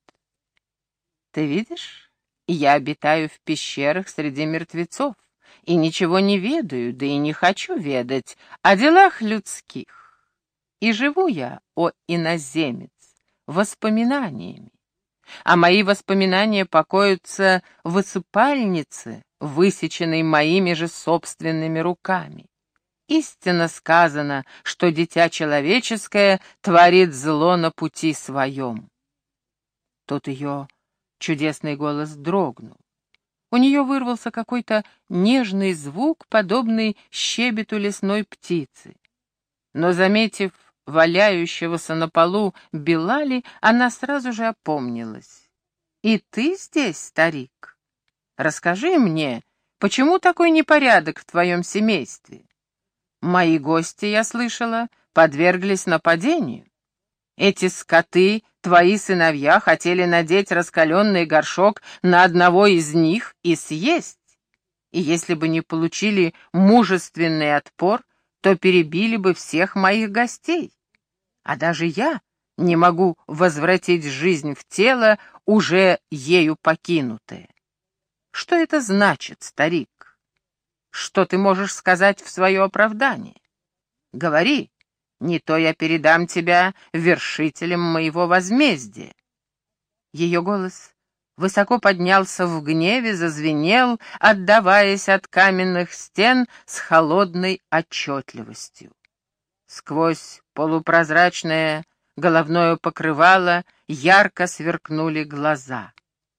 Ты видишь, я обитаю в пещерах среди мертвецов и ничего не ведаю, да и не хочу ведать о делах людских. И живу я, о иноземец, воспоминаниями. А мои воспоминания покоятся в усыпальнице, высеченной моими же собственными руками. Истинно сказано, что дитя человеческое творит зло на пути своем. Тут ее чудесный голос дрогнул. У нее вырвался какой-то нежный звук, подобный щебету лесной птицы. Но, заметив валяющегося на полу Билали, она сразу же опомнилась. «И ты здесь, старик? Расскажи мне, почему такой непорядок в твоем семействе? Мои гости, я слышала, подверглись нападению. Эти скоты, твои сыновья, хотели надеть раскаленный горшок на одного из них и съесть. И если бы не получили мужественный отпор, то перебили бы всех моих гостей. А даже я не могу возвратить жизнь в тело, уже ею покинутое. Что это значит, старик? Что ты можешь сказать в свое оправдание? Говори, не то я передам тебя вершителям моего возмездия». Ее голос высоко поднялся в гневе, зазвенел, отдаваясь от каменных стен с холодной отчетливостью. Сквозь полупрозрачное головное покрывало ярко сверкнули глаза.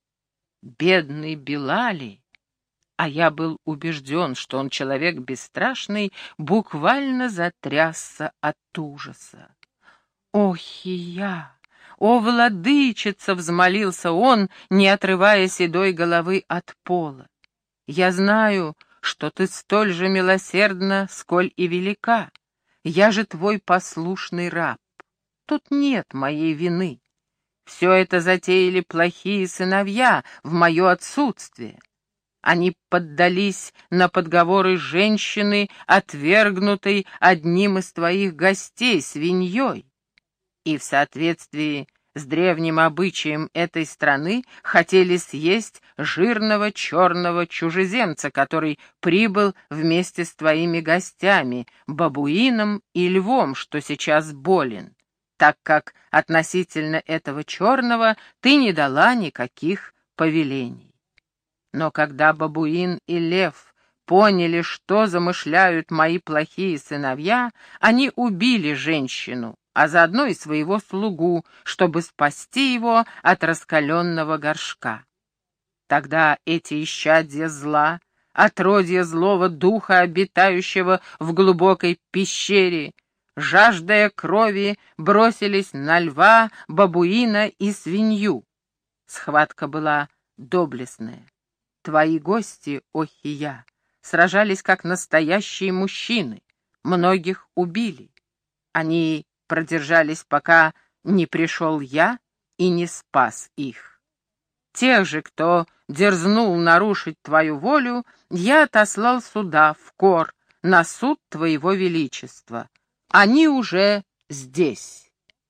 Бедный Билали, а я был убежден, что он человек бесстрашный, буквально затрясся от ужаса. «О, Хия! О, владычица!» — взмолился он, не отрывая седой головы от пола. «Я знаю, что ты столь же милосердна, сколь и велика. Я же твой послушный раб. Тут нет моей вины. Все это затеяли плохие сыновья в мое отсутствие. Они поддались на подговоры женщины, отвергнутой одним из твоих гостей, свиньей, и в соответствии с древним обычаем этой страны хотели съесть жирного черного чужеземца, который прибыл вместе с твоими гостями, бабуином и львом, что сейчас болен, так как относительно этого черного ты не дала никаких повелений. Но когда бабуин и лев поняли, что замышляют мои плохие сыновья, они убили женщину, а заодно и своего слугу, чтобы спасти его от раскаленного горшка. Тогда эти исчадья зла, отродья злого духа, обитающего в глубокой пещере, жаждая крови, бросились на льва, бабуина и свинью. Схватка была доблестная. Твои гости, Охия, сражались как настоящие мужчины, многих убили. Они продержались, пока не пришел я и не спас их. Тех же, кто дерзнул нарушить твою волю, я отослал сюда, в Кор, на суд твоего величества. Они уже здесь.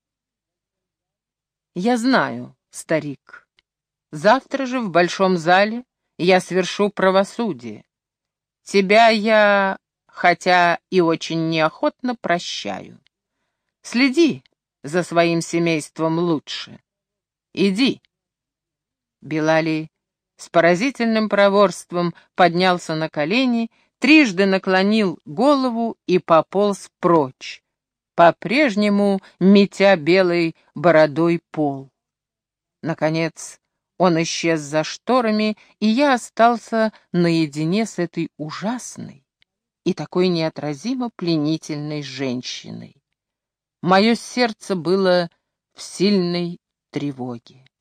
Я знаю, старик. Завтра же в большом зале я свершу правосудие. Тебя я, хотя и очень неохотно, прощаю. Следи за своим семейством лучше. Иди. Билали с поразительным проворством поднялся на колени, трижды наклонил голову и пополз прочь, по-прежнему метя белой бородой пол. Наконец он исчез за шторами, и я остался наедине с этой ужасной и такой неотразимо пленительной женщиной. Мое сердце было в сильной тревоге.